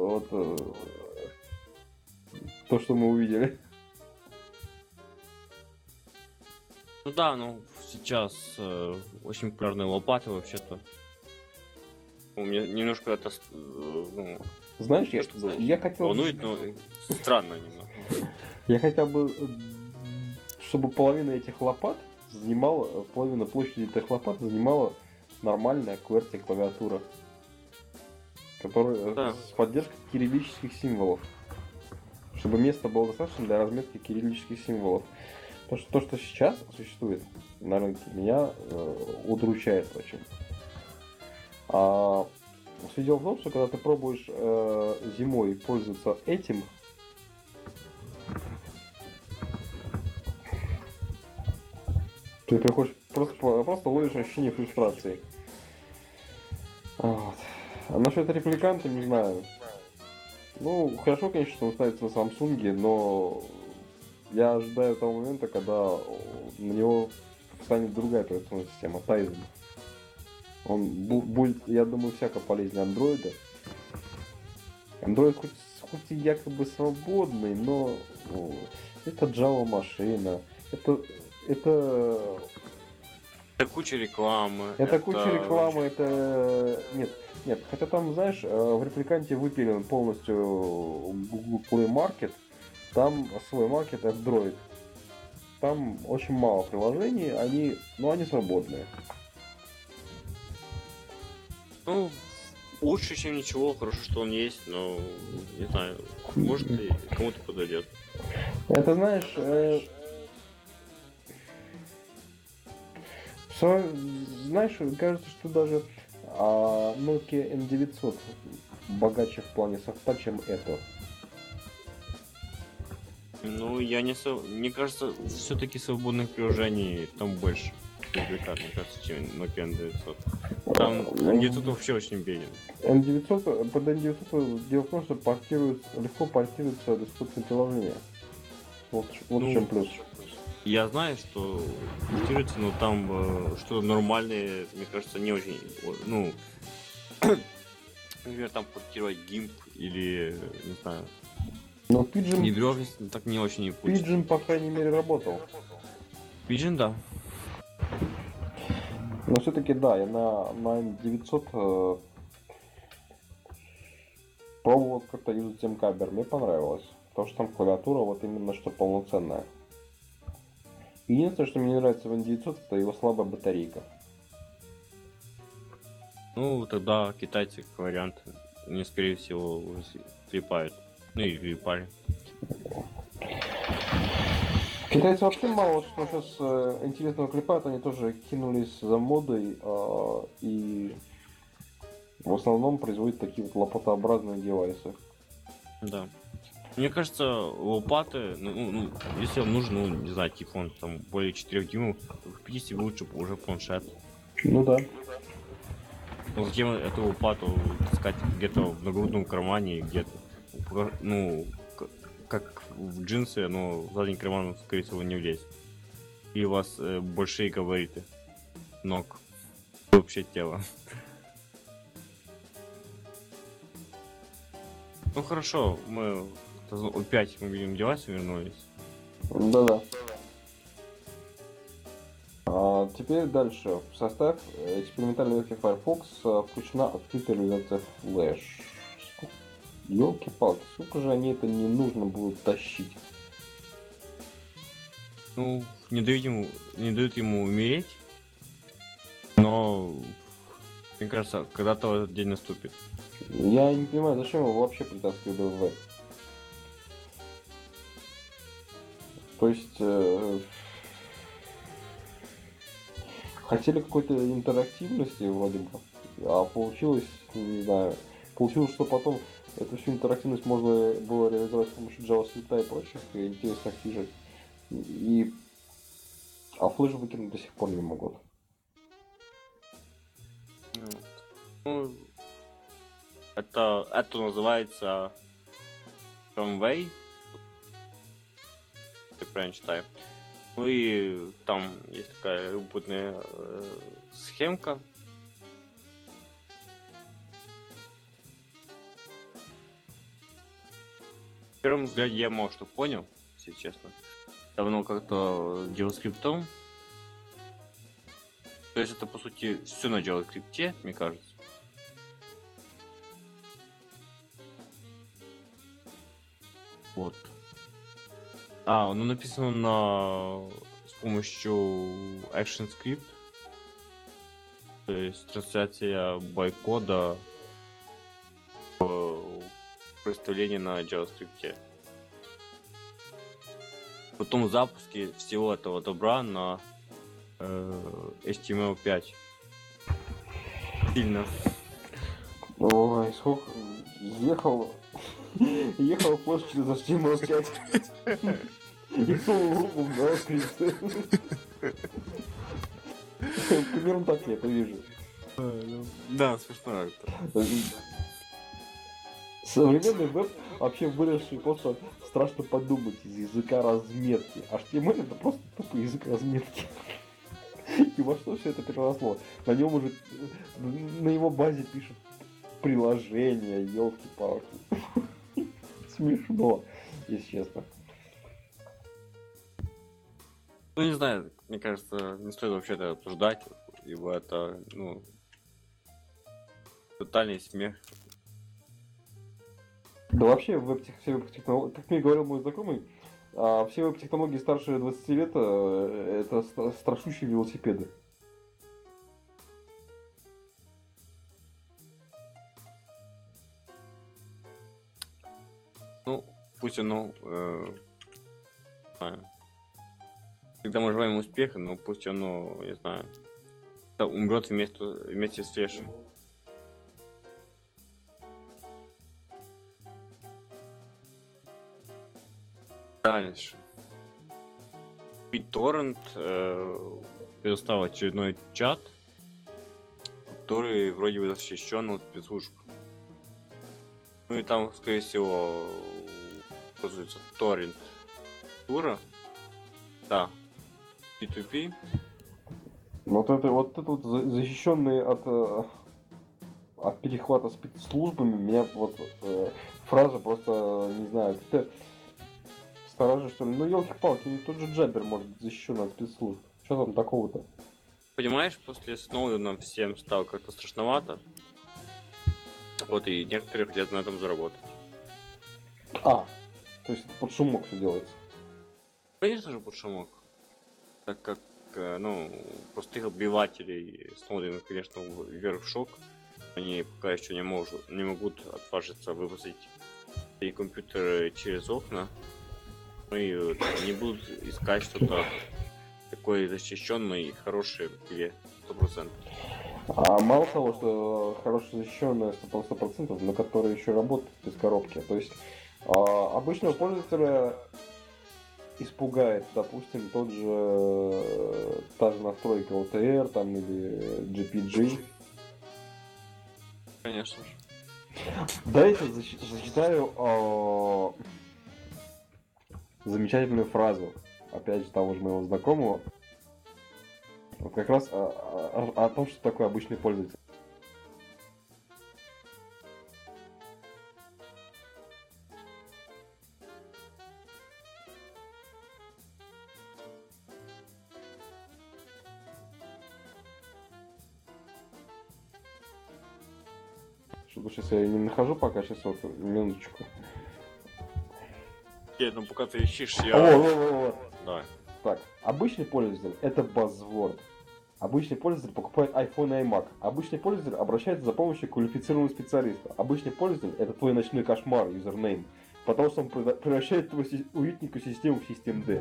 S2: то, что мы увидели.
S1: Ну да, ну сейчас очень популярные лопаты вообще-то. У меня немножко это ну,
S2: Знаешь,
S1: что знаешь,
S2: я хотел...
S1: волнует, но странно немного.
S2: Я хотел бы, чтобы половина этих лопат занимала, половина площади этих лопат занимала нормальная QWERTY клавиатура, которая
S1: Да.
S2: с поддержкой кириллических символов. Чтобы места было достаточно для разметки кириллических символов. То, что сейчас существует на рынке, меня удручает очень. Все дело в том, что когда ты пробуешь зимой пользоваться этим, ты приходишь, просто ловишь ощущение фрустрации. Вот. А насчет репликанта, не знаю. Ну, хорошо, конечно, что он ставится на Samsung, но я ожидаю того момента, когда на него станет другая операционная система, Tizen. Он будет, я думаю, всяко полезнее андроида. Android хоть и якобы свободный, но это Java машина. Это
S1: куча рекламы.
S2: Это куча рекламы, это... Нет, хотя там, знаешь, в репликанте выпилен полностью Google Play Market, там свой маркет Android. Там очень мало приложений, они свободные.
S1: Ну, лучше, чем ничего, хорошо, что он есть, но не знаю, может и кому-то подойдет.
S2: Это знаешь, знаешь, кажется, что даже Nokia N900 богаче в плане софта, чем это.
S1: Ну, мне кажется, все-таки свободных приложений там больше. Мне кажется, чем Nokia N900. Там N900 вообще очень беден.
S2: N900, под N900 дело в том, что легко портируются доступные приложения. Вот в чем плюс.
S1: Я знаю, что портируется, но там что-то нормальное, мне кажется, не очень. Ну, например, там портировать GIMP или, не знаю.
S2: Но Pidgin...
S1: Недвижимость так не очень получится.
S2: Pidgin, по крайней мере, работал.
S1: Pidgin, да.
S2: Но все-таки, да, я на N900 пробовал как-то юзать Zemcaber, мне понравилось. Потому что там клавиатура вот именно что полноценная. Единственное, что мне не нравится в N900, это его слабая батарейка.
S1: Ну, тогда китайцы, как вариант, они, скорее всего, клепают. Ну и клепали.
S2: Китайцы вообще мало что сейчас интересного клепают, они тоже кинулись за модой и в основном производят такие вот лопатообразные девайсы.
S1: Да. Мне кажется, лопаты, ну, если вам нужен, ну, не знаю, телефон там более 4 дюймов, купите лучше уже планшет.
S2: Ну да.
S1: Но затем эту лопату таскать где-то в нагрудном кармане, где-то, ну, как в джинсы, но в задний карман, скорее всего, не влезет. И у вас большие габариты ног, вообще тела. Ну хорошо, мы опять мы видим девайсы вернулись.
S2: Да-да. Теперь дальше. В состав экспериментальной версии Firefox включена открытая реализация Flash. Ёлки-палки, сколько же они это не нужно будут тащить?
S1: Ну, не дают ему умереть, но мне кажется, когда-то этот день наступит.
S2: Я не понимаю, зачем его вообще притаскивали в веб. То есть хотели какой-то интерактивности вроде бы, а получилось, не знаю, получилось, что потом эту всю интерактивность можно было реализовать с помощью JavaScript и прочих интересных фишек. А флеш выкинуть до сих пор не могут.
S1: Ну, это называется Runway. Ты правильно читаю. Ну и там есть такая любопытная схемка. В первом взгляде я мало что понял, если честно. Давно как-то JavaScript. То есть это по сути все на JavaScript, мне кажется. Вот. Ну написано с помощью ActionScript. То есть трансляция байткода представление на JavaScript. Потом запуски всего этого добра на HTML5. Сильно.
S2: Ой, сколько... Ехал флеш через HTML5. И сунул руку в JavaScript. Примерно так я это вижу.
S1: Да, смешно это.
S2: Современный веб вообще выросший просто страшно подумать из языка разметки. HTML это просто тупой язык разметки. И во что все это переросло? На нем уже, на его базе пишут приложения, елки-палки. Смешно, если честно.
S1: Ну не знаю, мне кажется, не стоит вообще это обсуждать, ибо это, тотальный смех.
S2: Да вообще, все веб-технологии, как мне говорил мой знакомый, все веб-технологии старше 20 лет это страшущие велосипеды.
S1: Ну, пусть оно, когда мы желаем успеха, но пусть оно, не знаю, умрет вместе с флешем. Дальше. BitTorrent предоставил очередной чат, который вроде бы защищен от спецслужб. Ну и там, скорее всего, используется торрент тура. Да. P2P.
S2: Вот это защищенные от перехвата спецслужбами, меня вот фраза просто, не знаю, как-то сторожит, что ли. Ну, елки-палки, тот же Джабер может быть защищен от спецслужб. Что там такого-то?
S1: Понимаешь, после Сноудена всем стало как-то страшновато. Вот и некоторые хотят на этом заработать.
S2: То есть это под шумок все делается.
S1: Конечно же, под шумок. Так как, простых обывателей Сноуден, конечно, вверх в шок. Они пока еще не могут отважиться выбросить свои компьютеры через окна. И не будут искать что-то такое защищенное и хорошее в игре 100%.
S2: Мало того, что хорошо защищенная 100%, но которая еще работает без коробки. То есть обычного пользователя испугает, допустим, та же настройка OTR там, или GPG.
S1: Конечно же.
S2: Дайте зачитаю замечательную фразу, опять же, того же моего знакомого, вот как раз о том, что такое обычный пользователь. секунду, сейчас я ее не нахожу пока, сейчас вот, минуточку.
S1: Ну пока ты ищешь,
S2: О,
S1: я...
S2: вот.
S1: Давай.
S2: Так, обычный пользователь — это buzzword. Обычный пользователь покупает iPhone и iMac. Обычный пользователь обращается за помощью к квалифицированному специалисту. Обычный пользователь — это твой ночной кошмар, юзернейм. Потому что он превращает твою уютненькую систему в систему D.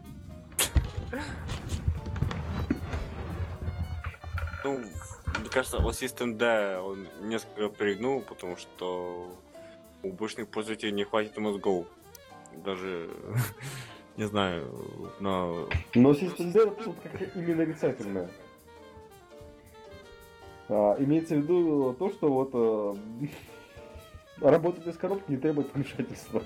S1: Ну, мне кажется, вот System D он несколько перегнул, потому что у обычных пользователей не хватит мозгов. Даже, не знаю, на...
S2: Но система D тут как именно нарицательное. Имеется в виду то, что вот работать без коробки не требует вмешательства.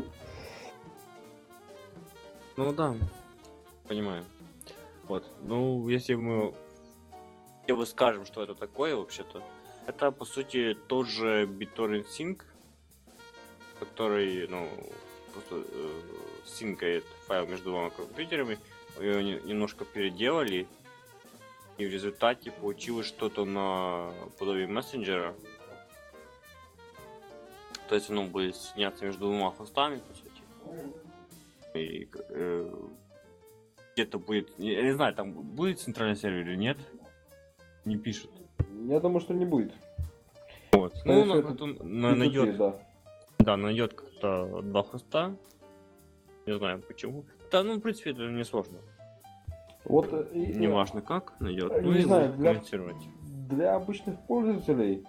S1: Ну да, понимаю. Вот, ну, если мы скажем, что это такое вообще-то, это по сути тот же BitTorrent Sync, который, ну, просто синкает файл между двумя компьютерами, его немножко переделали, и в результате получилось что-то на подобие мессенджера. То есть оно будет сняться между двумя хостами, по сути. И где-то будет, я не знаю, там будет центральный сервер или нет, не пишут.
S2: Я думаю, что не будет.
S1: Вот.
S2: Скорее
S1: Ну,
S2: всего, это
S1: найдет,
S2: да.
S1: да, найдет как-то два хоста. Не знаю почему. Да, ну, в принципе, это не сложно.
S2: Вот,
S1: Неважно как найдет.
S2: не
S1: Ну и
S2: знаю,
S1: будет комментировать.
S2: для обычных пользователей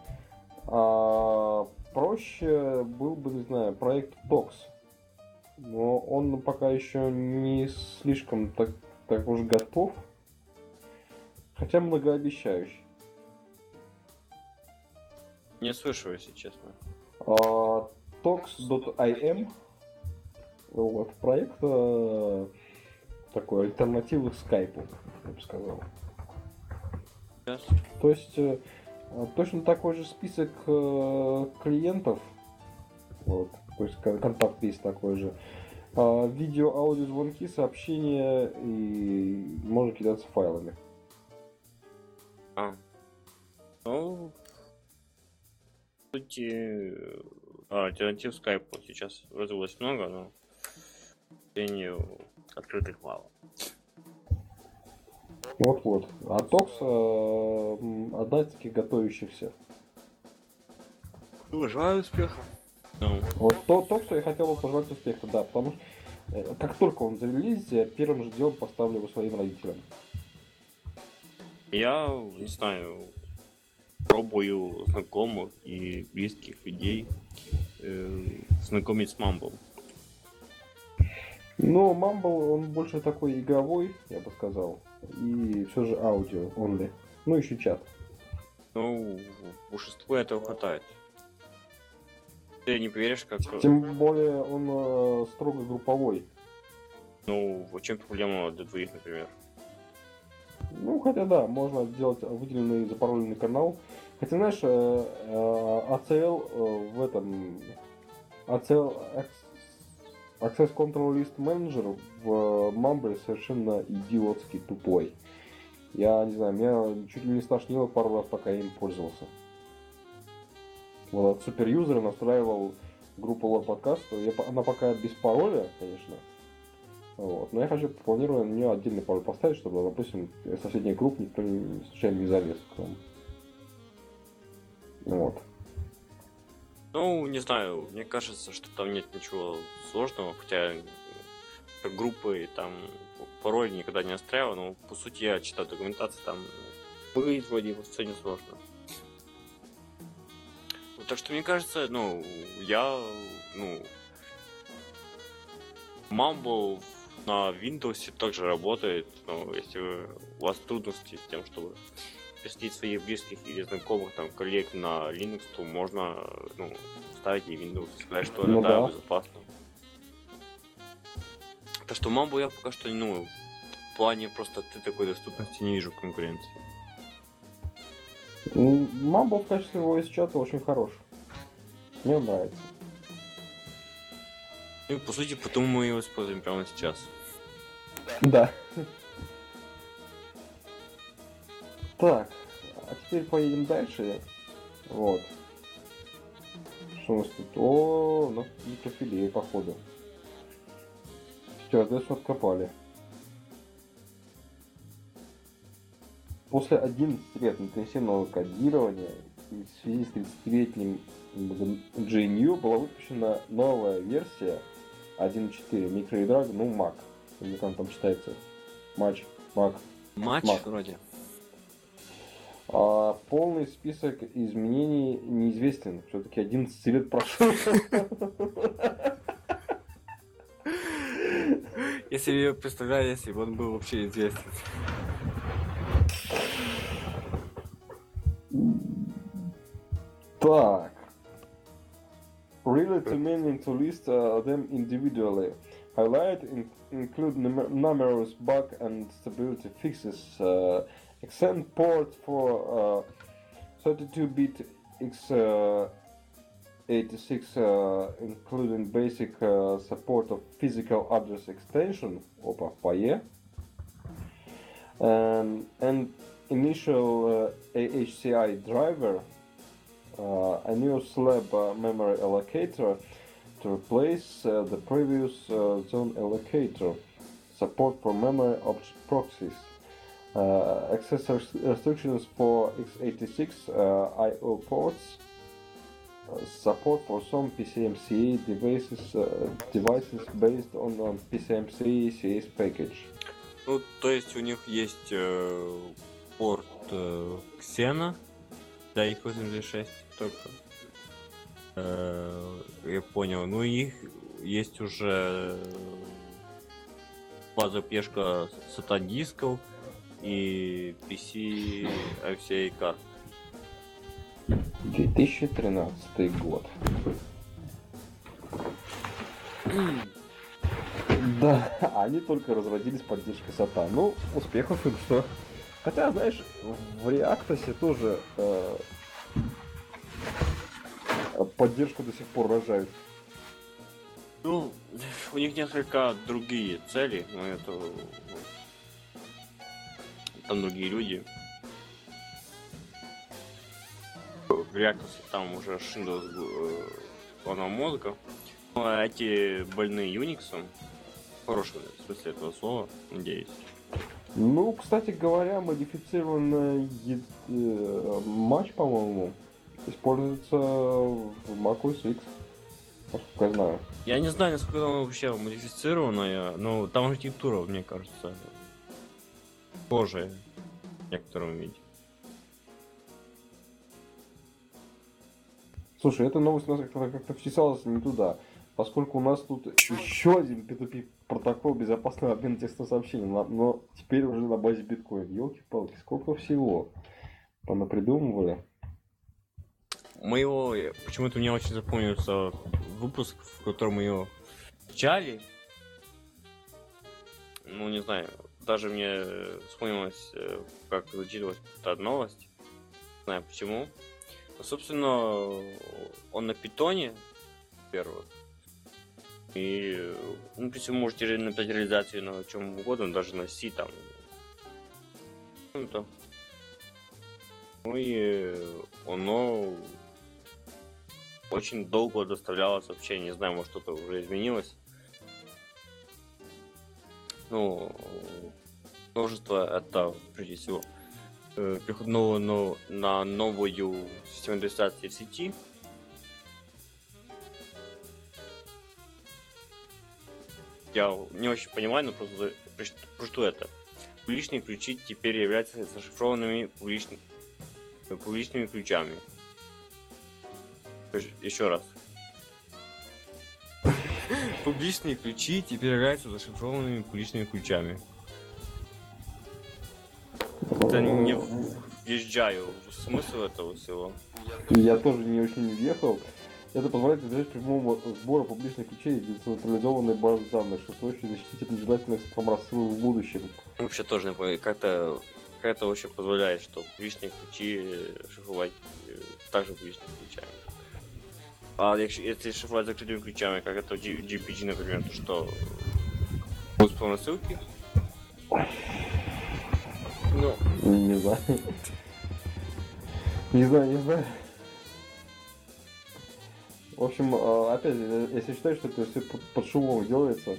S2: проще был бы, не знаю, проект Tox. Но он пока еще не слишком так уж готов. Хотя многообещающий.
S1: Не слышу, если честно.
S2: Tox.im вот, проект такой альтернативы скайпу, я бы сказал.
S1: Yes.
S2: То есть точно такой же список клиентов, вот, то есть контакт есть такой же. Видео, аудио, звонки, сообщения и можно кидаться файлами.
S1: Ну, по сути, альтернатив скайпу сейчас развилось много, но, к сожалению, открытых мало.
S2: Вот-вот. А Tox одна из таких готовящихся.
S1: Желаю успеха. Ну,
S2: Вот Tox я хотел бы пожелать успеха, да, потому что как только он зарелизится, я первым же делом поставлю его своим родителям.
S1: я, не знаю, пробую знакомых и близких людей знакомить с Mumble.
S2: Но Mumble, он больше такой игровой, я бы сказал. И все же аудио only. Ну, еще чат.
S1: Ну, большинству этого хватает. Ты не поверишь, как...
S2: Тем более он строго групповой.
S1: Ну, в чем проблема для двоих, например?
S2: Ну, хотя да, можно сделать выделенный запароленный канал. Хотя, знаешь, ACL в этом... ACL Access Control List Manager в Mumble совершенно идиотский, тупой. Я не знаю, меня чуть ли не стошнило пару раз, пока я им пользовался. Вот, от суперюзера настраивал группу лор подкаста. Она пока без пароля, конечно. Вот. Но я планирую на нее отдельный пароль поставить, чтобы, допустим, из соседних групп никто случайно не залез к нам. Вот.
S1: Ну, не знаю, мне кажется, что там нет ничего сложного, хотя как группы там пароль никогда не настраивал, но по сути я читал документацию, там выглядит вроде все несложно. Так что мне кажется, Mumble на Windows также работает, но если у вас трудности с тем, чтобы посетить своих близких или знакомых, там, коллег на Linux, то можно, ставить и Windows, сказать, что это да, безопасно. Так что Mumble я пока что, в плане просто ты такой доступности не вижу конкуренции.
S2: Mumble в качестве voice чата очень хорош. Мне нравится.
S1: Ну, по сути, потому мы его используем прямо сейчас.
S2: Да. Так, а теперь поедем дальше. Вот. Что у нас тут? О, ну, некрофилия, походу. Стюардессу откопали. После 11 лет интенсивного кодирования и в связи с 30-летним GNU была выпущена новая версия 1.4 микроядра GNU Mac. Или как там читается? Mac.
S1: Матч
S2: Мак.
S1: вроде.
S2: А полный список изменений неизвестен. Все-таки 11 лет прошло.
S1: Я себе представляю, если бы он был вообще известен.
S2: Так. Really too many to list them individually. Include numerous bug and stability fixes. Extend port for 32-bit x86, including basic support of physical address extension, опа, PAE, and initial AHCI driver, a new slab memory allocator to replace the previous zone allocator, support for memory object proxies, access restrictions for x86 I/O ports, support for some PCMCA devices based on PCMCA CS package.
S1: Ну, то есть у них есть порт Xena для x86 только. Я понял. Ну, их есть уже база пешка SATA дисков и PC FCA карт.
S2: 2013 год. Да, они только разродились поддержкой SATA. Ну, успехов им что. Хотя, знаешь, в Реактосе тоже поддержку до сих пор рожают.
S1: Ну, у них несколько другие цели, но это... Там другие люди. В Реактосе там уже Windows головного мозга. Но эти больные Unix, в хорошем смысле этого слова, надеюсь.
S2: Ну, кстати говоря, модифицированный матч, по-моему, используется в Mac OS X, насколько я знаю.
S1: Я не знаю, насколько она вообще модифицированная, но там архитектура, мне кажется, похожая в некотором виде.
S2: Слушай, эта новость у нас как-то втесалась не туда, поскольку у нас тут еще один P2P протокол безопасного обмена текстовых сообщений, но теперь уже на базе биткоин. Ёлки-палки, сколько всего понапридумывали.
S1: Мы его, почему-то мне очень запомнился выпуск, в котором мы его чали. Ну, не знаю, даже мне вспомнилось, как зачитывалась эта новость. Не знаю почему. Но, собственно, он на питоне первый. И, ну, если вы можете написать реализацию на чем угодно, даже на C там. Ну, то. Ну и оно очень долго доставляло сообщение. Не знаю, может что-то уже изменилось. Ну, множество это, прежде всего, переход на новую систему администрации в сети. Я не очень понимаю, но просто прочту это. Публичные ключи теперь являются зашифрованными публичными ключами. Еще раз. Публичные ключи теперь являются зашифрованными публичными ключами. Я не въезжаю в смысл этого всего.
S2: Я тоже не очень въехал. Это позволяет избежать прямого сбора публичных ключей из децентрализованной базы данных, что в свою очередь защитить от нежелательных спам-рассылок в будущем.
S1: Вообще тоже не понимаю, как это вообще позволяет, что публичные ключи шифровать также публичными ключами. А если шифровать закрытыми ключами, как это GPG, например, то что? Будут спам-рассылки? Ну,
S2: не знаю. Не знаю. В общем, опять же, если считать, что это все под шумом делается,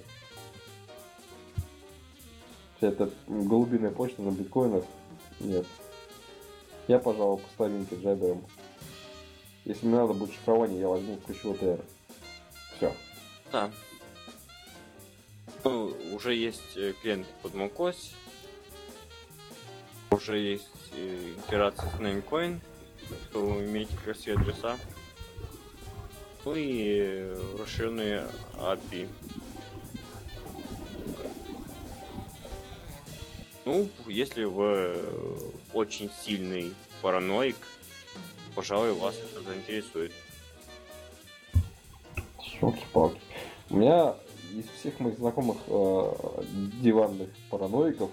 S2: вся эта голубиная почта на биткоинах, нет. Я, пожалуй, по старинке джабером. Если мне надо будет шифрование, я возьму включу OTR. Все.
S1: Да. Ну, уже есть клиенты под macOS. Уже есть интеграция с Namecoin, что вы имеете красивые адреса. Ну и расширенные API. Ну, если вы очень сильный параноик, пожалуй, вас это заинтересует.
S2: Шелки-палки. У меня из всех моих знакомых диванных параноиков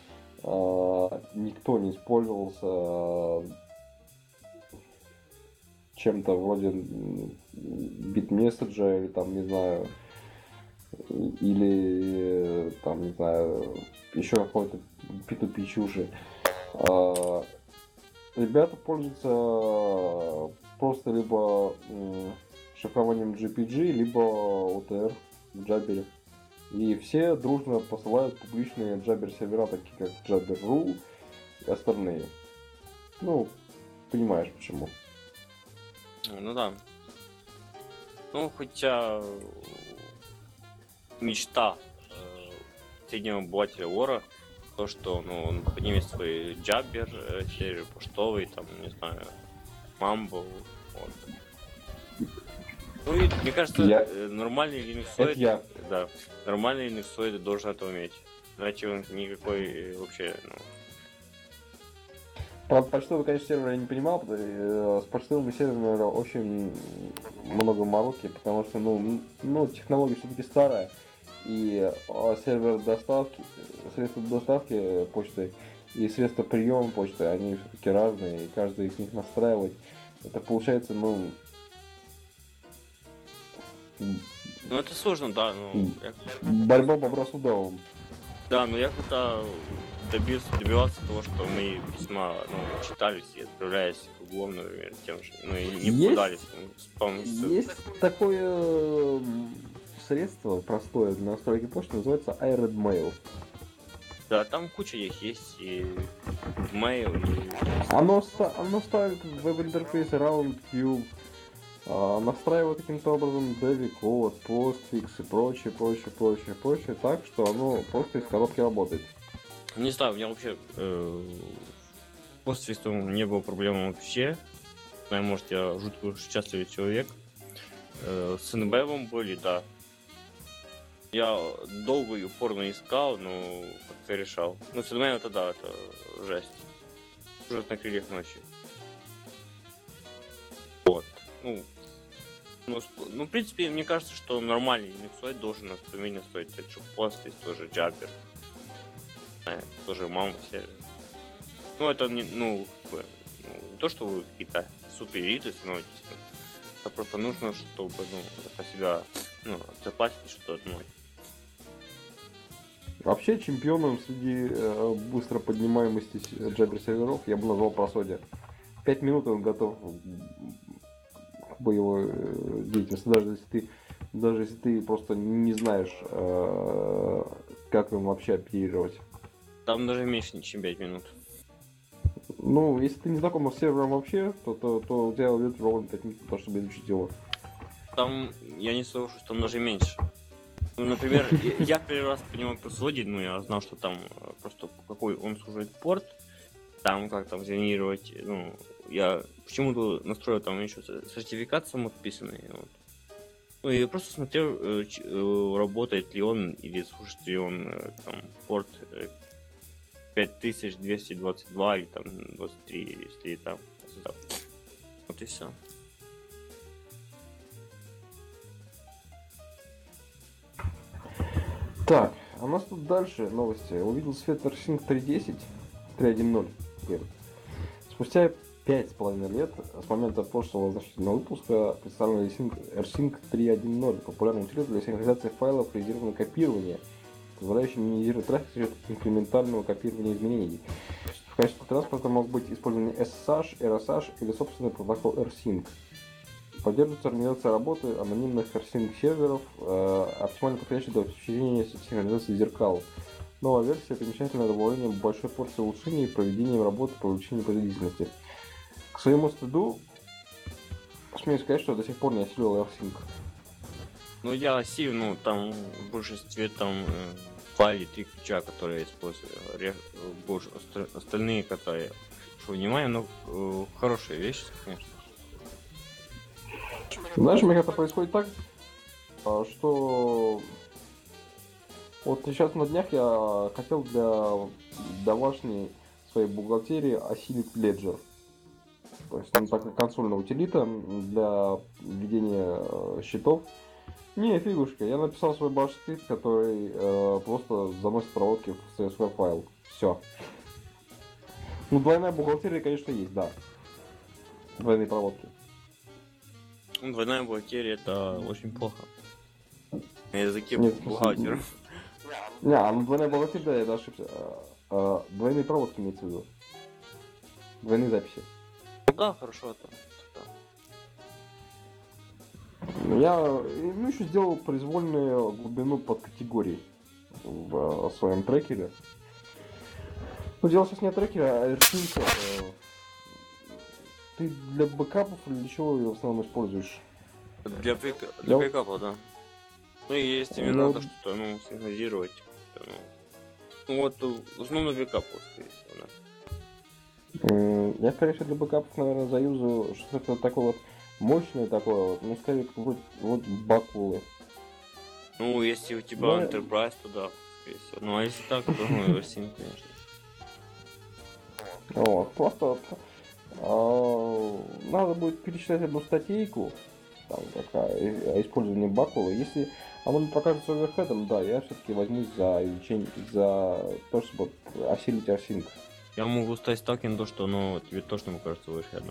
S2: никто не использовался чем-то вроде битмесседжа или там, не знаю, или там, не знаю, еще какой-то P2P чуши. Ребята пользуются просто либо шифрованием GPG, либо OTR в Jabber. И все дружно посылают публичные Jabber сервера, такие как Jabber.ru и остальные. Ну, понимаешь почему.
S1: Ну да. Ну, хотя мечта среднего обывателя Вора, то, что он поднимет свой Jabber, сервер почтовый, там, не знаю, Mambo, вот. Ну и мне кажется, нормальный линуксоид, да, нормальный линуксоид должен это уметь. Иначе он никакой вообще,
S2: Про почтовый, конечно, сервер я не понимал, с почтовыми серверами очень много мороки, потому что, технология все-таки старая, и сервер доставки, средства доставки почты и средства приема почты, они все-таки разные, и каждый из них настраивать, это получается,
S1: это сложно, да,
S2: борьба бобра с удавом.
S1: Да, но я как-то добивался того, что мои письма, читались и отправлялись к углом, например, тем же, и не попадались полностью.
S2: Есть такое средство простое для настройки почты, называется iRedMail.
S1: Да, там куча их есть, и Mail, и...
S2: Оно ставит веб-интерфейс RoundCube, настраивает каким-то образом DeviCode, Postfix и прочее, так, что оно просто из коробки работает.
S1: Не знаю, у меня вообще Postfix не было проблем вообще. Знаю, может, я жутко счастливый человек. С NBM были, да. Я долго и упорно искал, но как-то решал. Ну, с NBM это да, это жесть. Ужас на крыльях ночи. Вот. В принципе, мне кажется, что нормальный линуксоид должен уметь настроить тот же Postfix, тоже Jabber. Тоже Mambo сервер. Это не то, что вы какие-то супер элиты становитесь. Это просто нужно, чтобы, по себя, заплатить что-то одно.
S2: Вообще, чемпионом среди быстро поднимаемости Jabber серверов я бы назвал Просодия. 5 минут он готов к боевой деятельности, даже если ты просто не знаешь, как им вообще оперировать.
S1: Там даже меньше, чем 5 минут.
S2: Если ты не знаком с сервером вообще, то у тебя уйдет ровно 5 минут, чтобы изучить его.
S1: Там, я не соглашусь, там даже меньше. Например, я первый раз по нему посудил, я знал, что там просто какой он служит порт, там как там зонировать, я почему-то настроил там еще сертификат самоподписанный, вот. И просто смотрел, работает ли он или слушает ли он там порт 5222 или там 23, если там. Вот и все.
S2: Так, у нас тут дальше новости. Увидел свет AirSync 3.10, 3.1.0 теперь. Спустя 5,5 лет с момента прошлого значительного выпуска представлен AirSync 3.1.0, популярный утилита для синхронизации файлов и резервного копирования, позволяющий минимизировать трафик за счет инкрементального копирования изменений. В качестве транспорта мог быть использован SSH, RSH или собственный протокол AirSync. Поддерживается организация работы анонимных торсинг-серверов, оптимально подходящая для осуществления синхронизации зеркал. Новая версия примечательна добавлением большой порции улучшений и проведением работы по увеличению производительности. К своему стыду, смею сказать, что я до сих пор не осилил AirSync.
S1: Ну, я осил, ну, там в большинстве там 2 или 3 ключа, которые я использую. Больше остальные, которые, что внимание, ну, хорошая вещь, конечно.
S2: Знаешь, у меня как-то происходит так, что вот сейчас на днях я хотел для домашней своей бухгалтерии осилить Ledger. То есть там такая консольная утилита для ведения счетов. Не, фигушка, я написал свой bash скрипт, который просто заносит проводки в CSV файл. Все. Ну, двойная бухгалтерия, конечно, есть, да. Двойные проводки.
S1: Ну, двойная бухгалтерия это очень плохо. На языке
S2: Нет,
S1: бухгалтера.
S2: Не, ну двойная бухгалтерия, да, я ошибся. Двойные проводки имеется в виду. Двойные записи.
S1: Ну да, хорошо это.
S2: Я еще сделал произвольную глубину под категории в своем трекере. Ну, дело сейчас не о трекере, а AirSync. Ты для бэкапов или для чего ее в основном используешь?
S1: Для бэкапа, да. Ну и если мне надо что-то, ну, синхронизировать. Ну вот, в основном на бэкапу, скорее всего, да.
S2: Я, конечно, для бэкапов, наверное, заюзаю что-то такое вот мощное такое вот, ну, скорее, вот бакулы.
S1: Ну, если у тебя
S2: Ну,
S1: Enterprise, то да, скорее всего. Ну, а если так, то AirSync, конечно.
S2: Вот, просто надо будет перечитать одну статейку, там такая, о использовании бакула. Если оно мне покажется оверхедом, да, я все-таки возьмусь за изучение, за то, чтобы осилить AirSync.
S1: Я могу стать сталкером на то, что оно тебе точно покажется оверхедом.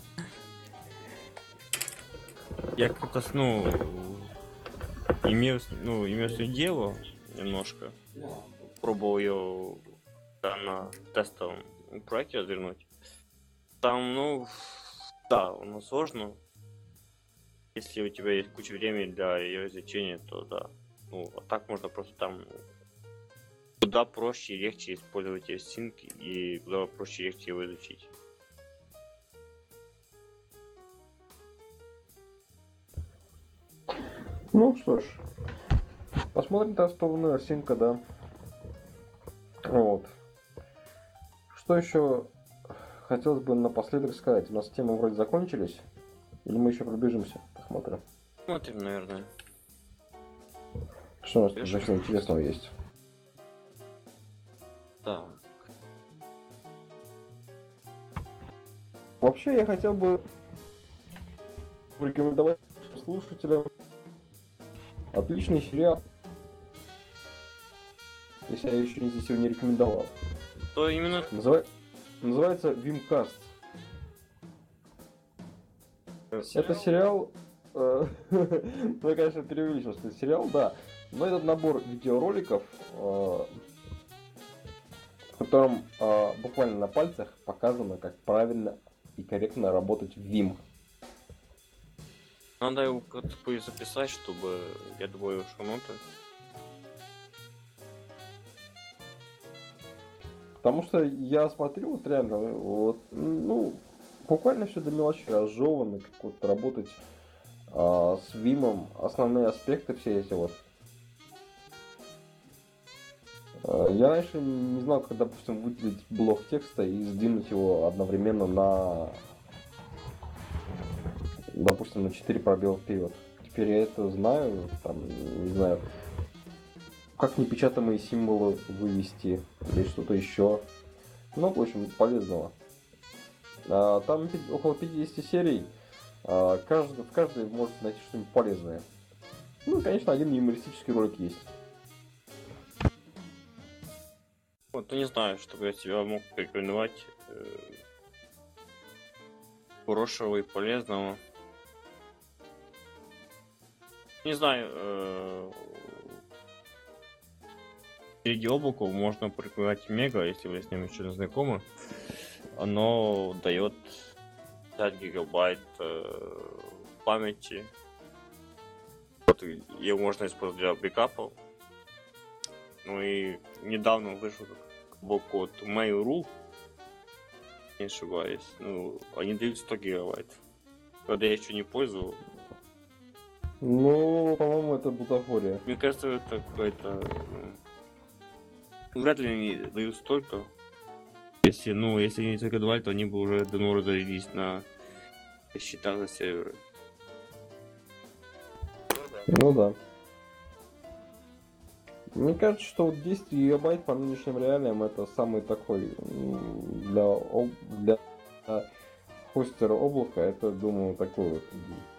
S1: Я как-то, ну, имел свое дело немножко. Пробовал ее на тестовом проекте развернуть. Там, ну, да, оно сложно. Если у тебя есть куча времени для ее изучения, то да. Ну, а так можно просто там куда проще и легче использовать AirSync и куда проще и легче его изучить.
S2: Ну что ж, посмотрим там сторону AirSync, да. Вот. Что еще хотелось бы напоследок сказать? У нас темы вроде закончились. Или мы еще пробежимся? Посмотрим.
S1: Смотрим, наверное.
S2: Что у нас тут еще интересного есть?
S1: Так.
S2: Вообще, я хотел бы порекомендовать слушателям отличный сериал. Если я еще здесь его не рекомендовал.
S1: То именно...
S2: Называется Вимкаст. Это сериал... Ну, я, конечно, преувеличил, что это сериал, да. Но этот набор видеороликов, в котором буквально на пальцах показано, как правильно и корректно работать в Vim.
S1: Надо его как-то записать, чтобы я добавил шоу-ноты.
S2: Потому что я смотрю, вот реально, вот, ну, буквально все до мелочи разжевано, как вот работать с Vim, основные аспекты все эти вот. Я раньше не знал, как, допустим, выделить блок текста и сдвинуть его одновременно на, допустим, на 4 пробела вперед. Теперь я это знаю, там, не знаю, как непечатаемые символы вывести или что-то еще. Ну, в общем, полезного. Там около 50 серий. В каждой можно найти что-нибудь полезное. Ну и, конечно, один юмористический ролик есть.
S1: Вот, не знаю, чтобы я тебя мог порекомендовать хорошего и полезного. Не знаю, среди облаков можно порекомендовать Мега, если вы с ним еще не знакомы. Оно дает 5 гигабайт памяти. Вот, ее можно использовать для бэкапов. Ну и недавно вышел бок от Mail.ru, не ошибаюсь. Ну, они дают 100 гигабайт. Правда, я еще не пользовал.
S2: Ну, по-моему, это бутафория.
S1: Мне кажется, это какой-то... вряд ли они дают столько. Если они только давали, то они бы уже давно разорились на счета за серверы.
S2: Ну да. Мне кажется, что вот 10 гигабайт по нынешним реалиям это самый такой для хостера облака, это, думаю, такой вот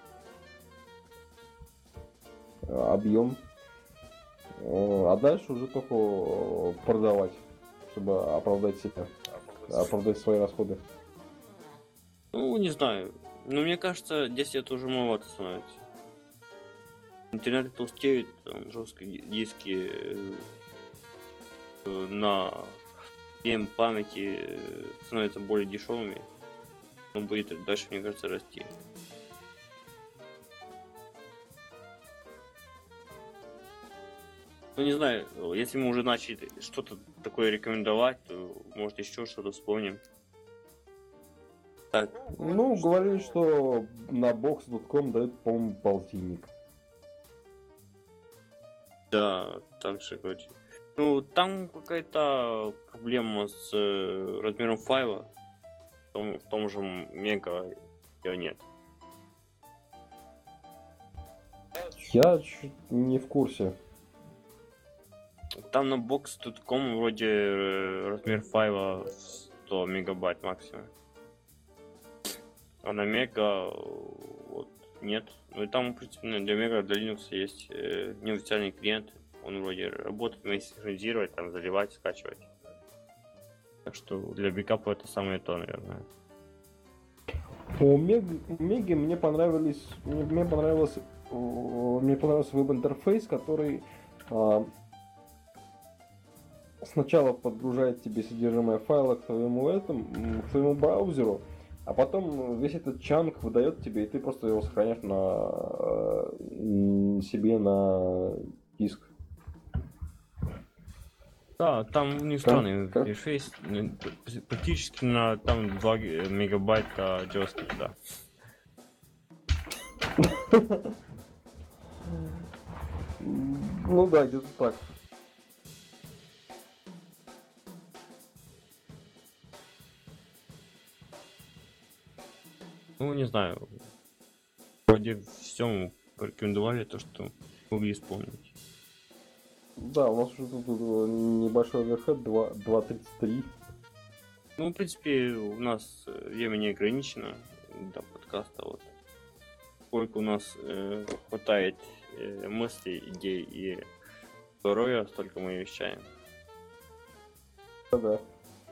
S2: объем. А дальше уже только продавать, чтобы оправдать себя, оправдать свои расходы.
S1: Ну, не знаю. Но мне кажется, 10 это уже маловато становится. Интернет толстеет, там, жесткие диски на объем памяти становятся более дешевыми. Он будет дальше, мне кажется, расти. Ну, не знаю, если мы уже начали что-то такое рекомендовать, то может еще что-то вспомним. Так,
S2: Ну, говорили, что на box.com дают, по-моему, полтинник.
S1: да, так же, короче. Ну, там какая-то проблема с размером файла. В том же мега ее нет.
S2: Я чуть не в курсе.
S1: Там на box.com вроде размер файла 100 мегабайт максимум. А на мега вот нет. Ну и там, в принципе, для мега, для Linux есть неофициальный клиент. Он вроде работает, вместе синхронизировать, там заливать, скачивать. Так что для бэкапа это самое то, наверное.
S2: У Меги мне понравился веб-интерфейс, который сначала подгружает тебе содержимое файла к твоему браузеру, а потом весь этот чанк выдает тебе, и ты просто его сохраняешь себе на диск.
S1: Да, там у них странный интерфейс, практически на там 2 мегабайта JavaScript, да.
S2: Ну да, где-то так.
S1: Ну, не знаю. Вроде всем порекомендовали то, что могли исполнить.
S2: Да, у нас уже тут небольшой оверхед 2.33.
S1: Ну, в принципе, у нас время не ограничено до подкаста. Вот. Сколько у нас хватает мыслей, идей и здоровья, столько мы и вещаем.
S2: Да.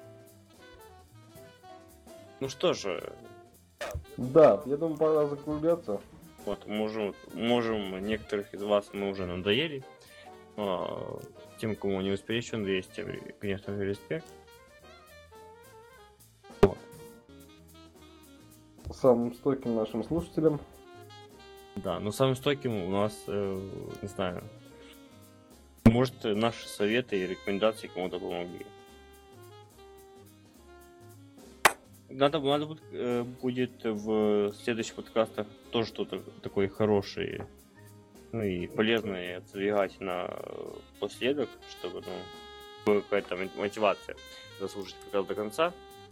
S1: Ну что же,
S2: Да, я думаю, пора закругляться.
S1: вот, можем некоторых из вас мы уже надоели. Тем, кому не успели еще надоесть, тем, конечно же, респект.
S2: Самым стойким нашим слушателям.
S1: Да, но самым стойким у нас, не знаю, может, наши советы и рекомендации кому-то помогли. Надо будет в следующих подкастах тоже что-то такое хорошее, ну и полезное отодвигать напоследок, чтобы, была какая-то мотивация заслушать подкаст до конца.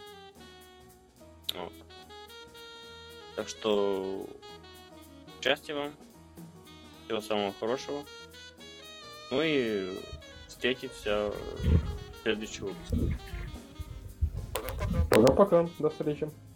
S1: Вот. Так что счастья вам, всего самого хорошего. Ну и встретимся в следующем выпуске.
S2: Пока-пока, до встречи.